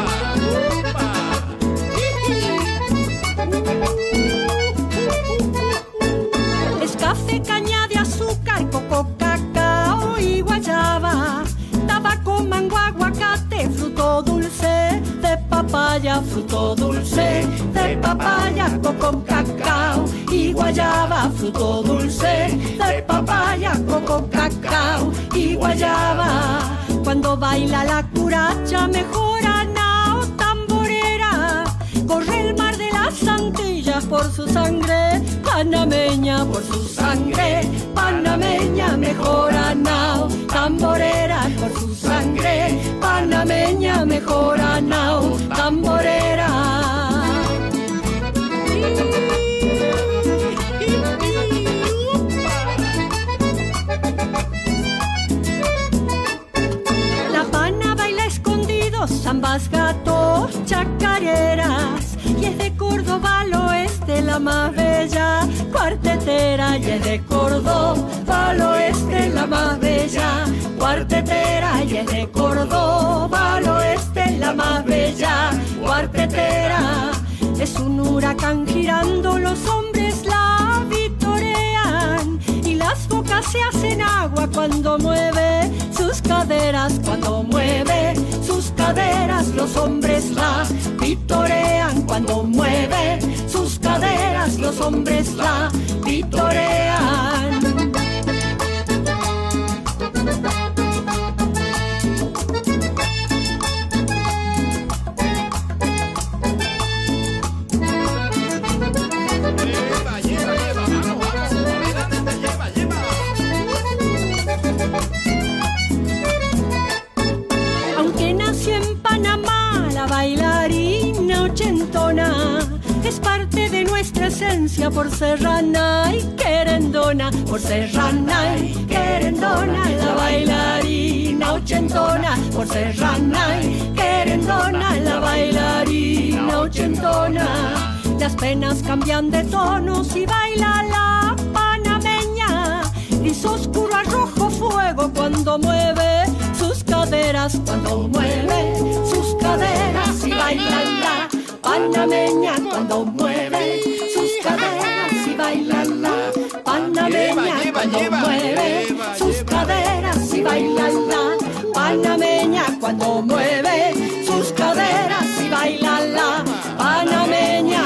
Es café, caña de azúcar, coco, cacao y guayaba, tabaco, mango, aguacate, fruto dulce de papaya. papaya, fruto dulce, de papaya, coco, cacao y guayaba, fruto dulce, de papaya, coco, cacao y guayaba. Cuando baila la curacha mejora nao tamborera, corre el mar de las Antillas por su sangre, panameña por su sangre, panameña mejora nao tamborera por su sangre, panameña mejora nao tamborera. Zambas, gatos, chacareras, y es de Córdoba al oeste la más bella cuartetera, y es de Córdoba al oeste la más bella cuartetera, y es de Córdoba al oeste la más bella cuartetera. Es un huracán girando, los hombres la vitorean y las bocas se hacen agua cuando mueve sus caderas, cuando mueve sus caderas, los hombres la vitorean, cuando mueve sus caderas, los hombres la vitorean. Bailarina ochentona es parte de nuestra esencia por serrana y querendona, por serrana y querendona, la bailarina ochentona, por serrana y querendona, la bailarina ochentona. Las penas cambian de tonos y baila la panameña, gris oscuro a rojo fuego cuando mueve sus caderas, cuando mueve sus caderas y baila la panameña, cuando mueve sus caderas y baila la panameña, cuando mueve sus caderas y baila la panameña, cuando mueve sus caderas y baila la panameña.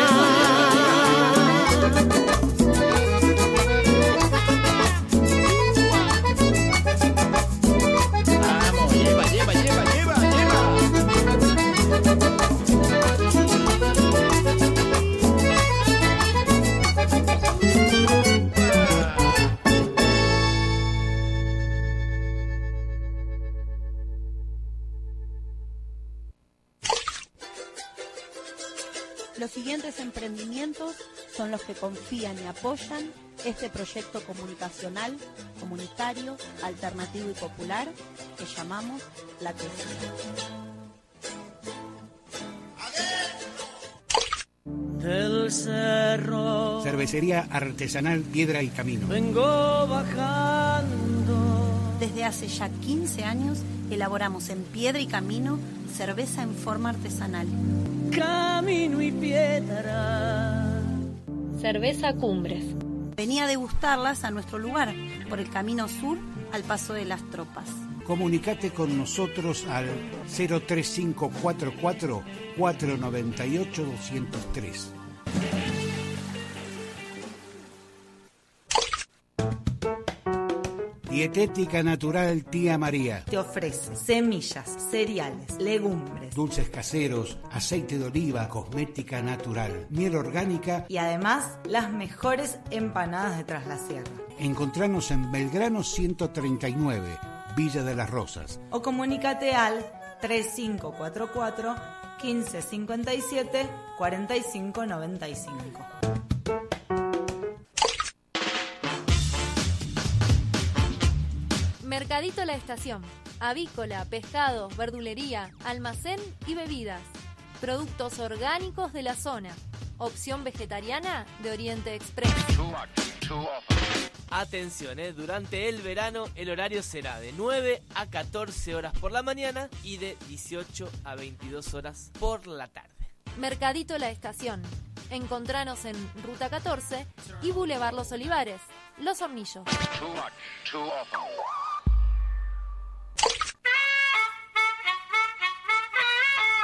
Los siguientes emprendimientos son los que confían y apoyan este proyecto comunicacional, comunitario, alternativo y popular que llamamos La Crecida. Del cerro Cervecería artesanal Piedra y Camino. vengo bajando. Desde hace ya quince años elaboramos en Piedra y Camino cerveza en forma artesanal. Camino y piedra. Cerveza Cumbres. Venía a degustarlas a nuestro lugar, por el Camino Sur al Paso de las Tropas. Comunicate con nosotros al cero tres cinco cuatro cuatro, cuatro nueve ocho, dos cero tres. Dietética Natural Tía María. Te ofrece semillas, cereales, legumbres, Dulces caseros, aceite de oliva, cosmética natural, miel orgánica y además las mejores empanadas de Tras la Sierra. Encontranos en Belgrano ciento treinta y nueve, Villa de las Rosas. O comunícate al tres cinco cuatro cuatro, uno cinco cinco siete, cuatro cinco nueve cinco. Mercadito La Estación. Avícola, pescados, verdulería, almacén y bebidas. Productos orgánicos de la zona. Opción vegetariana de Oriente Express. Atención, eh, durante el verano el horario será de nueve a catorce horas por la mañana y de dieciocho a veintidós horas por la tarde. Mercadito La Estación. Encontranos en Ruta catorce y Boulevard Los Olivares, Los Hornillos.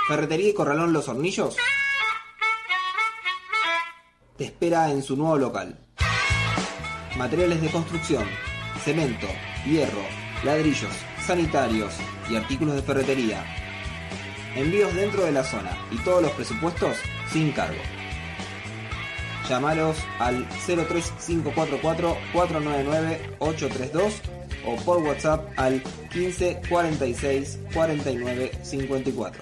Ferretería y Corralón Los Hornillos te espera en su nuevo local. Materiales de construcción, cemento, hierro, ladrillos, sanitarios y artículos de ferretería. Envíos dentro de la zona y todos los presupuestos sin cargo. Llámalos al cero tres cinco cuatro cuatro, cuatro nueve nueve, ocho tres dos o por WhatsApp al quince cuarenta y seis, cuarenta y nueve cincuenta y cuatro.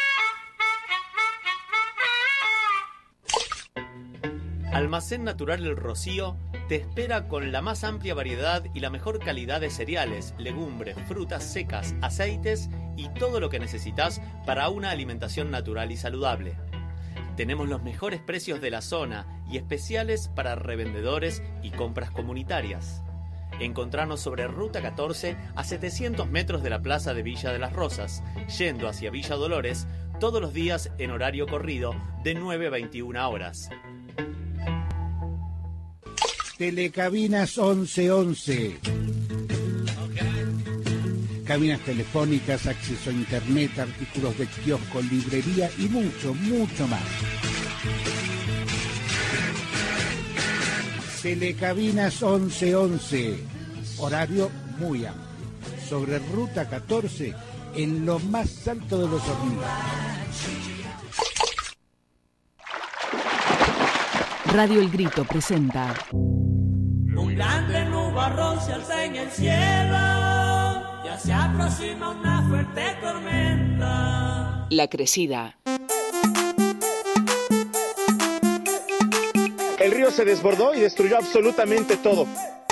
Almacén Natural El Rocío te espera con la más amplia variedad y la mejor calidad de cereales, legumbres, frutas secas, aceites y todo lo que necesitas para una alimentación natural y saludable. Tenemos los mejores precios de la zona y especiales para revendedores y compras comunitarias. Encontrarnos sobre Ruta catorce a setecientos metros de la Plaza de Villa de las Rosas, yendo hacia Villa Dolores, todos los días en horario corrido de nueve a veintiuna horas. Telecabinas once once. Cabinas telefónicas, acceso a internet, artículos de kiosco, librería y mucho, mucho más. Telecabinas once once. Horario muy amplio. Sobre Ruta catorce, en lo más alto de los Hornillos. Radio El Grito presenta Un grande nubarrón se alza en el cielo, ya se aproxima una fuerte tormenta. La Crecida. El río se desbordó y destruyó absolutamente todo.